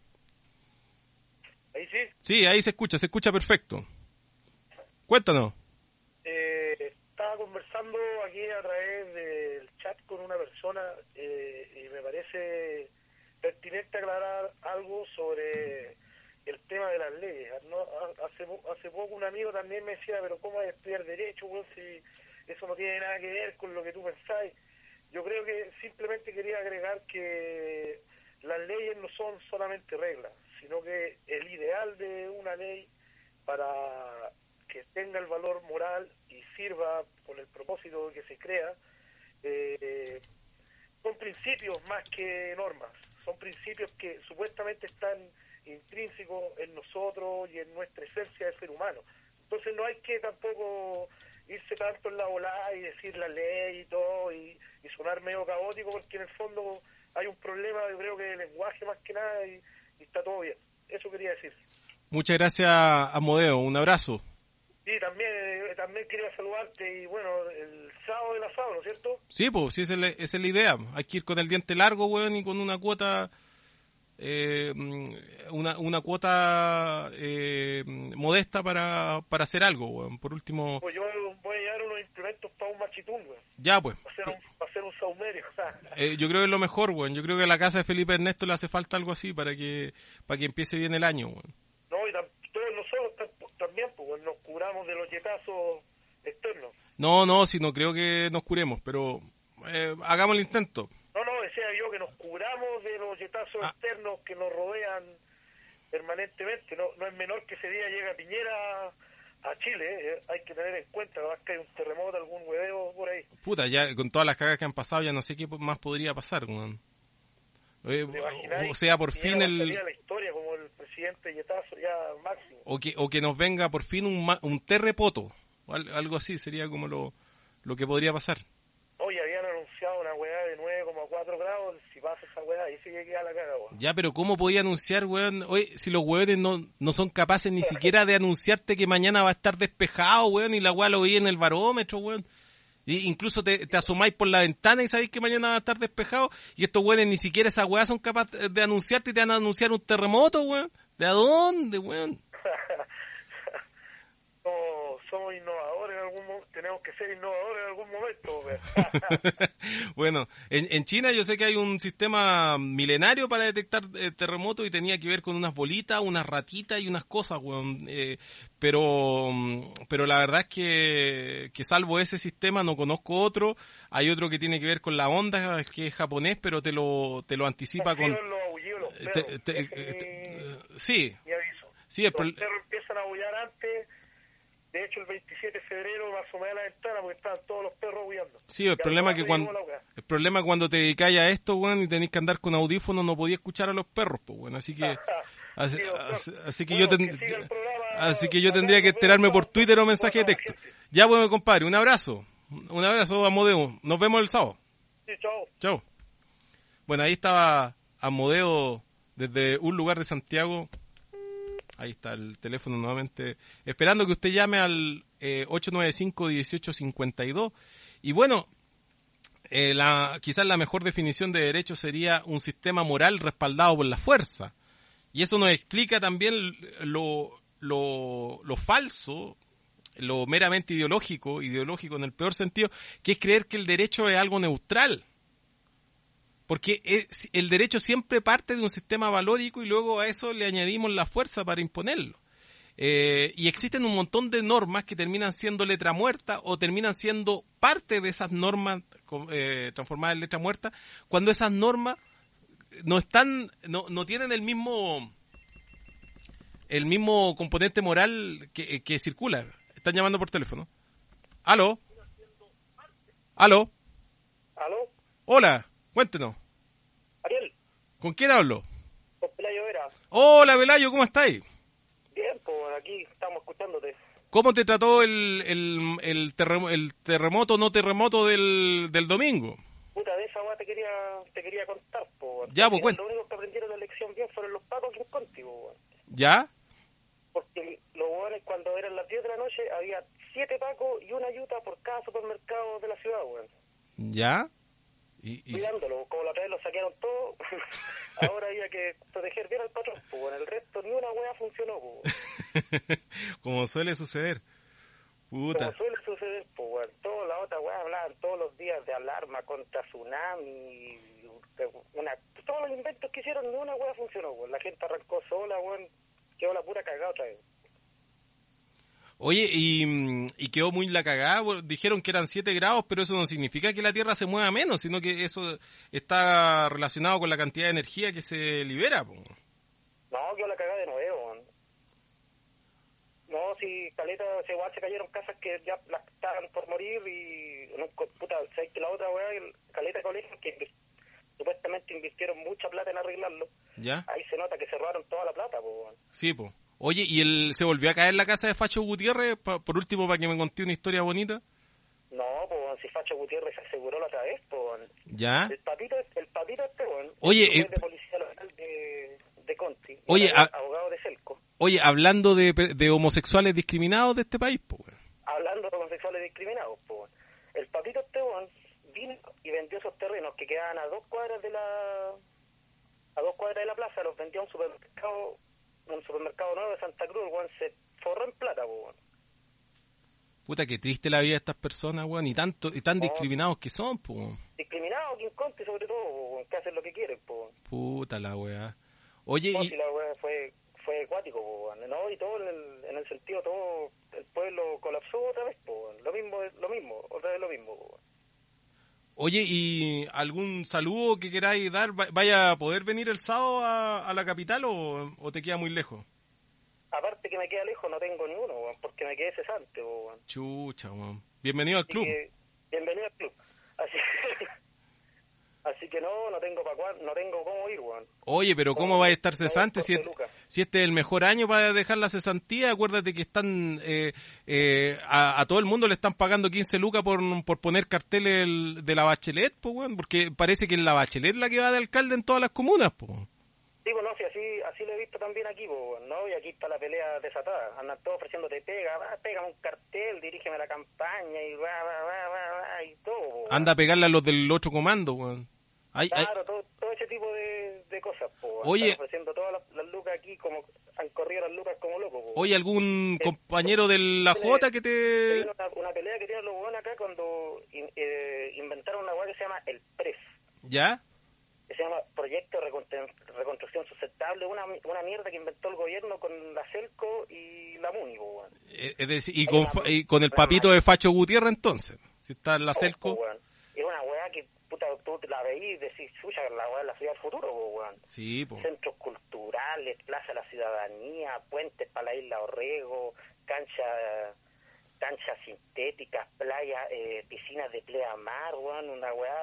¿Ahí sí? Sí, ahí se escucha, se escucha perfecto. Cuéntanos. Eh, estaba conversando aquí a través del chat con una persona eh, y me parece pertinente aclarar algo sobre el tema de las leyes. ¿No? Hace, hace poco un amigo también me decía, pero ¿cómo hay que estudiar Derecho, güey, si eso no tiene nada que ver con lo que tú pensáis? Yo creo que simplemente quería agregar que las leyes no son solamente reglas, sino que el ideal de una ley para que tenga el valor moral y sirva con el propósito de que se crea, eh, son principios más que normas, son principios que supuestamente están intrínsecos en nosotros y en nuestra esencia de ser humano. Entonces no hay que tampoco irse tanto en la volada y decir la ley y todo y, y sonar medio caótico, porque en el fondo hay un problema, yo creo que de lenguaje más que nada, y, y está todo bien. Eso quería decir. Muchas gracias, Asmodeo, un abrazo. Sí, también eh, también quería saludarte, y bueno, el sábado del asado, ¿no es cierto? Sí, pues, sí, esa es, la, esa es la idea. Hay que ir con el diente largo, weón, y con una cuota, eh, una, una cuota eh, modesta para, para hacer algo, weón. Por último... Pues yo voy a llevar unos implementos para un machitún, weón. Ya, pues. Para hacer un, para hacer un saumerio. eh, yo creo que es lo mejor, weón. Yo creo que a la casa de Felipe Ernesto le hace falta algo así para que para que empiece bien el año, weón. No, y tam, todos nosotros también, pues, nos curamos de los yetazos externos. No, no, si no creo que nos curemos, pero eh, hagamos el intento. No, no, decía yo que nos curamos de los yetazos ah. externos que nos rodean permanentemente. No, no es menor que ese día llega Piñera a Chile, eh. hay que tener en cuenta, ¿no? Que hay un terremoto, algún hueveo por ahí. Puta, ya con todas las cagas que han pasado, ya no sé qué más podría pasar, weón. Eh, o sea, por fin el... la historia como el presidente Yetazo ya máximo. O que, o que nos venga por fin un, un terremoto, o algo así sería como lo, lo que podría pasar. Oye, habían anunciado una weá de nueve coma cuatro grados, si pasa esa weá, ahí sí que queda la caga, weón. Ya, pero ¿cómo podía anunciar, weón? Oye, si los weones no, no son capaces ni siquiera de anunciarte que mañana va a estar despejado, weón, y la weá lo veía en el barómetro, weón. Y incluso te, te asomáis por la ventana y sabéis que mañana va a estar despejado, y estos weones ni siquiera esas weas son capaces de anunciarte y te van a anunciar un terremoto, weón. ¿De a dónde, weón? No, somos innovadores en algún momento, tenemos que ser innovadores en algún momento, weón. Bueno, en, en China yo sé que hay un sistema milenario para detectar eh, terremotos y tenía que ver con unas bolitas, unas ratitas y unas cosas, weón. Eh, pero pero la verdad es que, que salvo ese sistema no conozco otro. Hay otro que tiene que ver con la onda, que es japonés, pero te lo te lo anticipa con... Los aullidos, los perros. Te, te, eh, te, sí. Mi aviso. Sí, el los pro... perros empiezan a aullar antes. De hecho, el veintisiete de febrero me asomé a la ventana porque estaban todos los perros aullando. Sí, el problema es que cuando el problema es cuando te dedicáis a esto, weón, y tenés que andar con audífonos, no podías escuchar a los perros, pues, bueno, así que así, sí, así, así que bueno, yo te... que siga el programa Así que yo tendría que enterarme por Twitter o mensaje de texto. Ya, bueno, compadre, un abrazo. Un abrazo, Amodeo. Nos vemos el sábado. Sí, chao. Chao. Bueno, ahí estaba Amodeo desde un lugar de Santiago. Ahí está el teléfono nuevamente. Esperando que usted llame al eh, ocho nueve cinco, uno ocho cinco dos. Y bueno, eh, la, quizás la mejor definición de derecho sería un sistema moral respaldado por la fuerza. Y eso nos explica también lo, lo, lo falso, lo meramente ideológico, ideológico en el peor sentido, que es creer que el derecho es algo neutral. Porque es, el derecho siempre parte de un sistema valórico y luego a eso le añadimos la fuerza para imponerlo. Eh, y existen un montón de normas que terminan siendo letra muerta o terminan siendo parte de esas normas eh, transformadas en letra muerta, cuando esas normas no están, no, no tienen el mismo el mismo componente moral que, que circula. Están llamando por teléfono. ¿Aló? ¿Aló? ¿Aló? Hola, cuéntenos. Ariel, ¿Con quién hablo? con Pelayo Vera. Hola, Velayo, ¿cómo estáis? Bien, pues aquí estamos escuchándote. ¿Cómo te trató el, el, el, terremo- el terremoto no terremoto del, del domingo? Puta, de esa weá te quería, te quería contar, po. Ya, pues, cuenta. Lo único que aprendieron la lección bien fueron los pacos en Conti, po. ¿Ya? Porque los hueones cuando eran las diez de la noche había siete pacos y una ayuda por cada supermercado de la ciudad, weón. ¿Ya? Y, y... Cuidándolo, como la otra vez lo saquearon todo, ahora había que proteger bien al patrón, pues en el resto ni una hueá funcionó, pues. Como suele suceder. Puta. Como suele suceder, pues, weón. Todas las otras weas hablaban todos los días de alarma contra tsunami, de una, todos los inventos que hicieron, ni una hueá funcionó, weón. La gente arrancó sola, weón, quedó la pura cagada otra vez. Oye, y, y quedó muy la cagada. Dijeron que eran siete grados, pero eso no significa que la Tierra se mueva menos, sino que eso está relacionado con la cantidad de energía que se libera. Po. No, quedó la cagada de nuevo, weón. No, si caleta, si igual se cayeron casas que ya las estaban por morir y, no, puta, sabes que la otra weá, el caleta de colegios que inv- supuestamente invirtieron mucha plata en arreglarlo. ¿Ya? Ahí se nota que se robaron toda la plata, po, weón. Sí, po. Oye, ¿y él se volvió a caer la casa de Facho Gutiérrez? Pa, por último, para que me conté una historia bonita. No, pues si Facho Gutiérrez se aseguró la otra vez, pues. ¿Ya? El papito, el papito este, weón. Oye, el eh, de policía local de, de Conti. Oye, abogado, a- abogado de Celco. Oye, hablando de, de homosexuales discriminados de este país, po, weón. Hablando de homosexuales discriminados, pues. El papito este, weón, vino y vendió esos terrenos que quedaban a dos cuadras de la... a dos cuadras de la plaza, los vendió a un supermercado, un supermercado nuevo de Santa Cruz, weón, se forró en plata, pues, weón. Puta, qué triste la vida de estas personas, weón, y tanto y tan No. discriminados que son, po, weón. Discriminados aquí en Conti, sobre todo, weón, que hacen lo que quieren, pues. Puta la weá. Oye, No, y... si la weá fue, fue acuático, po, weón, ¿no? Y todo en el, en el sentido, todo el pueblo colapsó otra vez, po, weón. Lo mismo, lo mismo, otra vez lo mismo, po, weón. Oye, ¿y algún saludo que queráis dar? Va- ¿Vaya a poder venir el sábado a, a la capital o, o te queda muy lejos? Aparte que me queda lejos, no tengo ninguno, weón, porque me quedé cesante, po, weón. Chucha, weón. Bienvenido al Así club. que, bienvenido al club. Así, así que no, no tengo para cuándo, no tengo cómo ir, weón. Oye, pero ¿cómo No, va a estar no, cesante por si, es- peluca. si este es el mejor año para dejar la cesantía? Acuérdate que están eh, eh, a, a todo el mundo le están pagando quince lucas por, por poner carteles el- de la Bachelet, pues, weón, porque parece que es la Bachelet la que va de alcalde en todas las comunas, pues. Sí, pues no, sí, así, así lo he visto también aquí, po, weón, ¿no? Y aquí está la pelea desatada. Andan todos ofreciéndote pega, va, pégame un cartel, dirígeme la campaña y va, va, va, va, va, y todo, po, weón. Anda a pegarle a los del otro comando, weón. Hay- hay- Claro, todo, todo ese tipo de, de cosas, po, weón. Oye. Están ofreciendo todas las, las lucas aquí, como han corrido las lucas como locos, po, weón. Oye, ¿algún Eh, compañero de la tiene- Jota que Hay te...? una, una pelea que tienen los hueones acá cuando in- eh, inventaron una hueá que se llama el P R E S, ¿Ya? que se llama Proyecto de Reconstru- Reconstrucción Sustentable, una, una mierda que inventó el gobierno con la Celco y la MUNI, po, weón. Eh, Es decir, y con, fa- y con el papito de Facho Gutiérrez, entonces. Si está en la Oh, po, Celco. weón. Es una hueá que, puta, tú la veís y decís, suya, la hueá de la ciudad del futuro, po, weón. Sí, po. Centros culturales, Plaza de la Ciudadanía, puentes para la isla Orrego, cancha, canchas sintéticas, playas, eh, piscinas de pleamar, weón, una weá,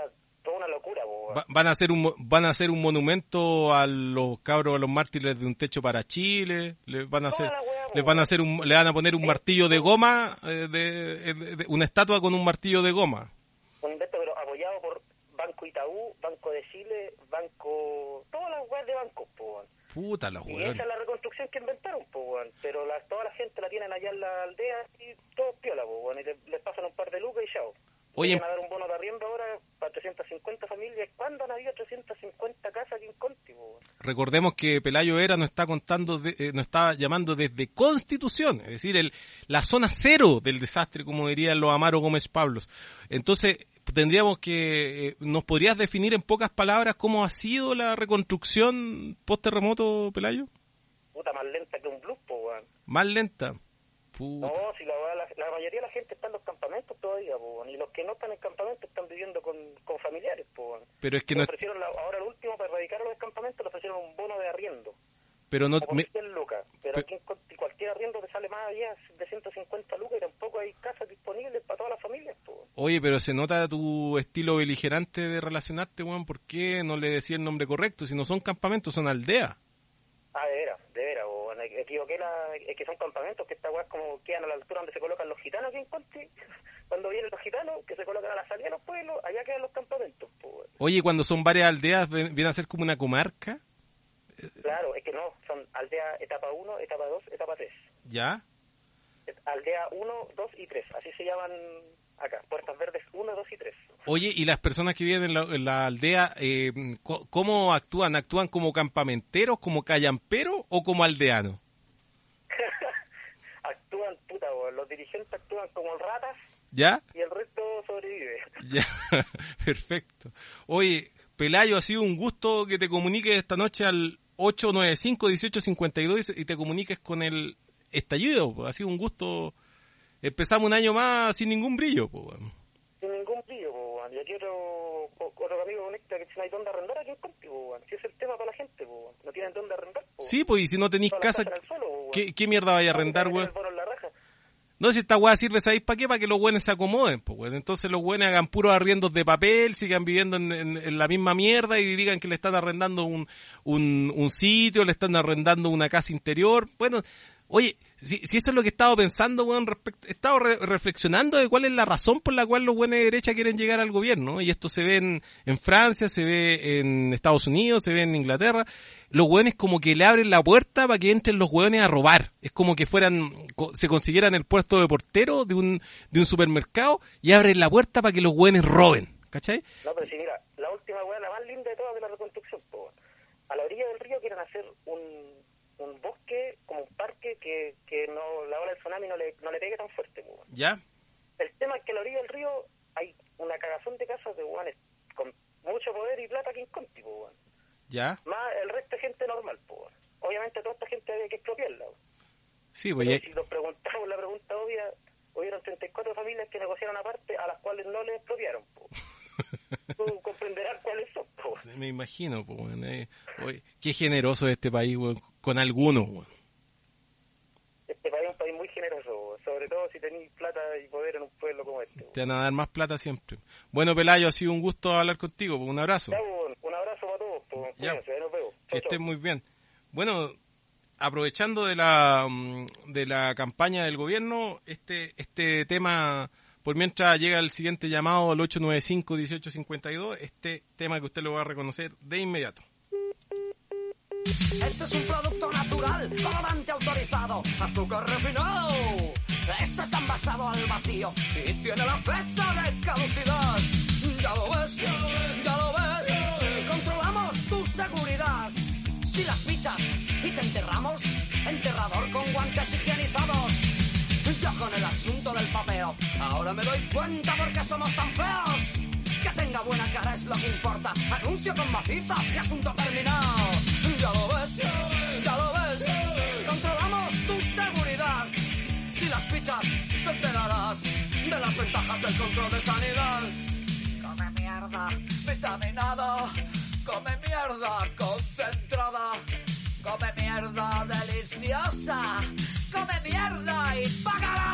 toda una locura, po. Va, van a hacer un van a hacer un monumento a los cabros, a los mártires de Un Techo para Chile, le van a hacer les van a hacer un, le van a poner un martillo de goma, eh, de, de, de una estatua con un martillo de goma. Un invento, pero apoyado por Banco Itaú, Banco de Chile, Banco, todas las weas de bancos, po. Puta la Y weón. esa es la reconstrucción que inventaron, po, pero la, toda la gente la tienen allá en la aldea y todo piola, po, y les, les pasan un par de lucas y chao. Oye, van a dar un bono de arriendo ahora para trescientas cincuenta familias. ¿Cuándo han habido trescientas cincuenta casas aquí en Conti, po? Recordemos que Pelayo Era nos está contando, de, eh, nos está llamando desde Constitución, es decir, el, la zona cero del desastre, como dirían los Amaro Gómez Pablos. Entonces, tendríamos que, eh, ¿nos podrías definir en pocas palabras cómo ha sido la reconstrucción post-terremoto, Pelayo? Puta, más lenta que un blues, po, weón. Más lenta. Puta. No, si la, la, la mayoría de la gente está en los campamentos todavía, po, y los que no están en campamentos están viviendo con, con familiares, po. Pero es que le no ofrecieron la, ahora lo último, para erradicar los campamentos, le ofrecieron un bono de arriendo. Pero no como me, cien lucas, pero pe, aquí en Conti cualquier arriendo te sale más allá de ciento cincuenta lucas y tampoco hay casas disponibles para todas las familias, po. Oye, pero se nota tu estilo beligerante de relacionarte, weón. ¿Por qué no le decía el nombre correcto? Si no son campamentos, son aldeas. Ah, de veras, de veras, o me equivoqué, la, es que son campamentos que esta weá es como quedan a la altura donde se colocan los gitanos aquí en Conti. Cuando vienen los gitanos, que se colocan a la salida de los pueblos, allá quedan los campamentos, pues. Oye, cuando son varias aldeas, ¿viene a ser como una comarca? Claro, es que no, son aldeas etapa uno, etapa dos, etapa tres. ¿Ya? Aldea uno, dos y tres, así se llaman acá, Puertas Verdes uno, dos y tres. Oye, ¿y las personas que viven en la, en la aldea, eh, cómo actúan? ¿Actúan como campamenteros, como callamperos o como aldeanos? Actúan, puta, bo, los dirigentes actúan como ratas. ¿Ya? Y el resto sobrevive. Ya, perfecto. Oye, Pelayo, ha sido un gusto que te comuniques esta noche al ocho nueve cinco, dieciocho cincuenta y dos y te comuniques con el estallido. Ha sido un gusto. Empezamos un año más sin ningún brillo. Po. Sin ningún brillo, po. Y aquí otro, otro amigo conecta que si no hay dónde arrendar aquí en Conti, po. Si es el tema para la gente, po. No tienen dónde arrendar, po. Sí, pues, y si no tenéis casa, suelo, ¿qué, ¿qué mierda vais a arrendar, weón? No, si esta weá sirve, ¿sabéis para qué? Para que los buenos se acomoden, pues, weón. Entonces los buenos hagan puros arriendos de papel, sigan viviendo en, en, en la misma mierda y digan que le están arrendando un, un, un sitio, le están arrendando una casa interior. Bueno, oye, si, si eso es lo que he estado pensando, weón, respecto, he estado re, reflexionando de cuál es la razón por la cual los buenos de derecha quieren llegar al gobierno, y esto se ve en, en Francia, se ve en Estados Unidos, se ve en Inglaterra. Los hueones como que le abren la puerta para que entren los hueones a robar. Es como que fueran, se consiguieran el puesto de portero de un de un supermercado y abren la puerta para que los hueones roben, ¿cachai? No, pero si mira, la última hueá, la más linda de todas de la reconstrucción, po. A la orilla del río quieren hacer un, un bosque, como un parque que, que no la ola del tsunami no le, no le pegue tan fuerte, po. ¿Ya? El tema es que a la orilla del río hay una cagazón de casas de hueones con mucho poder y plata aquí en Conti, po, hueón. ¿Ya? Más el resto de gente normal, pues. Obviamente toda esta gente había que expropiarla. Sí, pues. Pero si nos preguntamos la pregunta obvia, hubieron treinta y cuatro familias que negociaron aparte a las cuales no les expropiaron, pues. Tú comprenderás cuáles son, pues. Me imagino, pues, bueno, eh. Oye, qué generoso es este país, weón, con algunos, weón. Este país es un país muy generoso, weón. Sobre todo si tenéis plata y poder en un pueblo como este, weón. Te van a dar más plata siempre. Bueno, Pelayo, ha sido un gusto hablar contigo, pues, un abrazo. Ya, weón, un abrazo para todos, pues. Ya. Cuídense, nos vemos. Que Chau, estés chau. muy bien. Bueno, aprovechando de la de la campaña del gobierno, este este tema, por mientras llega el siguiente llamado al ocho nueve cinco, dieciocho cincuenta y dos, este tema que usted lo va a reconocer de inmediato. Este es un producto natural, colorante autorizado, azúcar refinado. Esto está envasado al vacío y tiene la fecha de caducidad. Ya lo ves, ya lo ves, controlamos tu seguridad. Si las fichas y te enterramos, enterrador con guantes higienizados. Ya con el asunto del papeo, ahora me doy cuenta porque somos tan feos. Que tenga buena cara es lo que importa. Anuncio con maciza y asunto terminado. Ya lo ves, ya lo ves, controlamos tu seguridad. Si las fichas te enterarás de las ventajas del control de sanidad. Come mierda, vitaminada. Come mierda concentrada. Come mierda deliciosa. Come mierda y págala.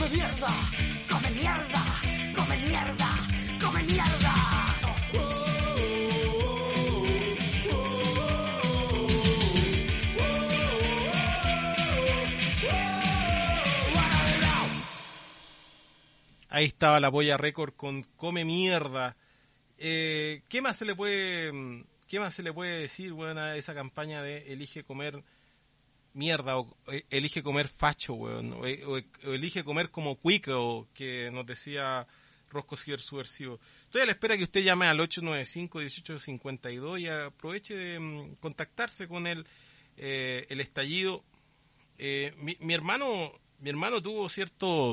come mierda, come mierda, come mierda, come mierda. Ahí estaba la Polla Record con Come Mierda. Eh, ¿Qué más se le puede, qué más se le puede decir, bueno, a esa campaña de elige comer mierda o eh, elige comer facho, weón, o, o, o elige comer como cuico, que nos decía Rosco Cibersubversivo? Estoy a la espera que usted llame al ocho nueve cinco, dieciocho cincuenta y dos y aproveche de um, contactarse con el, eh, el estallido. Eh, mi, mi hermano, mi hermano tuvo cierto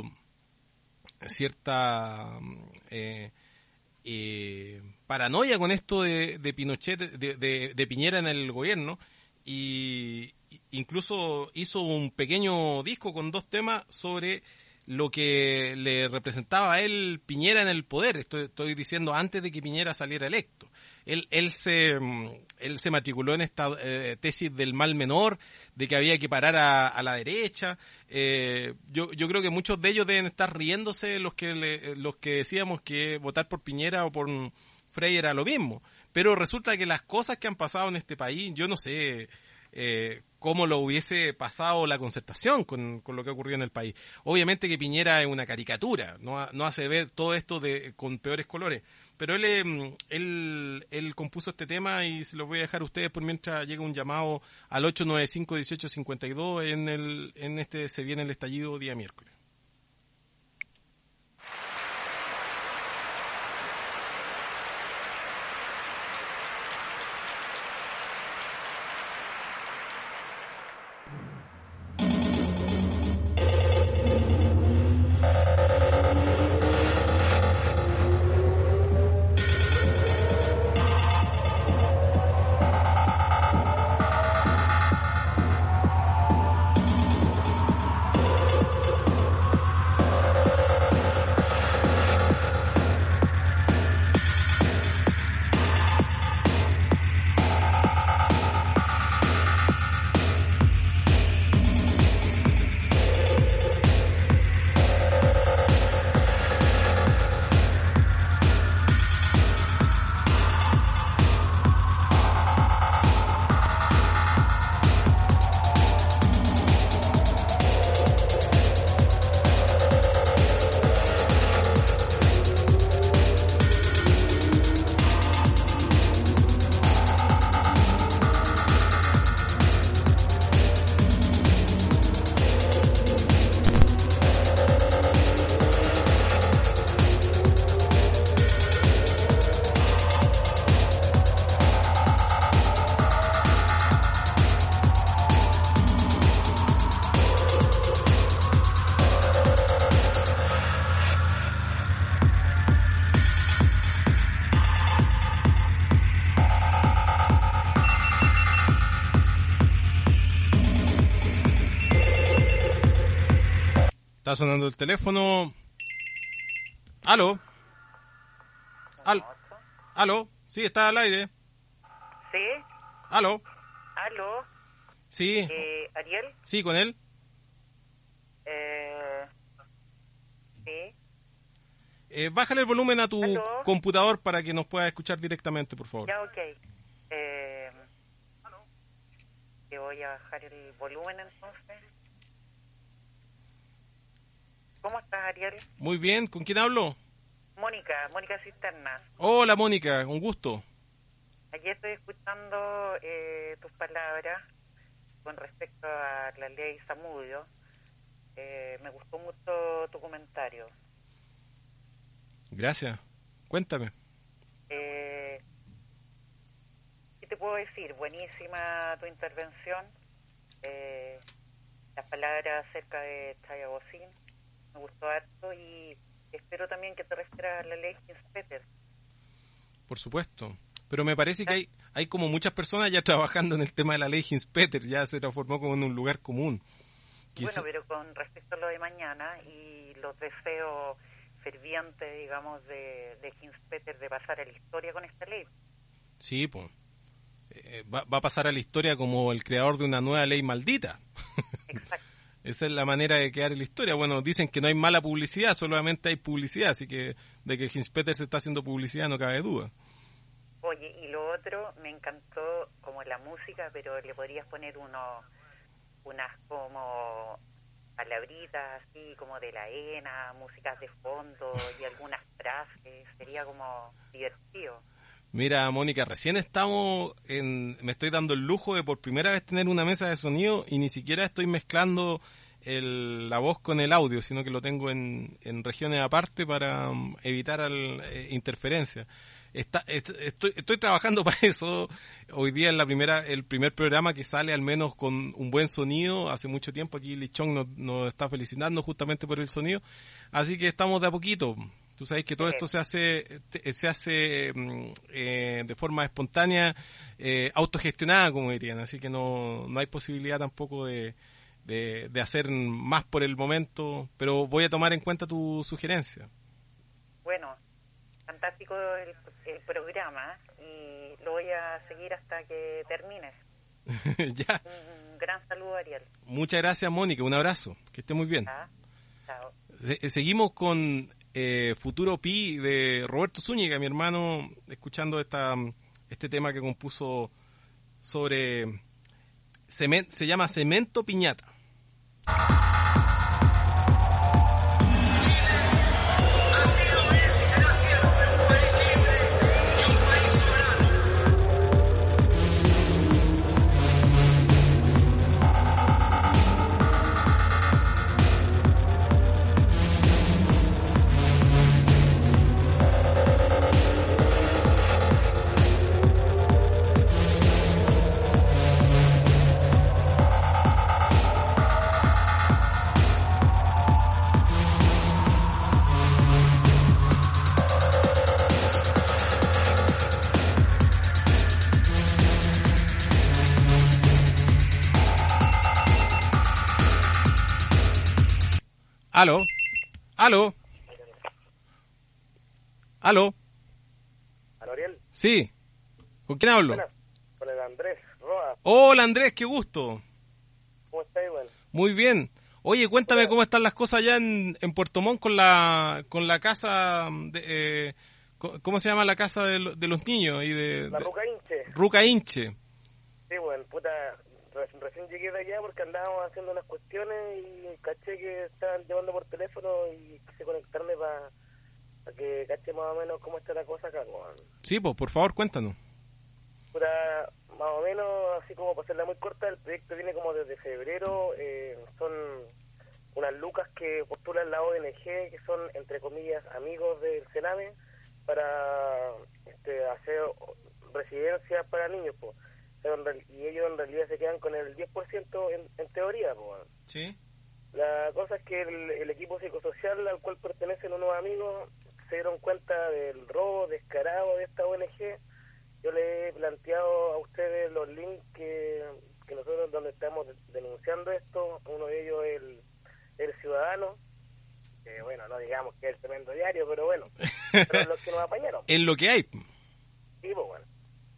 cierta eh, eh, paranoia con esto de, de Pinochet, de, de, de Piñera en el gobierno, y incluso hizo un pequeño disco con dos temas sobre lo que le representaba a él Piñera en el poder. Estoy, estoy diciendo antes de que Piñera saliera electo. Él, él se él se matriculó en esta eh, tesis del mal menor, de que había que parar a, a la derecha. Eh, yo, yo creo que muchos de ellos deben estar riéndose los que le, los que decíamos que votar por Piñera o por Frei era lo mismo. Pero resulta que las cosas que han pasado en este país, yo no sé eh, cómo lo hubiese pasado la Concertación con, con lo que ocurrió en el país. Obviamente que Piñera es una caricatura, no, no hace ver todo esto de con peores colores. Pero él, él él compuso este tema y se lo voy a dejar a ustedes por mientras llega un llamado al ocho nueve cinco, dieciocho cincuenta y dos en el en este Se Viene el Estallido día miércoles. Está sonando el teléfono. ¿Aló? ¿Aló? ¿Aló? Sí, está al aire. ¿Sí? ¿Aló? ¿Aló? Sí. Eh, ¿Ariel? Sí, con él. Eh, sí. Eh, bájale el volumen a tu ¿Aló? computador para que nos pueda escuchar directamente, por favor. Ya, ok. Eh, te voy a bajar el volumen entonces. ¿Cómo estás, Ariel? Muy bien. ¿Con quién hablo? Mónica, Mónica Cisterna. Hola, Mónica. Un gusto. Aquí estoy escuchando eh, tus palabras con respecto a la ley Zamudio. Eh, me gustó mucho tu comentario. Gracias. Cuéntame. Eh, ¿Qué te puedo decir? Buenísima tu intervención. Eh, las palabras acerca de Chaya Bocín me gustó harto y espero también que te refieras a la ley Hinspeter. Por supuesto. Pero me parece que hay hay como muchas personas ya trabajando en el tema de la ley Hinspeter, ya se transformó como en un lugar común. Quizá... Bueno, pero con respecto a lo de mañana y los deseos fervientes, digamos, de, de Hinspeter de pasar a la historia con esta ley. Sí, pues. Eh, va, va a pasar a la historia como el creador de una nueva ley maldita. Exacto. esa es la manera de quedar en la historia. Bueno, dicen que no hay mala publicidad, solamente hay publicidad, así que de que Hinspeter se está haciendo publicidad no cabe duda. Oye, y lo otro, me encantó como la música, pero le podrías poner unos, unas como palabritas así como de la E N A, músicas de fondo y algunas frases, sería como divertido. Mira, Mónica, recién estamos en, me estoy dando el lujo de por primera vez tener una mesa de sonido y ni siquiera estoy mezclando el, la voz con el audio, sino que lo tengo en, en regiones aparte para um, evitar al, eh, interferencia. Está, est, estoy, estoy trabajando para eso. Hoy día es la primera, el primer programa que sale al menos con un buen sonido. Hace mucho tiempo aquí Lichón nos, nos está felicitando justamente por el sonido. Así que estamos de a poquito. Tú sabes que todo esto se hace se hace eh, de forma espontánea, eh, autogestionada, como dirían. Así que no, no hay posibilidad tampoco de, de, de hacer más por el momento. Pero voy a tomar en cuenta tu sugerencia. Bueno, fantástico el, el programa y lo voy a seguir hasta que termines. Ya. Un gran saludo, Ariel. Muchas gracias, Mónica. Un abrazo. Que esté muy bien. Ah, chao. Se, seguimos con eh, Futuro Pi de Roberto Zúñiga, mi hermano, escuchando esta este tema que compuso sobre... Cement, se llama Cemento Piñata. Aló, aló, aló. ¿Aló, Ariel? Sí, ¿con quién hablo? Buenas, con el Andrés Roa. Hola Andrés, qué gusto. ¿Cómo estáis, güey? Muy bien. Oye, cuéntame Hola. cómo están las cosas allá en, en Puerto Montt con la con la casa, de, eh, co- ¿cómo se llama la casa de, lo- de los niños? Y de, La de- Ruca Inche. Ruca Inche. Sí, bueno, puta, re- recién llegué de allá porque andábamos haciendo unas cuestiones y caché que estaban llamando por teléfono y quise conectarme para que caché más o menos cómo está la cosa acá, weón. Sí, pues, por favor, cuéntanos. Puta, más o menos, así como para hacerla muy corta, el proyecto viene como desde febrero, eh, son unas lucas que postulan la O N G, que son, entre comillas, amigos del Sename, para este, hacer residencias para niños, pues. Y ellos en realidad se quedan con el diez por ciento en, en teoría, pues. Sí. La cosa es que el, el equipo psicosocial al cual pertenecen unos amigos se dieron cuenta del robo descarado de esta O N G. Yo le he planteado a ustedes los links que, que nosotros donde estamos denunciando esto. Uno de ellos es el, el Ciudadano, que bueno, no digamos que es el tremendo diario, pero bueno, pero es los que nos apañaron. En lo que hay. Sí, pues bueno.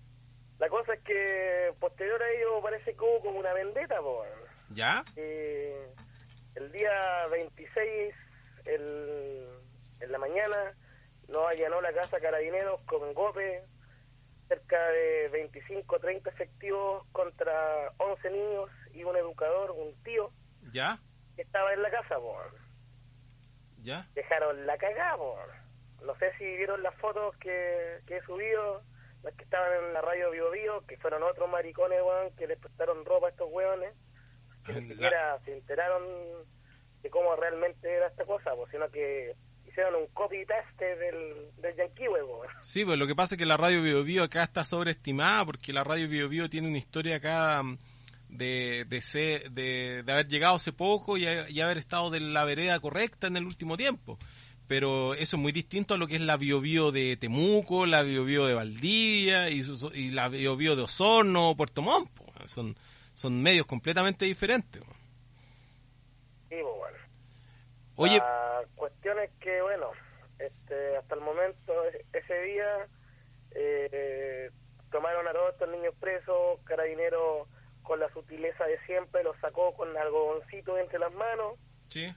La cosa es que posterior a ello parece que hubo como una vendetta, pues. ¿Ya? Eh, el día veintiséis, el, en la mañana, nos allanó la casa Carabineros con golpe, cerca de veinticinco, treinta efectivos contra once niños y un educador, un tío, ¿Ya? que estaba en la casa, por. ¿Ya? Dejaron la cagada, por. No sé si vieron las fotos que, que he subido, las que estaban en la radio Bio Bio, que fueron otros maricones, weón, que les prestaron ropa a estos weones, que ni La- siquiera se enteraron de cómo realmente era esta cosa, pues, sino que hicieron un copy-paste del, del Yankee, weón. Sí, pues lo que pasa es que la radio Bio Bio acá está sobreestimada porque la radio Bio Bio tiene una historia acá mm, de de, ser- de, de haber llegado hace poco y, ha- y haber estado de la vereda correcta en el último tiempo. Pero eso es muy distinto a lo que es la Bio Bio de Temuco, la Bio Bio de Valdivia y, su- y la Bio Bio de Osorno, Puerto Montt. Po. Son, son medios completamente diferentes. Po. Sí, pues, bueno. Oye, La cuestión es que, bueno, este, hasta el momento, e- ese día, eh, tomaron a todos estos niños presos, Carabineros con la sutileza de siempre, los sacó con algodoncito entre las manos. Sí.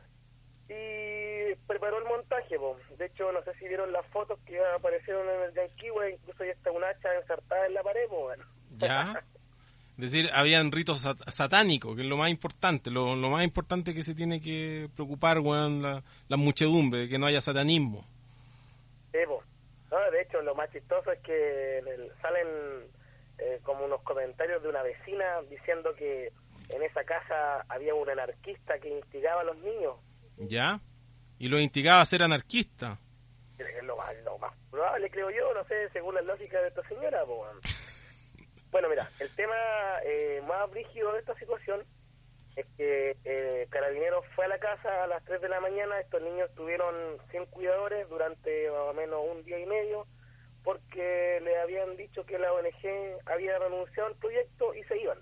Y preparó el montaje, po. De hecho, no sé si vieron las fotos que aparecieron en el Yanquiwe, incluso ya está un hacha ensartada en la pared, po, bueno. Ya. Es decir, habían ritos sat- satánicos, que es lo más importante, lo, lo más importante que se tiene que preocupar, weón, la, la muchedumbre, que no haya satanismo. Sí, po. No, de hecho, lo más chistoso es que en el, salen eh, como unos comentarios de una vecina diciendo que en esa casa había un anarquista que instigaba a los niños. ¿Ya? Y lo instigaba a ser anarquista. Es lo más, lo más probable, creo yo, no sé, según la lógica de esta señora, po. Bueno, mira, el tema eh, más brígido de esta situación es que eh, Carabineros fue a la casa a las tres de la mañana. Estos niños estuvieron sin cuidadores durante más o menos un día y medio porque le habían dicho que la O N G había renunciado al proyecto y se iban.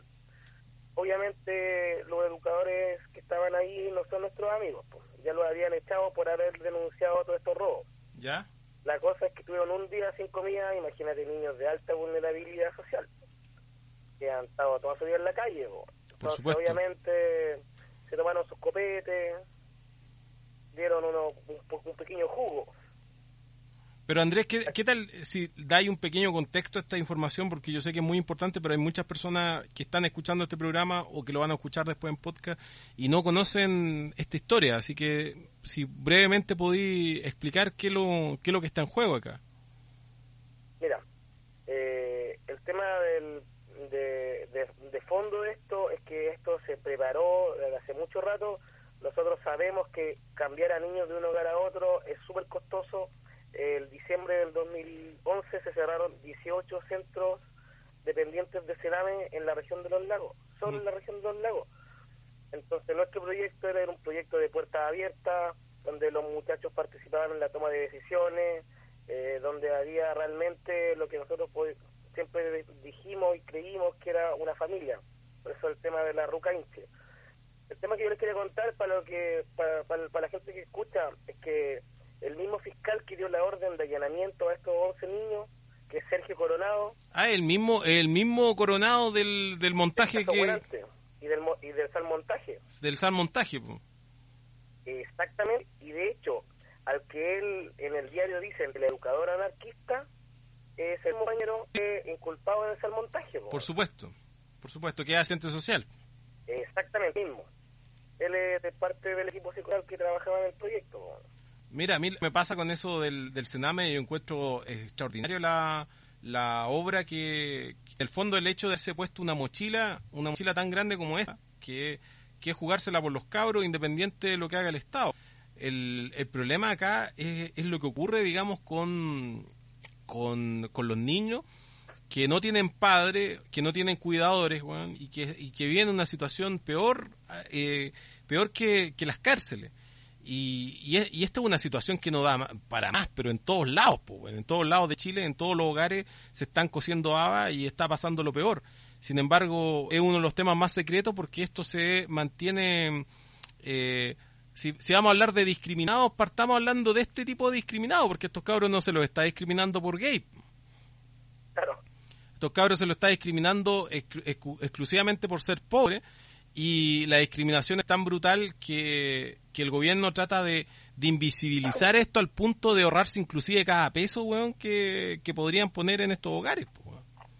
Obviamente los educadores que estaban ahí no son nuestros amigos, pues. Ya los habían echado por haber denunciado todos estos robos. ¿Ya? La cosa es que tuvieron un día sin comida, imagínate, niños de alta vulnerabilidad social, que han estado toda su vida en la calle, po. Entonces, supuesto. obviamente, se tomaron sus copetes, dieron uno, un, un pequeño jugo. Pero Andrés, ¿qué, qué tal si dais un pequeño contexto a esta información? Porque yo sé que es muy importante, pero hay muchas personas que están escuchando este programa o que lo van a escuchar después en podcast y no conocen esta historia. Así que, si brevemente podéis explicar qué es lo, qué es lo que está en juego acá. Mira, eh, el tema del, de, de, de fondo de esto es que esto se preparó desde hace mucho rato. Nosotros sabemos que cambiar a niños de un hogar a otro es súper costoso. El diciembre del dos mil once se cerraron dieciocho centros dependientes de Sename en la región de los lagos, solo en la región de los lagos. Entonces nuestro proyecto era un proyecto de puertas abiertas, donde los muchachos participaban en la toma de decisiones, eh, donde había realmente lo que nosotros pues, siempre dijimos y creímos que era una familia. Por eso el tema de la Ruca Inche. El tema que yo les quería contar para lo que para, para, para la gente que escucha es que el mismo fiscal que dio la orden de allanamiento a estos once niños, que es Sergio Coronado. Ah, el mismo el mismo Coronado del, del montaje que... Y del, y del salmontaje. Del salmontaje, pues. Exactamente, y de hecho, al que él en el diario dice, el educador anarquista, es el compañero que inculpado en el salmontaje. Po. Por supuesto, por supuesto, que es asistente social. Exactamente, mismo. Él es de parte del equipo psicosocial que trabajaba en el proyecto. Po. Mira, a mí me pasa con eso del, del Sename, yo encuentro extraordinario la, la obra que, en el fondo, el hecho de haberse puesto una mochila, una mochila tan grande como esta, que, que es jugársela por los cabros, independiente de lo que haga el Estado. El, el problema acá es, es lo que ocurre, digamos, con, con, con los niños que no tienen padre, que no tienen cuidadores, bueno, y, que, y que viven en una situación peor, eh, peor que, que las cárceles. Y, y, es, y esta es una situación que no da para más, pero en todos lados, pues, en todos lados de Chile, en todos los hogares se están cociendo habas y está pasando lo peor. Sin embargo, es uno de los temas más secretos porque esto se mantiene... Eh, si, si vamos a hablar de discriminados, partamos hablando de este tipo de discriminados, porque estos cabros no se los está discriminando por gay. Claro. Estos cabros se los está discriminando exclu- exclu- exclusivamente por ser pobres. Y la discriminación es tan brutal que, que el gobierno trata de, de invisibilizar esto al punto de ahorrarse inclusive cada peso, weón, que, que podrían poner en estos hogares. Pues,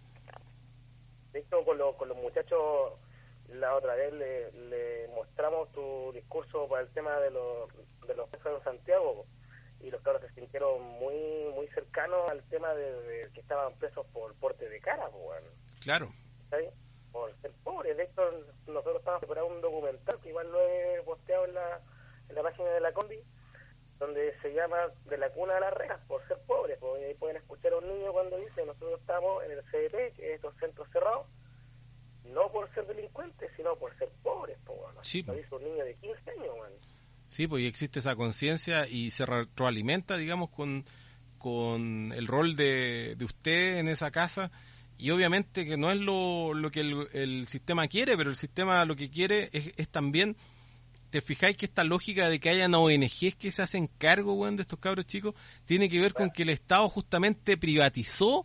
de hecho, con, lo, con los muchachos, la otra vez le, le mostramos tu discurso para el tema de los, de los presos en Santiago, y los cabros se sintieron muy muy cercanos al tema de, de que estaban presos por porte de cara, pues, claro. ¿sabes? Por ser pobres. De hecho, nosotros estamos preparando un documental que igual lo he posteado en la, en la página de la Combi, donde se llama De la cuna a las rejas, por ser pobres. Pues ahí pueden escuchar a un niño cuando dice: nosotros estamos en el C D P, que es estos centros cerrados, no por ser delincuentes, sino por ser pobres. Pues, bueno. Sí, lo dice un niño de quince años, man. Sí, pues y existe esa conciencia y se retroalimenta, digamos, con, con el rol de, de usted en esa casa. Y obviamente que no es lo, lo que el, el sistema quiere, pero el sistema lo que quiere es, es también, ¿te fijáis que esta lógica de que hayan O N Ges que se hacen cargo, weón, de estos cabros chicos, tiene que ver con que el Estado justamente privatizó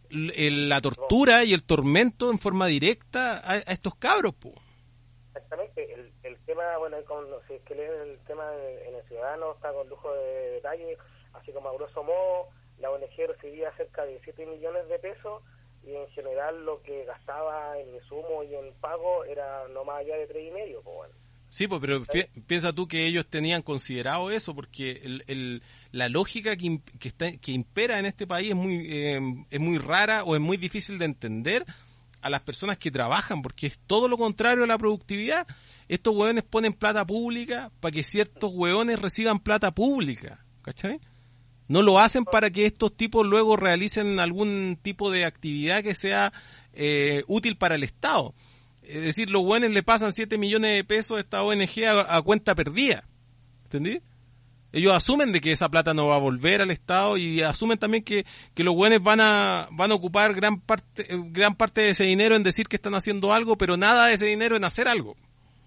el, la tortura y el tormento en forma directa a, a estos cabros, po. Exactamente, el, el tema, bueno, con, si es que leen el tema en, en el Ciudadano, está con lujo de detalle, así como a grosso modo, la O N G recibía cerca de siete millones de pesos, y en general lo que gastaba en insumo y en pago era no más allá de tres y medio, pues bueno. Sí, pues, pero ¿sí? Piensa tú que ellos tenían considerado eso, porque el, el, la lógica que, que, está, que impera en este país es muy, eh, es muy rara o es muy difícil de entender a las personas que trabajan, porque es todo lo contrario a la productividad. Estos hueones ponen plata pública para que ciertos hueones reciban plata pública, ¿cachai? No lo hacen para que estos tipos luego realicen algún tipo de actividad que sea eh, útil para el Estado. Es decir, los buenos le pasan siete millones de pesos a esta O N G a, a cuenta perdida. ¿Entendí? Ellos asumen de que esa plata no va a volver al Estado y asumen también que, que los buenos van a van a ocupar gran parte gran parte de ese dinero en decir que están haciendo algo, pero nada de ese dinero en hacer algo.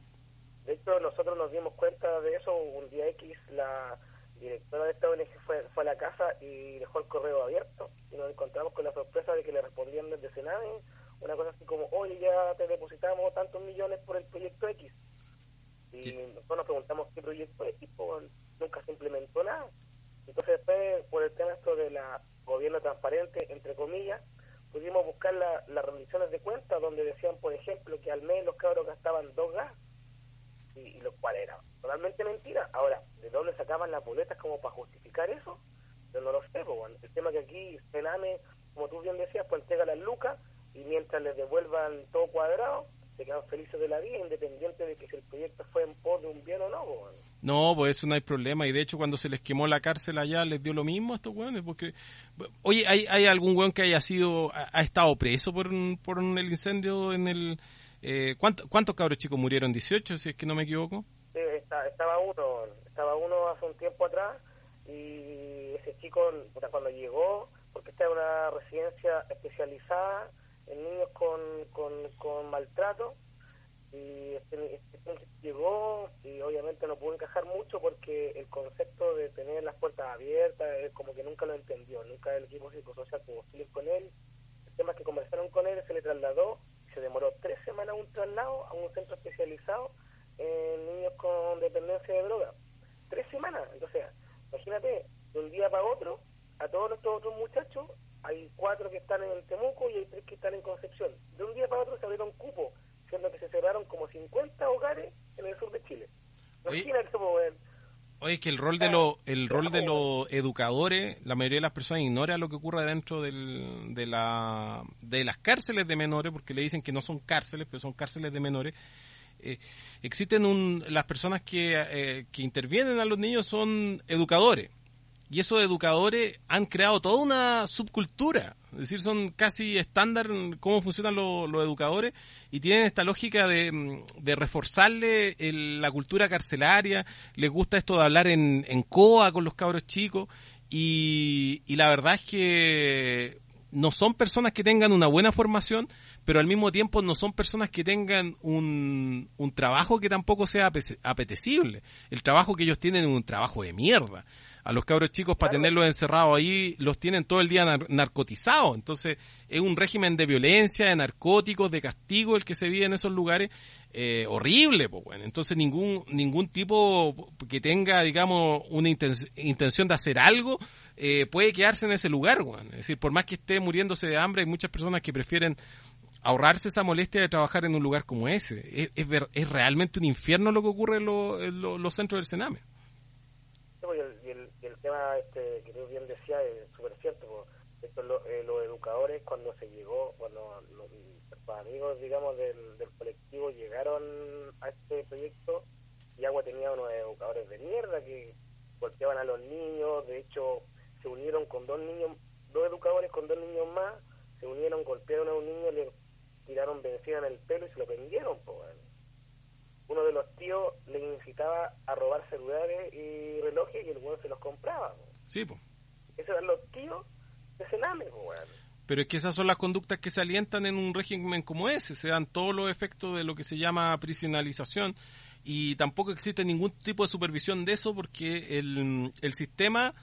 De hecho, nosotros nos dimos cuenta de eso un día X. La directora de esta O N G fue, fue a la casa y dejó el correo abierto y nos encontramos con la sorpresa de que le respondían desde Sename una cosa así como, oye, ya te depositamos tantos millones por el proyecto X. Y ¿qué? Nosotros nos preguntamos qué proyecto X, pues nunca se implementó nada. Entonces después, por el tema esto de la gobierno transparente, entre comillas, pudimos buscar la, las rendiciones de cuentas donde decían, por ejemplo, que al mes los cabros gastaban dos gas, y, y lo cual era totalmente mentira. Ahora, ¿de dónde sacaban las boletas como para justificar eso? Yo no lo sé, pues bueno. El tema que aquí Sename, como tú bien decías, pues entrega las lucas, y mientras les devuelvan todo cuadrado, se quedan felices de la vida, independiente de que si el proyecto fue en pos de un bien o no. Bueno. No, pues eso no hay problema, y de hecho cuando se les quemó la cárcel allá, les dio lo mismo a estos hueones, porque, oye, ¿hay, hay algún hueón que haya sido, ha, ha estado preso por, por el incendio en el, eh, ¿cuánto, cuántos cabros chicos murieron? ¿dieciocho, si es que no me equivoco? Sí, está, estaba uno, estaba uno hace un tiempo atrás, y ese chico, cuando llegó, porque esta es una residencia especializada en niños con, con, con maltrato, y este, este llegó y obviamente no pudo encajar mucho porque el concepto de tener las puertas abiertas es como que nunca lo entendió, nunca el equipo psicosocial pudo seguir con él. El tema es que conversaron con él, se le trasladó, se demoró tres semanas un traslado a un centro especializado en niños con dependencia de droga. Tres semanas, entonces, imagínate, de un día para otro, a todos estos otros muchachos, hay cuatro que están en Temuco y hay tres que están en Concepción. De un día para otro se abrieron cupos, siendo que se cerraron como cincuenta hogares en el sur de Chile. Imagínate, oye, oye, que el rol de los el rol de los educadores, la mayoría de las personas ignora lo que ocurre dentro del, de la de las cárceles de menores, porque le dicen que no son cárceles, pero son cárceles de menores. Eh, existen un, las personas que, eh, que intervienen a los niños son educadores. Y esos educadores han creado toda una subcultura, es decir, son casi estándar cómo funcionan los, los educadores y tienen esta lógica de, de reforzarle el, la cultura carcelaria, les gusta esto de hablar en, en coa con los cabros chicos y, y la verdad es que no son personas que tengan una buena formación, pero al mismo tiempo no son personas que tengan un, un trabajo que tampoco sea apetecible. El trabajo que ellos tienen es un trabajo de mierda. A los cabros chicos, para tenerlos encerrados ahí, los tienen todo el día nar- narcotizados. Entonces, es un régimen de violencia, de narcóticos, de castigo el que se vive en esos lugares, eh, horrible, pues bueno. Entonces, ningún ningún tipo que tenga, digamos, una inten- intención de hacer algo, eh, puede quedarse en ese lugar, bueno. Es decir, por más que esté muriéndose de hambre, hay muchas personas que prefieren ahorrarse esa molestia de trabajar en un lugar como ese. Es, es, ver, es realmente un infierno lo que ocurre en, lo, en lo, los centros del Sename. Y el, y el, y el tema este que tú bien decías es súper cierto. Pues, esto, lo, eh, los educadores, cuando se llegó, cuando los, los amigos, digamos, del, del colectivo llegaron a este proyecto, Yagua tenía unos educadores de mierda que golpeaban a los niños. De hecho, se unieron con dos niños, dos educadores con dos niños más, se unieron, golpearon a un niño, le tiraron benzina en el pelo y se lo prendieron, pues. Uno de los tíos le incitaba a robar celulares y relojes y el weón se los compraba. ¿No? Sí, pues. Esos eran los tíos de Sename, weón. Pero es que esas son las conductas que se alientan en un régimen como ese. Se dan todos los efectos de lo que se llama prisionalización y tampoco existe ningún tipo de supervisión de eso porque el, el sistema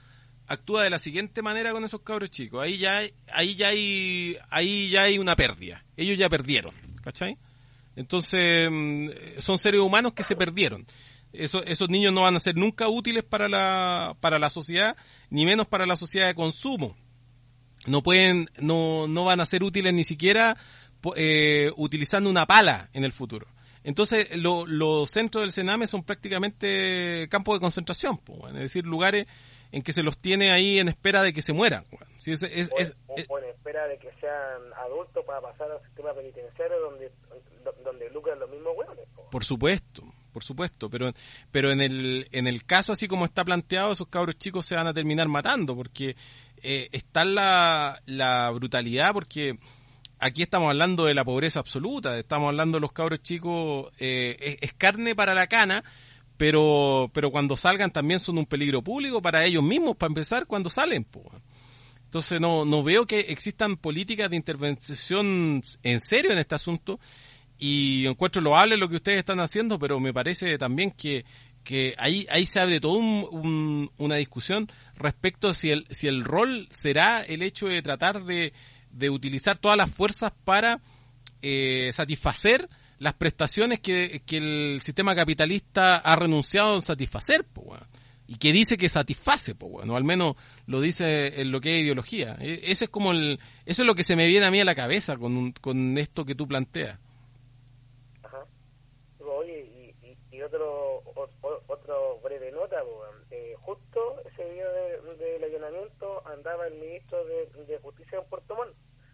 actúa de la siguiente manera con esos cabros chicos. Ahí ya hay, ahí ya hay, ahí ya hay una pérdida. Ellos ya perdieron, ¿cachai? Entonces, son seres humanos que se perdieron. Eso, esos niños no van a ser nunca útiles para la, para la sociedad, ni menos para la sociedad de consumo. No pueden, no, no van a ser útiles ni siquiera eh, utilizando una pala en el futuro. Entonces, lo, los centros del Sename son prácticamente campos de concentración, pues, bueno, es decir, lugares en que se los tiene ahí en espera de que se mueran. Bueno. Sí, es, es, o, es, o, es, o en espera de que sean adultos para pasar al sistema penitenciario donde, donde lucran los mismos hueones. Por supuesto, por supuesto, pero pero en el en el caso así como está planteado, esos cabros chicos se van a terminar matando, porque eh, está la, la brutalidad, porque aquí estamos hablando de la pobreza absoluta, estamos hablando de los cabros chicos, eh, es, es carne para la cana, pero pero cuando salgan también son un peligro público para ellos mismos, para empezar, cuando salen, pues. Entonces no no veo que existan políticas de intervención en serio en este asunto, y encuentro loable lo que ustedes están haciendo, pero me parece también que que ahí ahí se abre toda un, un, una discusión respecto a si el si el rol será el hecho de tratar de de utilizar todas las fuerzas para eh, satisfacer las prestaciones que, que el sistema capitalista ha renunciado a satisfacer, pues, bueno, y que dice que satisface, pues, bueno, al menos lo dice en lo que es ideología. Eso es como el, eso es lo que se me viene a mí a la cabeza con, con esto que tú planteas. Ajá. Oye, y, y, y otro, otro, otro breve nota, pues, eh, justo ese día de, del allanamiento andaba el ministro de, de Justicia en Puerto Montt.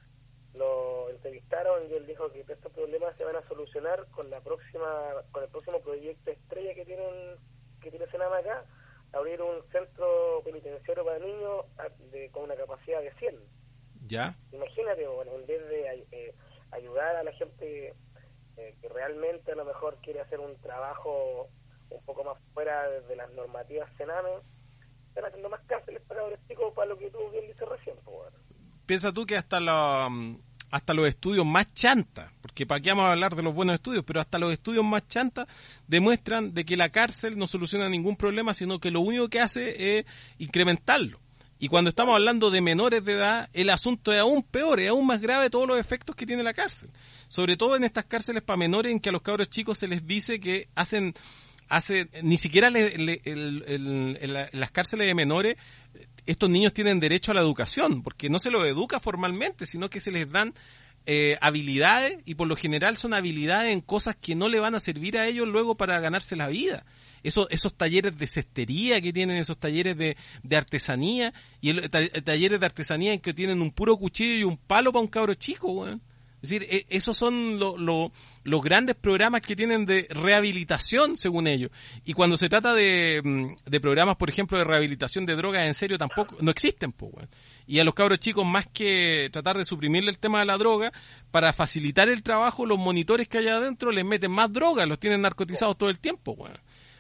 Lo entrevistaron y él dijo que estos problemas se van a solucionar con la próxima, con el próximo proyecto estrella que tienen, que tiene Sename acá, abrir un centro penitenciario para niños de, con una capacidad de cien. ¿Ya? Imagínate, bueno, en vez de eh, ayudar a la gente eh, que realmente a lo mejor quiere hacer un trabajo un poco más fuera de las normativas Sename, están haciendo más cárceles para los chicos, para lo que tú bien dices recién, pues, bueno. Piensa tú que hasta la, hasta los estudios más chantas, porque para qué vamos a hablar de los buenos estudios, pero hasta los estudios más chantas demuestran de que la cárcel no soluciona ningún problema, sino que lo único que hace es incrementarlo. Y cuando estamos hablando de menores de edad, el asunto es aún peor, es aún más grave todos los efectos que tiene la cárcel. Sobre todo en estas cárceles para menores en que a los cabros chicos se les dice que hacen... hace ni siquiera le, le, el, el, el, el, las cárceles de menores, estos niños tienen derecho a la educación, porque no se los educa formalmente, sino que se les dan eh, habilidades, y por lo general son habilidades en cosas que no le van a servir a ellos luego para ganarse la vida. Esos, esos talleres de cestería que tienen, esos talleres de, de artesanía, y el, el, talleres de artesanía en que tienen un puro cuchillo y un palo para un cabro chico, weón. Es decir, eh, esos son lo, lo, los grandes programas que tienen de rehabilitación, según ellos. Y cuando se trata de, de programas, por ejemplo, de rehabilitación de drogas, en serio, tampoco, no existen, pues, bueno. Y a los cabros chicos, más que tratar de suprimirle el tema de la droga, para facilitar el trabajo, los monitores que hay adentro les meten más droga, los tienen narcotizados todo el tiempo, bueno.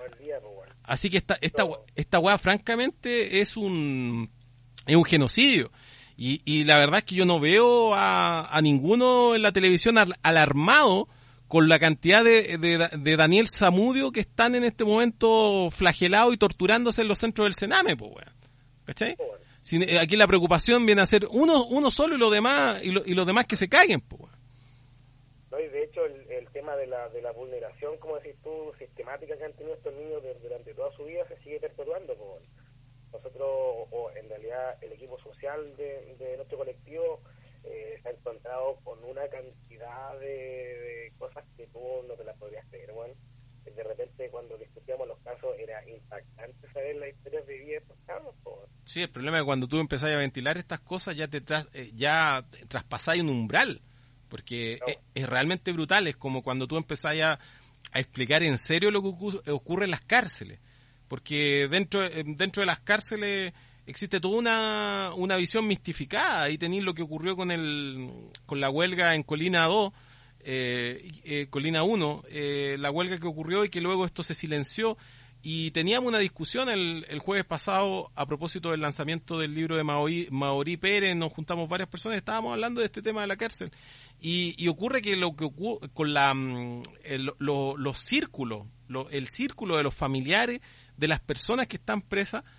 Así que esta, esta, esta weá, francamente, es un, es un genocidio. Y, y la verdad es que yo no veo a, a ninguno en la televisión alarmado con la cantidad de, de, de Daniel Zamudio que están en este momento flagelados y torturándose en los centros del Sename, pues, weón. ¿Cachai? Si, aquí la preocupación viene a ser uno uno solo y los demás y, lo, y los demás que se caguen, pues, weón. No, y de hecho el, el tema de la de la vulneración, como decís tú, sistemática que han tenido estos niños de, durante toda su vida se sigue perpetuando, pues, weón. Nosotros, o en realidad el equipo social de, de nuestro colectivo, eh, se ha encontrado con una cantidad de, de cosas que tú no te las podrías creer, bueno. De repente, cuando discutíamos los casos, era impactante saber las historias de vida de estos casos. Sí, el problema es que cuando tú empezás a ventilar estas cosas, ya te tras, eh, ya traspasáis un umbral, porque no. es, es realmente brutal. Es como cuando tú empezás a, a explicar en serio lo que ocurre, ocurre en las cárceles. Porque dentro dentro de las cárceles existe toda una, una visión mistificada. Ahí tenéis lo que ocurrió con el con la huelga en Colina dos, eh, eh, Colina uno, eh, la huelga que ocurrió y que luego esto se silenció. Y teníamos una discusión el, el jueves pasado a propósito del lanzamiento del libro de Maorí, Maorí Pérez. Nos juntamos varias personas, estábamos hablando de este tema de la cárcel. Y, y ocurre que lo que ocurre con la el, lo, los círculos, lo, el círculo de los familiares de las personas que están presas,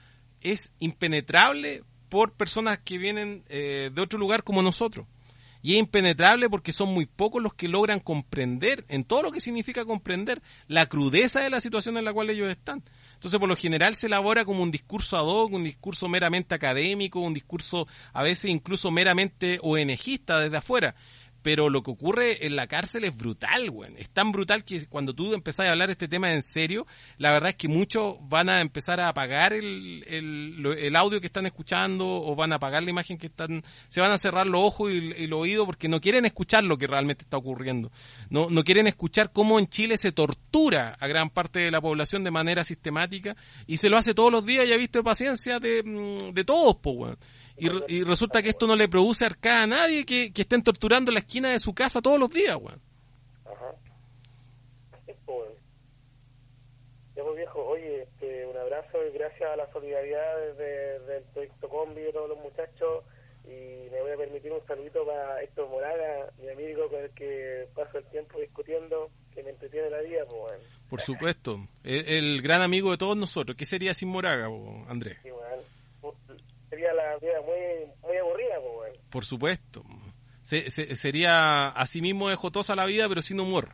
es impenetrable por personas que vienen eh, de otro lugar como nosotros. Y es impenetrable porque son muy pocos los que logran comprender, en todo lo que significa comprender, la crudeza de la situación en la cual ellos están. Entonces, por lo general se elabora como un discurso ad hoc, un discurso meramente académico, un discurso a veces incluso meramente O N Gista desde afuera. Pero lo que ocurre en la cárcel es brutal, güey. Es tan brutal que cuando tú empezás a hablar este tema en serio, la verdad es que muchos van a empezar a apagar el, el, el audio que están escuchando o van a apagar la imagen que están... Se van a cerrar los ojos y, y los oídos porque no quieren escuchar lo que realmente está ocurriendo. No, no quieren escuchar cómo en Chile se tortura a gran parte de la población de manera sistemática y se lo hace todos los días y ha visto paciencia de, de todos, pues, güey. Y, y resulta que esto no le produce arcada a nadie que, que estén torturando en la esquina de su casa todos los días, weón. Ajá. Sí, pues. Ya pues, viejo, oye, este, un abrazo y gracias a la solidaridad de, del proyecto Combi de todos los muchachos. Y me voy a permitir un saludito para Héctor Moraga, mi amigo con el que paso el tiempo discutiendo, que me entretiene la vida, pues, bueno. Por supuesto, el, el gran amigo de todos nosotros. ¿Qué sería sin Moraga, Andrés? Sí, bueno. Sería la vida muy muy aburrida, pues, bueno. Por supuesto. Se, se, sería así mismo de jotosa la vida, pero sin humor.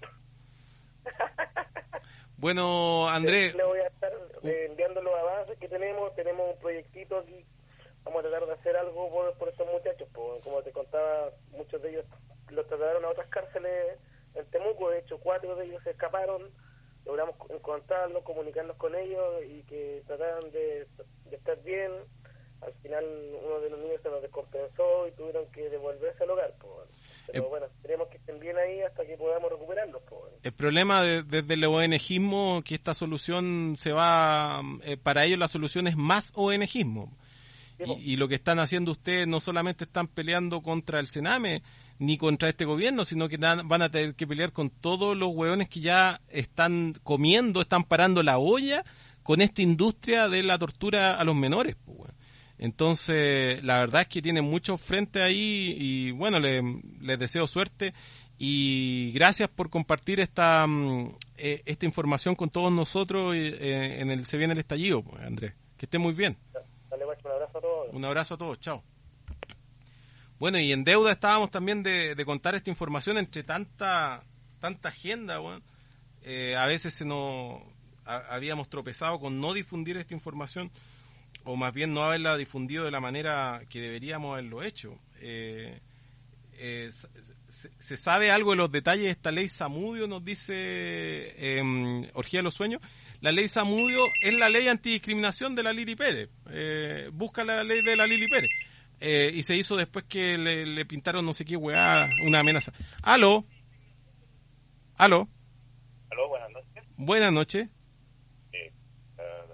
Bueno, Andrés... Le voy a estar eh, enviando los avances que tenemos. Tenemos un proyectito aquí. Vamos a tratar de hacer algo por, por estos muchachos. Pues, como te contaba, muchos de ellos los trasladaron a otras cárceles en Temuco. De hecho, cuatro de ellos se escaparon. Logramos encontrarlos, comunicarnos con ellos y que trataran de, de estar bien. Al final uno de los niños se nos descompensó y tuvieron que devolverse al hogar, pues. Pero eh, bueno, esperemos que estén bien ahí hasta que podamos recuperarlos, pues. El problema de, desde el ONGismo, que esta solución se va, eh, para ellos la solución es más ONGismo. Sí, y, y lo que están haciendo ustedes no solamente están peleando contra el Sename ni contra este gobierno, sino que van a tener que pelear con todos los hueones que ya están comiendo, están parando la olla con esta industria de la tortura a los menores, pues, bueno. Entonces, la verdad es que tienen mucho frente ahí y bueno, les, les deseo suerte y gracias por compartir esta eh, esta información con todos nosotros eh, en el Se Viene el Estallido, pues, Andrés. Que esté muy bien. Dale, guacho, un abrazo a todos. Un abrazo a todos, chao. Bueno, y en deuda estábamos también de, de contar esta información entre tanta tanta agenda, bueno. eh, a veces se nos a, habíamos tropezado con no difundir esta información o más bien no haberla difundido de la manera que deberíamos haberlo hecho. Eh, eh, se, se sabe algo de los detalles de esta ley Zamudio, nos dice eh, Orgía de los Sueños. La ley Zamudio es la ley antidiscriminación de la Lili Pérez. Eh, busca la ley de la Lili Pérez. Eh, y se hizo después que le, le pintaron no sé qué weá, una amenaza. ¿Aló? ¿Aló? ¿Aló? Buenas noches. Buenas noches. Eh, uh,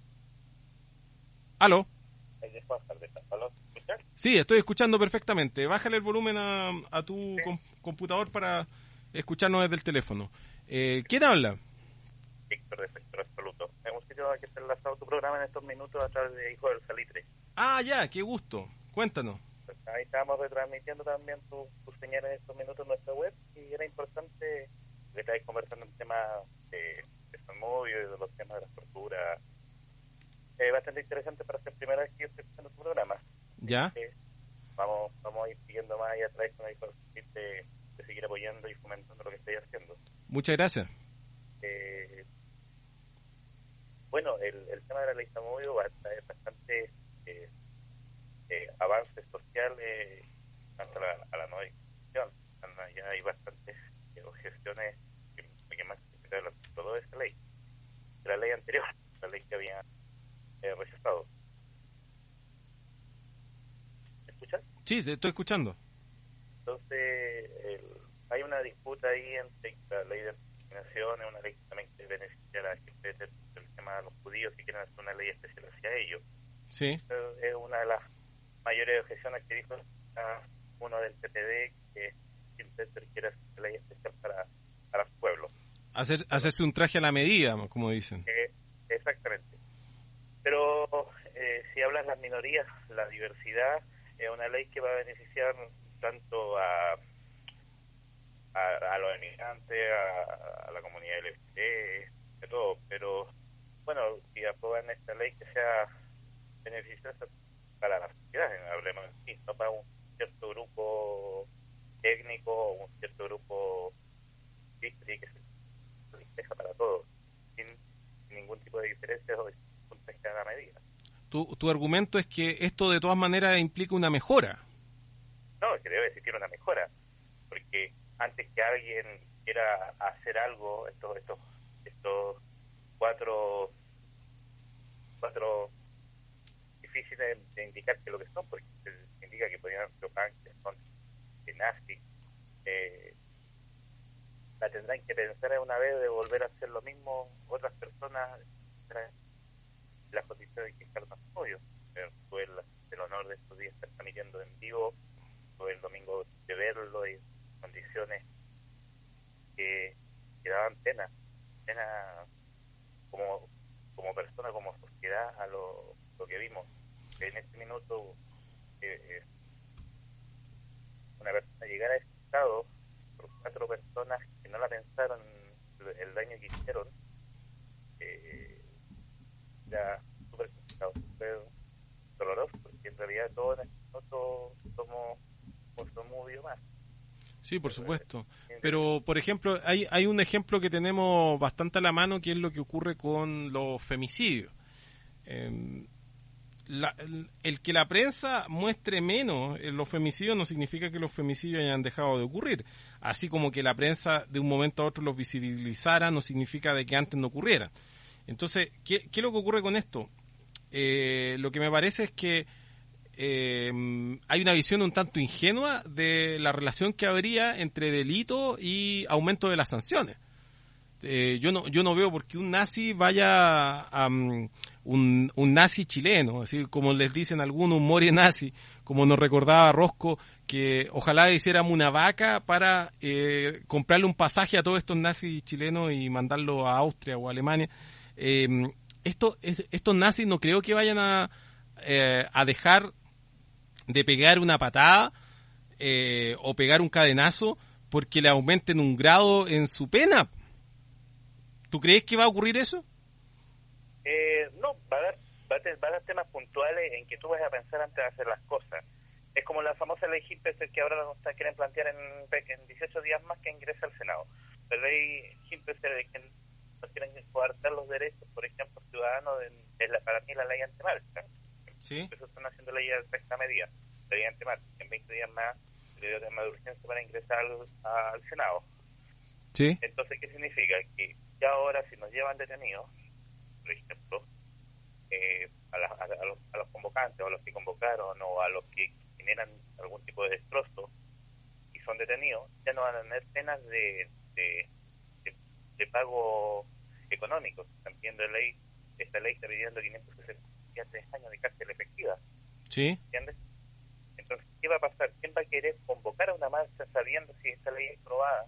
¿Aló? ¿Aló? Sí, estoy escuchando perfectamente. Bájale el volumen a, a tu sí. com- computador para escucharnos desde el teléfono. Eh, ¿Quién habla? Víctor, de Sector Absoluto. Hemos querido que esté enlazado tu programa en estos minutos a través de Hijo del Salitre. Ah, ya, qué gusto. Cuéntanos. Pues ahí estamos retransmitiendo también tu, tus señales en estos minutos en nuestra web y era importante que estáis conversando en temas de, de Zamudio y de los temas de las torturas. Eh, bastante interesante para ser primera vez que yo estoy escuchando tu programa. ¿Ya? Eh, vamos vamos a ir siguiendo más allá atrás con el de, de seguir apoyando y fomentando lo que estáis haciendo. Muchas gracias. Eh, bueno, el, el tema de la ley Zamudio va a traer bastante eh, eh, avances sociales tanto a la, a la nueva discusión. Ya hay bastantes eh, objeciones que, que más se de todo de esa ley. De la ley anterior, la ley que había eh, rechazado. ¿Me escuchas? Sí, te estoy escuchando. Entonces, el, hay una disputa ahí entre la ley de discriminación, es una ley que también que beneficia a la gente del, del tema de los judíos que quieren hacer una ley especial hacia ellos. Sí. Es una de las mayores objeciones que dijo uno del P P D, que Silvestre quiere hacer una ley especial para, para los pueblos. Hacer, hacerse un traje a la medida, como dicen. Eh, exactamente. Pero eh, si hablas las minorías, la diversidad, es una ley que va a beneficiar tanto a a, a los emigrantes, a, a la comunidad L G B T, de todo, pero bueno, si aprueban esta ley que sea beneficiosa para la sociedad, hablemos en sí, no para un cierto grupo técnico o un cierto grupo que se despeja para todos, sin ningún tipo de diferencia o sin pescar a medida. Tu, tu argumento es que esto de todas maneras implica una mejora. No, es que debe existir una mejora, porque antes que alguien quiera hacer algo, estos estos estos cuatro cuatro difíciles de indicar que lo que son, porque se indica que podrían ser que son de nazis, eh, la tendrán que pensar una vez de volver a hacer lo mismo otras personas, las condiciones de que Carlos Pollo tuve el, el honor de estos días estar transmitiendo en vivo, tuve el domingo de verlo y condiciones que, que daban pena pena como como persona, como sociedad, a lo, lo que vimos en este minuto. eh, eh, una persona llegar a este estado por cuatro personas que no la pensaron el daño que hicieron, eh, era súper complicado, súper doloroso, porque en realidad todos nosotros somos somos más. Sí, por supuesto. Pero, por ejemplo, hay, hay un ejemplo que tenemos bastante a la mano, que es lo que ocurre con los femicidios. Eh, la, el, el que la prensa muestre menos en los femicidios no significa que los femicidios hayan dejado de ocurrir. Así como que la prensa de un momento a otro los visibilizara, no significa de que antes no ocurrieran. Entonces, ¿qué, qué es lo que ocurre con esto? Eh, lo que me parece es que Eh, hay una visión un tanto ingenua de la relación que habría entre delito y aumento de las sanciones. Eh, yo no yo no veo por qué un nazi vaya a um, un, un nazi chileno, es decir, como les dicen algunos, un more nazi, como nos recordaba Rosco, que ojalá hiciéramos una vaca para eh, comprarle un pasaje a todos estos nazis chilenos y mandarlo a Austria o a Alemania. Eh, esto, estos nazis no creo que vayan a, eh, a dejar de pegar una patada eh, o pegar un cadenazo porque le aumenten un grado en su pena. ¿Tú crees que va a ocurrir eso? Eh, no, va a, dar, va, a tener, va a dar temas puntuales en que tú vas a pensar antes de hacer las cosas. Es como la famosa ley Gimpeser que ahora nos quieren plantear en, en dieciocho días más que ingrese al Senado. La ley Gimpeser de que nos quieren coartar los derechos, por ejemplo, ciudadanos, es la, para mí la ley antimarcha. ¿Sí? Eso están haciendo leyes de sexta medida, ley antimarcha. En veinte días más le dio tema de urgencia para ingresar al, al Senado. Sí. Entonces, ¿qué significa? Que ya ahora si nos llevan detenidos, por ejemplo, eh, a, la, a, a, los, a los convocantes o a los que convocaron o a los que generan algún tipo de destrozo y son detenidos, ya no van a tener penas de, de, de, de pago económico. Están pidiendo ley, esta ley está pidiendo quinientos sesenta tres años de cárcel efectiva. Sí. ¿Entiendes? Entonces, ¿qué va a pasar? ¿Quién va a querer convocar a una marcha sabiendo si esta ley es aprobada?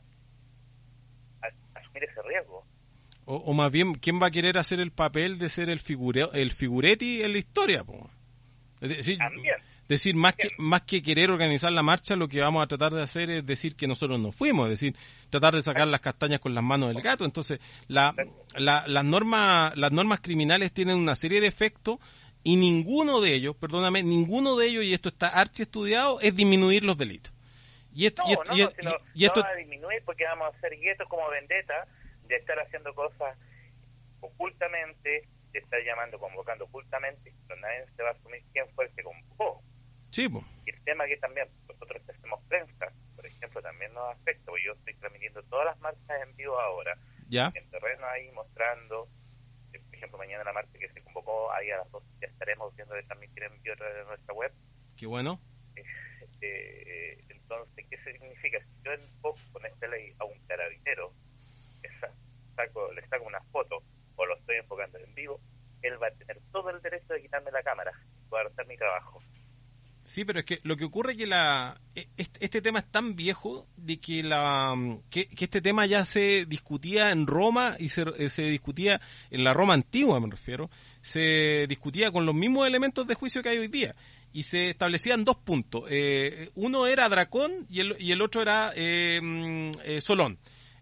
A, asumir ese riesgo. O, o más bien, ¿quién va a querer hacer el papel de ser el figure, el figuretti en la historia? Po? Es decir, También. decir más que más que querer organizar la marcha, lo que vamos a tratar de hacer es decir que nosotros no fuimos, es decir, tratar de sacar las castañas con las manos del gato. Entonces, la, la, las normas las normas criminales tienen una serie de efectos y ninguno de ellos, perdóname, ninguno de ellos, y esto está archiestudiado, es disminuir los delitos. Y esto, no, y esto, no, y, no, sino, y esto no va a disminuir porque vamos a hacer guetos como vendetta de estar haciendo cosas ocultamente, de estar llamando, convocando ocultamente, pero nadie se va a asumir quién fue el que convocó. Sí, pues. Y el tema que también nosotros que hacemos prensa, por ejemplo, también nos afecta, porque yo estoy transmitiendo todas las marchas en vivo ahora, ya en terreno ahí mostrando, eh, por ejemplo, mañana la marcha que se convocó, ahí a las dos ya estaremos viendo de transmitir en vivo a través de nuestra web. Qué bueno. Eh, eh, entonces, ¿qué significa? Si yo enfoco con esta ley a un carabinero, esa, saco, le saco una foto o lo estoy enfocando en vivo, él va a tener todo el derecho de quitarme la cámara y poder hacer mi trabajo. Sí, pero es que lo que ocurre es que la este, este tema es tan viejo de que la que, que este tema ya se discutía en Roma y se, se discutía en la Roma antigua, me refiero, se discutía con los mismos elementos de juicio que hay hoy día y se establecían dos puntos. Eh, uno era Dracón y el, y el otro era eh, eh, Solón.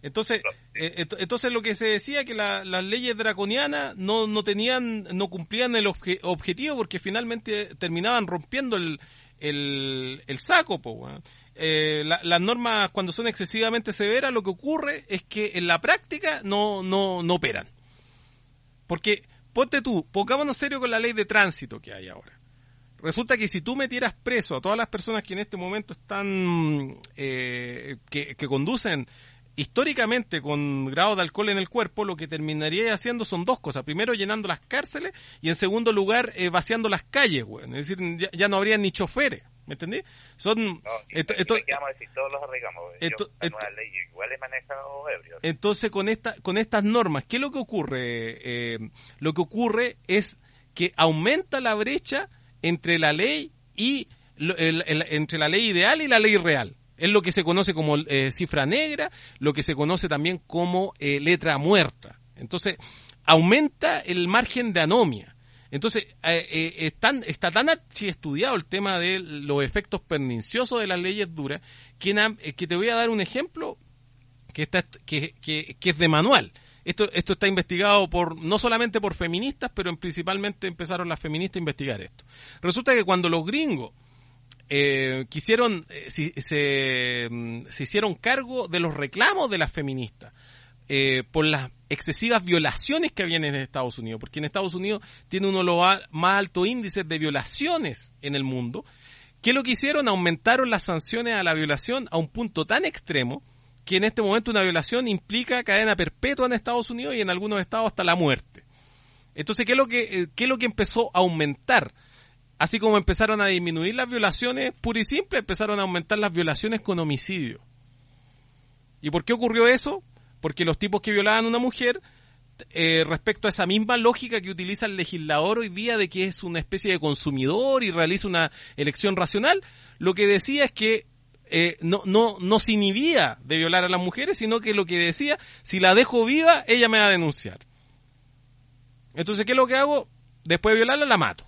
Entonces, eh, entonces lo que se decía que la, las leyes draconianas no, no tenían, no cumplían el obje, objetivo porque finalmente terminaban rompiendo el, el, el saco, po, bueno. eh, la, las normas cuando son excesivamente severas lo que ocurre es que en la práctica no, no, no operan. Porque, ponte tú, pongámonos serio con la ley de tránsito que hay ahora. Resulta que si tú metieras preso a todas las personas que en este momento están, eh, que, que conducen históricamente con grado de alcohol en el cuerpo, lo que terminaría haciendo son dos cosas. Primero, llenando las cárceles y en segundo lugar, eh, vaciando las calles, güey. Es decir, ya, ya no habría ni choferes, ¿me entendí? Son... No, esto, esto, esto, vamos a decir, todos los arreglamos. Esto, Yo, esto, una ley igual he manejado ebrios. Entonces, con, esta, con estas normas, ¿qué es lo que ocurre? Eh, lo que ocurre es que aumenta la brecha entre la ley y el, el, el, entre la ley ideal y la ley real. Es lo que se conoce como eh, cifra negra, lo que se conoce también como eh, letra muerta. Entonces, aumenta el margen de anomia. Entonces, eh, eh, están, está tan archiestudiado el tema de los efectos perniciosos de las leyes duras, que, eh, que te voy a dar un ejemplo que, está, que, que, que es de manual. Esto, esto está investigado por no solamente por feministas, pero en, principalmente empezaron las feministas a investigar esto. Resulta que cuando los gringos eh, quisieron, eh, si, se, se hicieron cargo de los reclamos de las feministas eh, por las excesivas violaciones que habían en Estados Unidos, porque en Estados Unidos tiene uno de los más altos índices de violaciones en el mundo, ¿qué es lo que hicieron? Aumentaron las sanciones a la violación a un punto tan extremo que en este momento una violación implica cadena perpetua en Estados Unidos y en algunos estados hasta la muerte. Entonces, ¿qué es lo que, qué es lo que empezó a aumentar? Así como empezaron a disminuir las violaciones, pura y simple, empezaron a aumentar las violaciones con homicidio. ¿Y por qué ocurrió eso? Porque los tipos que violaban a una mujer, eh, respecto a esa misma lógica que utiliza el legislador hoy día de que es una especie de consumidor y realiza una elección racional, lo que decía es que Eh, no, no, no se inhibía de violar a las mujeres, sino que lo que decía, si la dejo viva, ella me va a denunciar. Entonces, ¿qué es lo que hago? Después de violarla, la mato.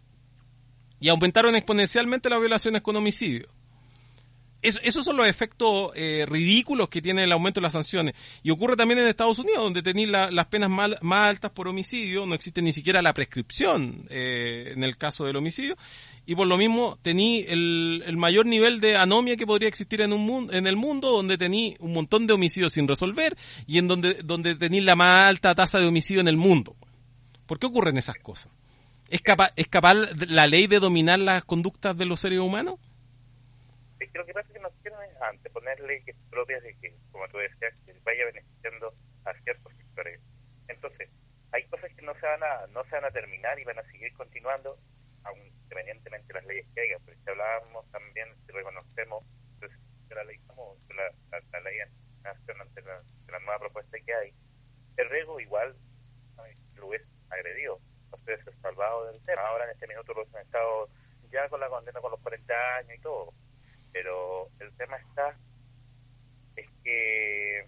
Y aumentaron exponencialmente las violaciones con homicidio. Eso, esos son los efectos eh, ridículos que tiene el aumento de las sanciones. Y ocurre también en Estados Unidos, donde tenéis la, las penas mal, más altas por homicidio, no existe ni siquiera la prescripción eh, en el caso del homicidio, y por lo mismo tení el, el mayor nivel de anomia que podría existir en un mundo, en el mundo, donde tení un montón de homicidios sin resolver y en donde, donde tení la más alta tasa de homicidio en el mundo. ¿Por qué ocurren esas cosas? ¿Es capaz, es capaz la ley de dominar las conductas de los seres humanos? Es que lo que pasa es que nos quieren anteponer leyes propias de que, como tú decías, que vaya beneficiando a ciertos sectores. Entonces, hay cosas que no se van a, no se van a terminar y van a seguir continuando, aun independientemente de las leyes que haya. Porque si hablábamos también, si reconocemos, pues, de la ley como la, la, la ley ante la, de la nueva propuesta que hay, el riesgo igual lo hubiese agredido, no se hubiese salvado del tema. Ahora en este minuto lo han estado ya con la condena con los cuarenta años y todo. Pero el tema está es que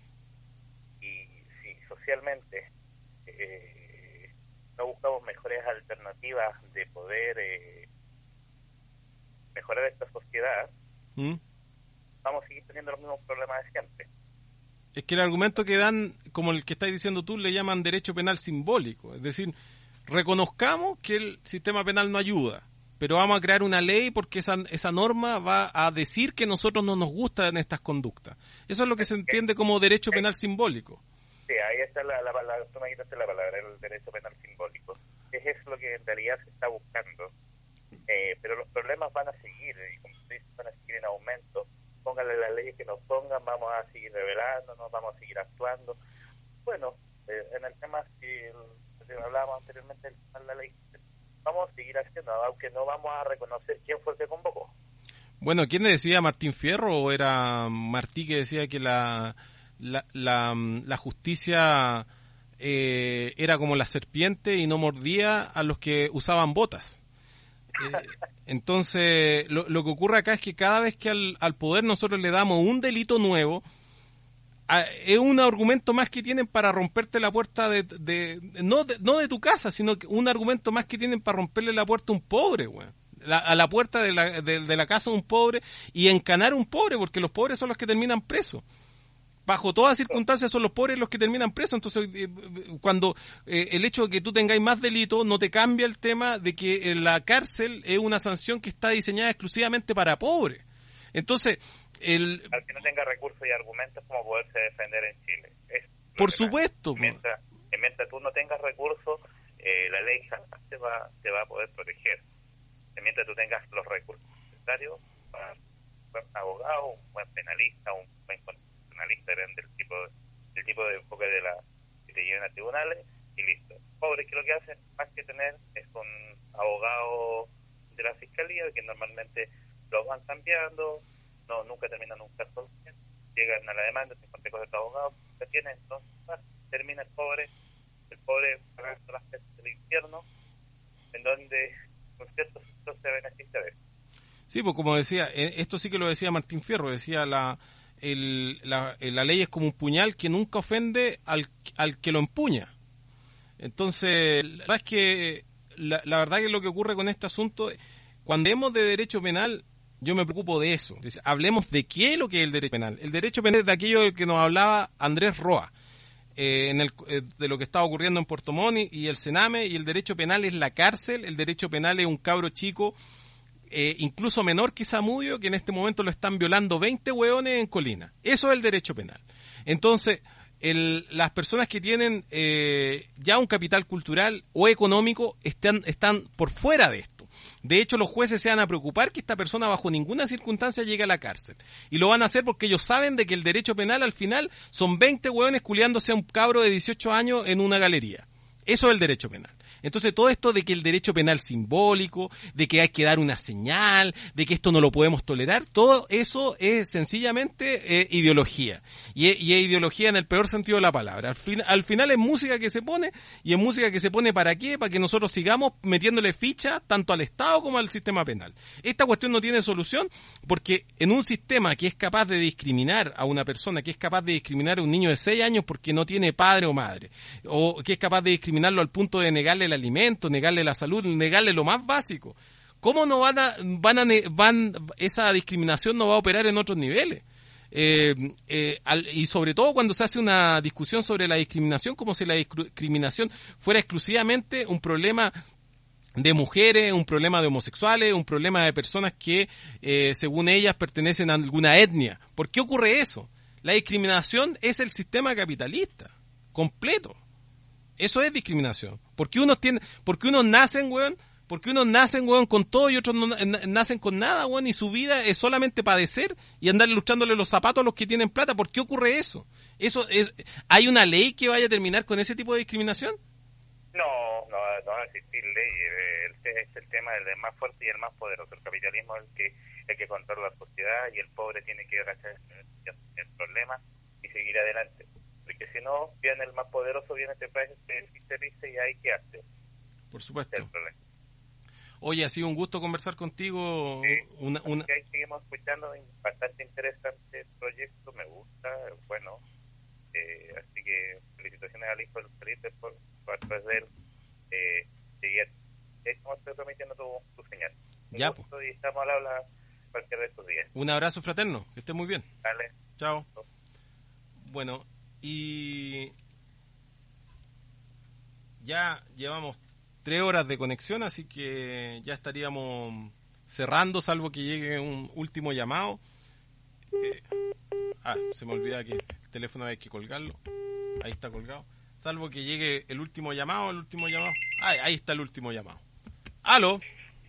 y si socialmente eh, no buscamos mejores alternativas de poder eh, mejorar esta sociedad, ¿Mm? vamos a seguir teniendo los mismos problemas de siempre. Es que el argumento que dan, como el que estás diciendo tú, le llaman derecho penal simbólico. Es decir, reconozcamos que el sistema penal no ayuda, pero vamos a crear una ley porque esa esa norma va a decir que nosotros no nos gustan estas conductas. Eso es lo que se entiende como derecho penal simbólico. Sí, ahí está la, la, la, tú me quitaste la palabra, el derecho penal simbólico. Es eso lo que en realidad se está buscando. Eh, pero los problemas van a seguir, y como se dice, van a seguir en aumento. Pónganle las leyes que nos pongan, vamos a seguir revelándonos, vamos a seguir actuando. Bueno, eh, en el tema, si, si hablábamos anteriormente de la ley, vamos a seguir haciendo, aunque no vamos a reconocer quién fue el que convocó. Bueno, ¿quién le decía? ¿Martín Fierro o era Martí que decía que la la, la, la justicia eh, era como la serpiente y no mordía a los que usaban botas? Eh, entonces, lo, lo que ocurre acá es que cada vez que al, al poder nosotros le damos un delito nuevo, a, es un argumento más que tienen para romperte la puerta de, de, no, de no de tu casa, sino que un argumento más que tienen para romperle la puerta a un pobre, güey. La, a la puerta de la, de, de la casa de un pobre y encanar a un pobre, porque los pobres son los que terminan presos. bajo todas circunstancias son los pobres los que terminan presos. Entonces, eh, cuando eh, el hecho de que tú tengáis más delitos no te cambia el tema de que eh, la cárcel es una sanción que está diseñada exclusivamente para pobres. Entonces, el... al que no tenga recursos y argumentos como poderse defender en Chile. Es por supuesto. Mientras, mientras tú no tengas recursos, eh, la ley jamás te va, te va a poder proteger. Mientras tú tengas los recursos necesarios para un buen abogado, un buen penalista, un buen constitucionalista, depende del tipo, del tipo de enfoque de la que te lleven a tribunales, y listo. Pobres que lo que hacen, más que tener, es un abogado de la fiscalía, que normalmente los van cambiando, no nunca terminan un caso, llegan a la demanda, se encuentran con el abogado, que tienen, entonces termina el pobre, el pobre pagando las penas del infierno, en donde con ciertos sectores se beneficia de eso. Sí, pues como decía, esto sí que lo decía Martín Fierro, decía la, el, la, la ley es como un puñal que nunca ofende al, al que lo empuña. Entonces, la verdad es que la, la verdad que lo que ocurre con este asunto, cuando hablemos de derecho penal, yo me preocupo de eso. Dice, hablemos de qué es lo que es el derecho penal. El derecho penal es de aquello del que nos hablaba Andrés Roa, eh, en el, eh, de lo que estaba ocurriendo en Puerto Montt y el Sename, y el derecho penal es la cárcel, el derecho penal es un cabro chico, eh, incluso menor que Zamudio, que en este momento lo están violando veinte hueones en Colina. Eso es el derecho penal. Entonces, el, las personas que tienen eh, ya un capital cultural o económico están, están por fuera de esto. De hecho, los jueces se van a preocupar que esta persona bajo ninguna circunstancia llegue a la cárcel. Y lo van a hacer porque ellos saben de que el derecho penal al final son veinte hueones culiándose a un cabro de dieciocho años en una galería. Eso es el derecho penal. Entonces, todo esto de que el derecho penal simbólico, de que hay que dar una señal, de que esto no lo podemos tolerar, todo eso es sencillamente eh, ideología. Y es, y es ideología en el peor sentido de la palabra. Al, fin, al final es música que se pone, y es música que se pone ¿para qué? Para que nosotros sigamos metiéndole ficha tanto al Estado como al sistema penal. Esta cuestión no tiene solución porque en un sistema que es capaz de discriminar a una persona, que es capaz de discriminar a un niño de seis años porque no tiene padre o madre, o que es capaz de discriminarlo al punto de negarle la alimento, negarle la salud, negarle lo más básico. ¿Cómo no van a, van a, van, esa discriminación no va a operar en otros niveles? Eh, eh, al, y sobre todo cuando se hace una discusión sobre la discriminación, como si la discriminación fuera exclusivamente un problema de mujeres, un problema de homosexuales, un problema de personas que, eh, según ellas, pertenecen a alguna etnia. ¿Por qué ocurre eso? La discriminación es el sistema capitalista, completo. Eso es discriminación. Porque unos tienen, porque unos nacen, weón, porque unos nacen, weón, con todo y otros no nacen con nada, weón, y su vida es solamente padecer y andar luchándole los zapatos a los que tienen plata. ¿Por qué ocurre eso? Eso es, ¿hay una ley que vaya a terminar con ese tipo de discriminación? No, no, no va a existir ley. El, es el tema del más fuerte y el más poderoso. El capitalismo es el que, el que controla la sociedad, y el pobre tiene que agachar el problema y seguir adelante. Porque si no, viene el más poderoso, viene este país, se dice, y hay que hacer. Por supuesto. Oye, ha sido un gusto conversar contigo. Sí, una, una... ahí seguimos escuchando, bastante interesante el proyecto, me gusta, bueno, eh, así que felicitaciones al hijo del Felipe por, por a través de él eh, seguir, eh, como estoy transmitiendo tu, tu señal. Un ya, gusto, y estamos al habla cualquier de estos días. Un abrazo fraterno, que estés muy bien. Dale. Chao. Bueno, y ya llevamos tres horas de conexión, así que ya estaríamos cerrando, salvo que llegue un último llamado. Eh, ah, se me olvida que el teléfono hay que colgarlo. Ahí está colgado. Salvo que llegue el último llamado, el último llamado. Ah, ahí está el último llamado. ¿Aló?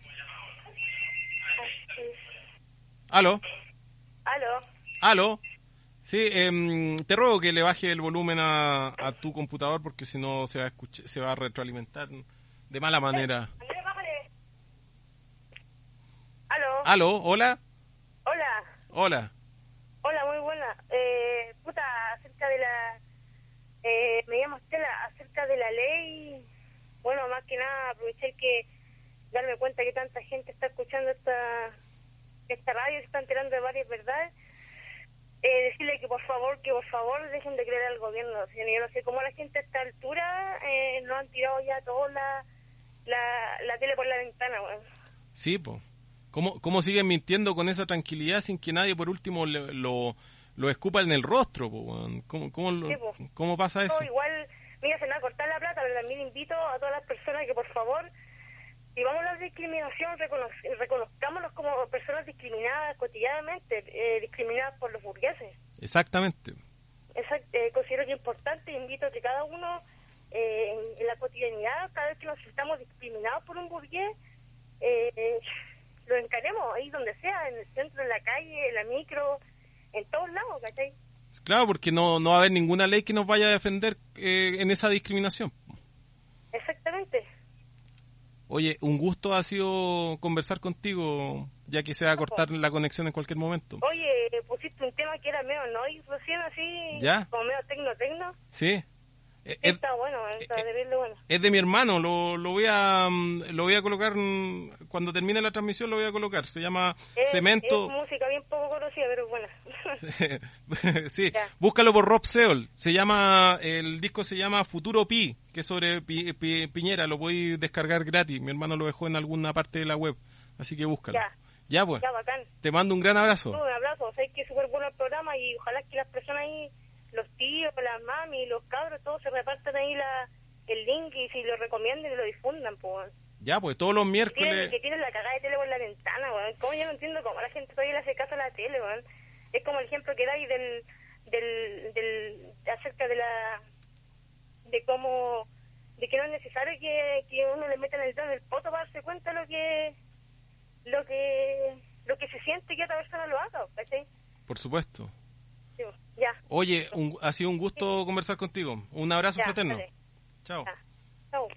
¿Aló? ¿Aló? ¿Aló? Sí, eh, te ruego que le baje el volumen a, a tu computador, porque si no se va a escuchar, se va a retroalimentar de mala manera. Andrés, bájale. ¿Aló? ¿Aló? ¿Hola? Hola. Hola. Hola, muy buena. Eh, puta, acerca de la... Eh, me llamo Estela, acerca de la ley. Bueno, más que nada aprovechar que darme cuenta que tanta gente está escuchando esta esta radio, se está enterando de varias verdades. Eh, decirle que por favor, que por favor dejen de creer al gobierno. Yo no sé cómo la gente a esta altura eh, no han tirado ya toda la, la, la tele por la ventana, bueno. Sí, pues. ¿Cómo, ¿Cómo siguen mintiendo con esa tranquilidad sin que nadie por último le, lo, lo escupa en el rostro, po, weón. ¿Cómo, cómo, lo- Sí, po. ¿Cómo pasa eso? No, igual, mira, se me va a cortar la plata, pero también invito a todas las personas que, por favor, si vamos a la discriminación, recono- reconozcámonos como personas discriminadas cotidianamente, eh, discriminadas por los burgueses. Exactamente. Exacto, eh, considero que es importante, invito a que cada uno, eh, en, en la cotidianidad, cada vez que nos sintamos discriminados por un burgués, eh, eh, lo encaremos ahí donde sea, en el centro, en la calle, en la micro, en todos lados, ¿cachai? Claro, porque no, no va a haber ninguna ley que nos vaya a defender eh, en esa discriminación. Exactamente. Oye, un gusto ha sido conversar contigo, ya que se va a cortar la conexión en cualquier momento. Oye, pusiste un tema que era medio noise recién, así, ¿Ya? como medio tecno-tecno. Sí. Eh, Sí, eh, está bueno, está eh, de verlo bueno. Es de mi hermano, lo, lo voy a mm, lo voy a colocar mm, cuando termine la transmisión, lo voy a colocar. Se llama Es, Cemento. es música bien poco conocida, pero buena. Sí, Ya. búscalo por Rob Seol. Se llama el disco se llama Futuro Pi, que es sobre Pi- Pi- Piñera, lo podéis descargar gratis. Mi hermano lo dejó en alguna parte de la web, así que búscalo. Ya. Ya pues. Ya, bacán. Te mando un gran abrazo. Un abrazo, sé que es súper bueno el programa y ojalá que las personas ahí, los tíos, las mami, los cabros, todos se repartan ahí la, el link y si lo recomienden y lo difundan, pues. Ya pues, todos los Tienen, miércoles. que tienen la cagada de tele por la ventana, weón. ¿Cómo yo no entiendo cómo la gente todavía le hace caso a la tele, weón? Es como el ejemplo que dais del, del, del, acerca de la, de cómo, de que no es necesario que, que uno le meta el dedo en el poto para darse cuenta lo que, lo que, lo que se siente que otra persona lo haga, ¿cachai? Por supuesto. Sí, ya. Oye, un- ha sido un gusto conversar contigo. Un abrazo Ya, fraterno. dale. Chao. Ya. Chau.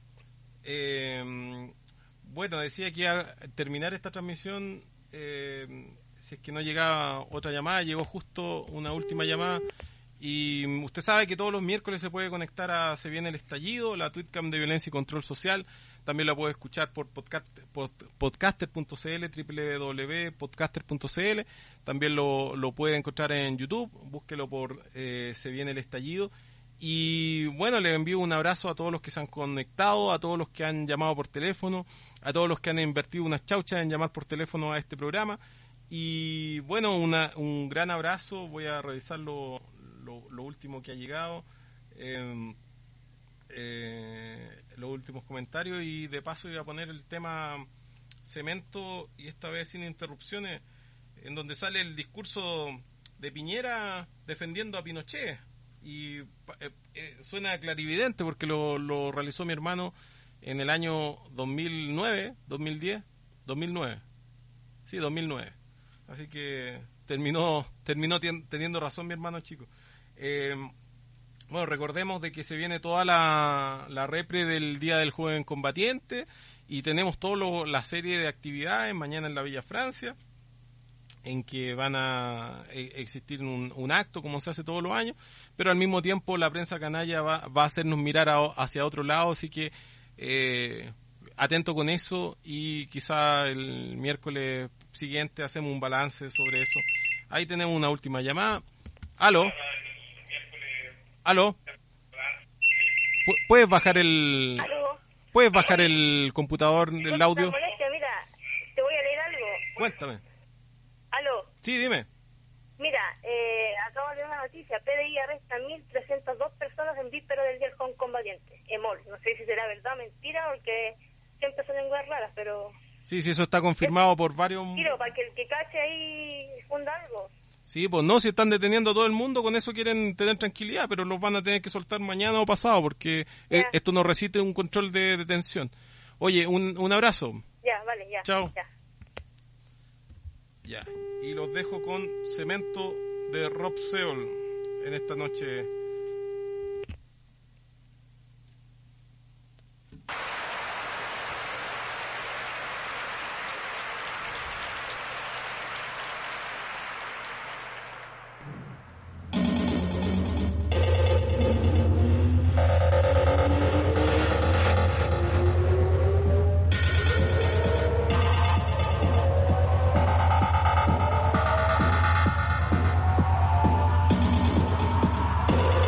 Eh, bueno, decía que a terminar esta transmisión, eh, si es que no llegaba otra llamada, llegó justo una última llamada. Y usted sabe que todos los miércoles se puede conectar a Se Viene el Estallido, la Tweetcam de Violencia y Control Social. También la puede escuchar por podcast, pod, podcaster punto c l, doble u doble u doble u punto podcaster punto c l. También lo, lo puede encontrar en YouTube, búsquelo por eh, Se Viene el Estallido. Y bueno, les envío un abrazo a todos los que se han conectado, a todos los que han llamado por teléfono, a todos los que han invertido unas chauchas en llamar por teléfono a este programa. Y bueno, una, un gran abrazo. Voy a revisar lo, lo, lo último que ha llegado, eh, eh, los últimos comentarios, y de paso voy a poner el tema Cemento, y esta vez sin interrupciones, en donde sale el discurso de Piñera defendiendo a Pinochet. Y eh, eh, suena clarividente porque lo, lo realizó mi hermano en el año dos mil nueve, dos mil diez, dos mil nueve. Sí, dos mil nueve. Así que terminó terminó tien, teniendo razón mi hermano chico. Eh, bueno, recordemos de que se viene toda la, la repre del Día del Joven Combatiente y tenemos toda la serie de actividades mañana en la Villa Francia, en que van a eh, existir un, un acto como se hace todos los años, pero al mismo tiempo la prensa canalla va, va a hacernos mirar a, hacia otro lado, así que eh, atento con eso, y quizá el miércoles siguiente hacemos un balance sobre eso. Ahí tenemos una última llamada. ¿Aló? ¿Aló? Pu- ¿Puedes bajar el ¿Aló? puedes bajar el computador, el Disculpa audio? la molestia, mira, te voy a leer algo. Cuéntame. Aló. Sí, dime. Mira, eh, acabo de ver una noticia. P D I arresta mil trescientas dos personas en víspera del Día del Joven Combatiente. Emol. No sé si será verdad o mentira, porque siempre son lenguas raras, pero... Sí, sí, eso está confirmado por varios... Tiro, para que el que cache ahí funda algo. Sí, pues no, si están deteniendo a todo el mundo, con eso quieren tener tranquilidad, pero los van a tener que soltar mañana o pasado, porque eh, esto no resiste un control de detención. Oye, un, un abrazo. Ya, vale, ya. Chao. Ya. Ya, y los dejo con Cemento de Rob Seol en esta noche. We'll be right back.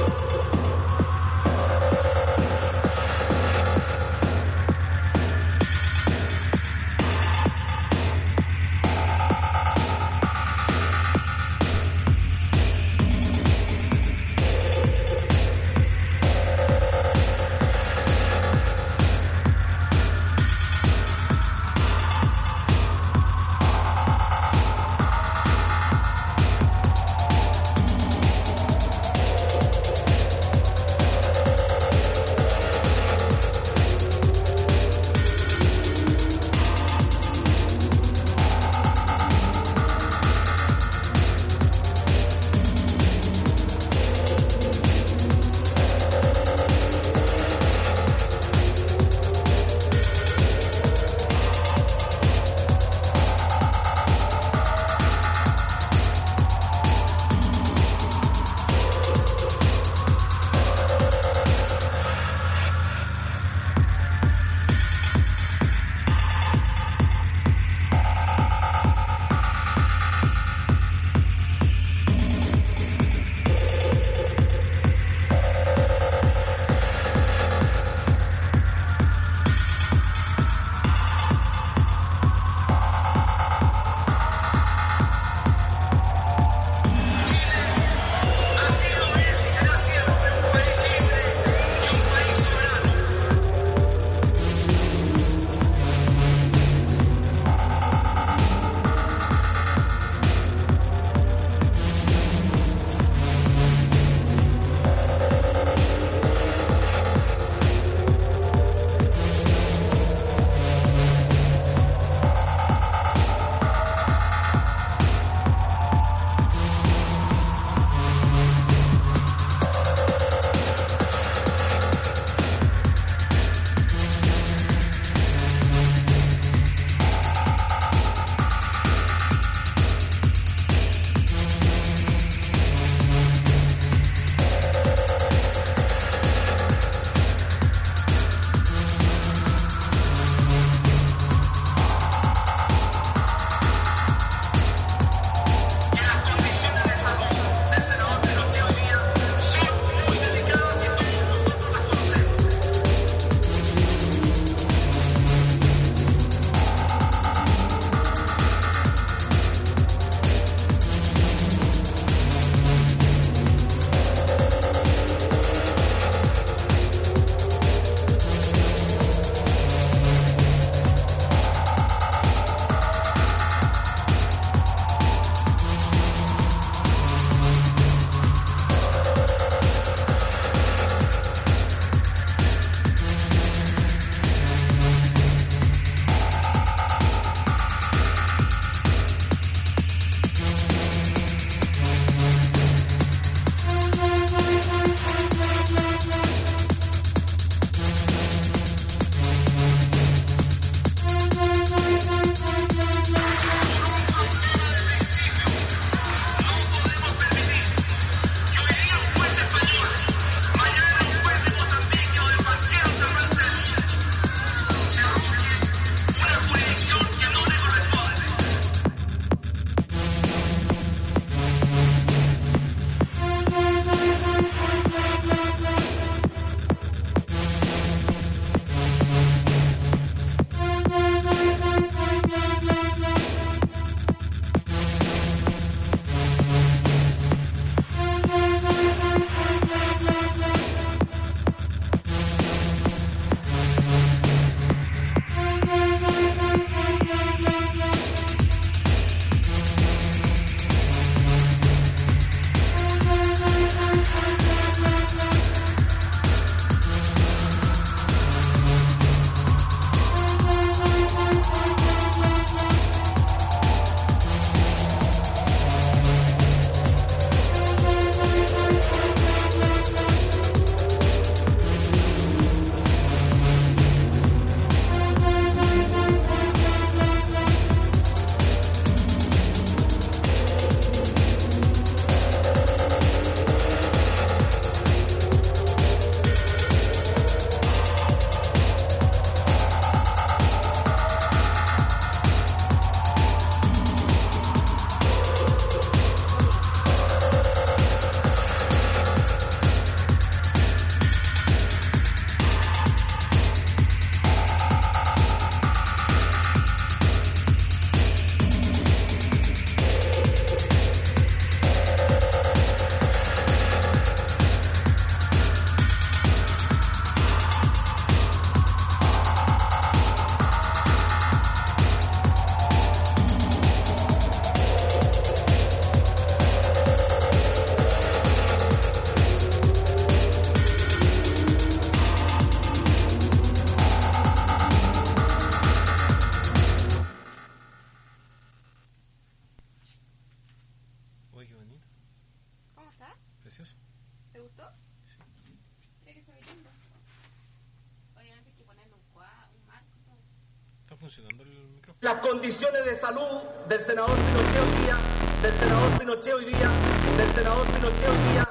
Uy, qué bonito. ¿Cómo está? Precioso. ¿Te gustó? Sí. Mira que se ve lindo. Obviamente hay que ponerle un cuadro, un marco. Todo. ¿Está funcionando el micrófono? Las condiciones de salud del senador Pinochet hoy día, del senador Pinochet hoy día, del senador Pinochet hoy día,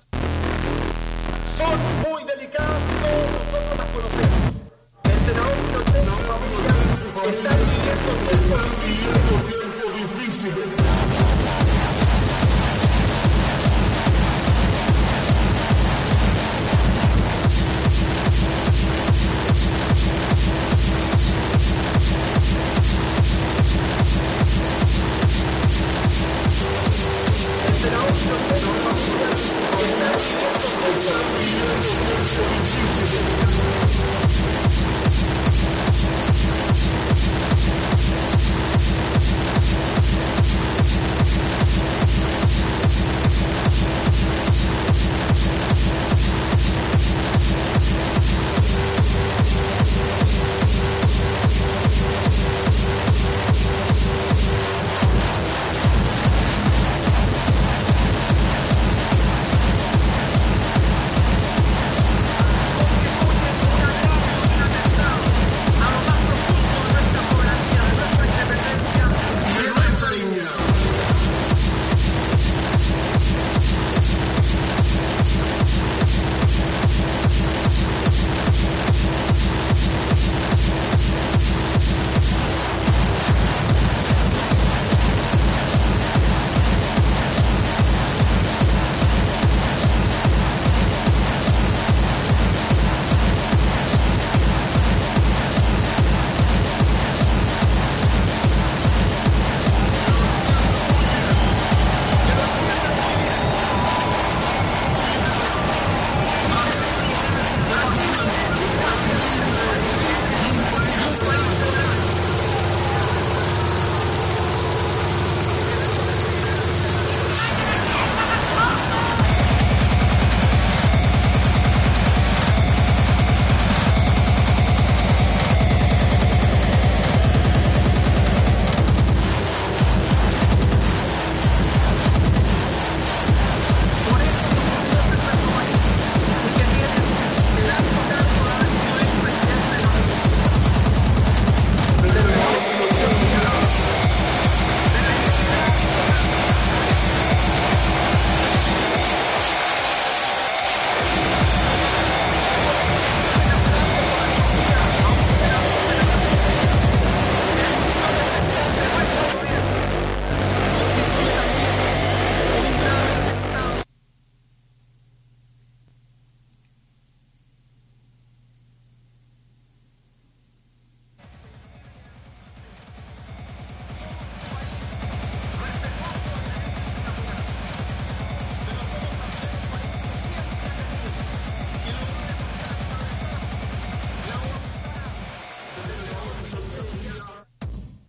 son muy delicadas y todos nosotros las conocemos. El senador Pinochet y su familia están viviendo tiempos difíciles.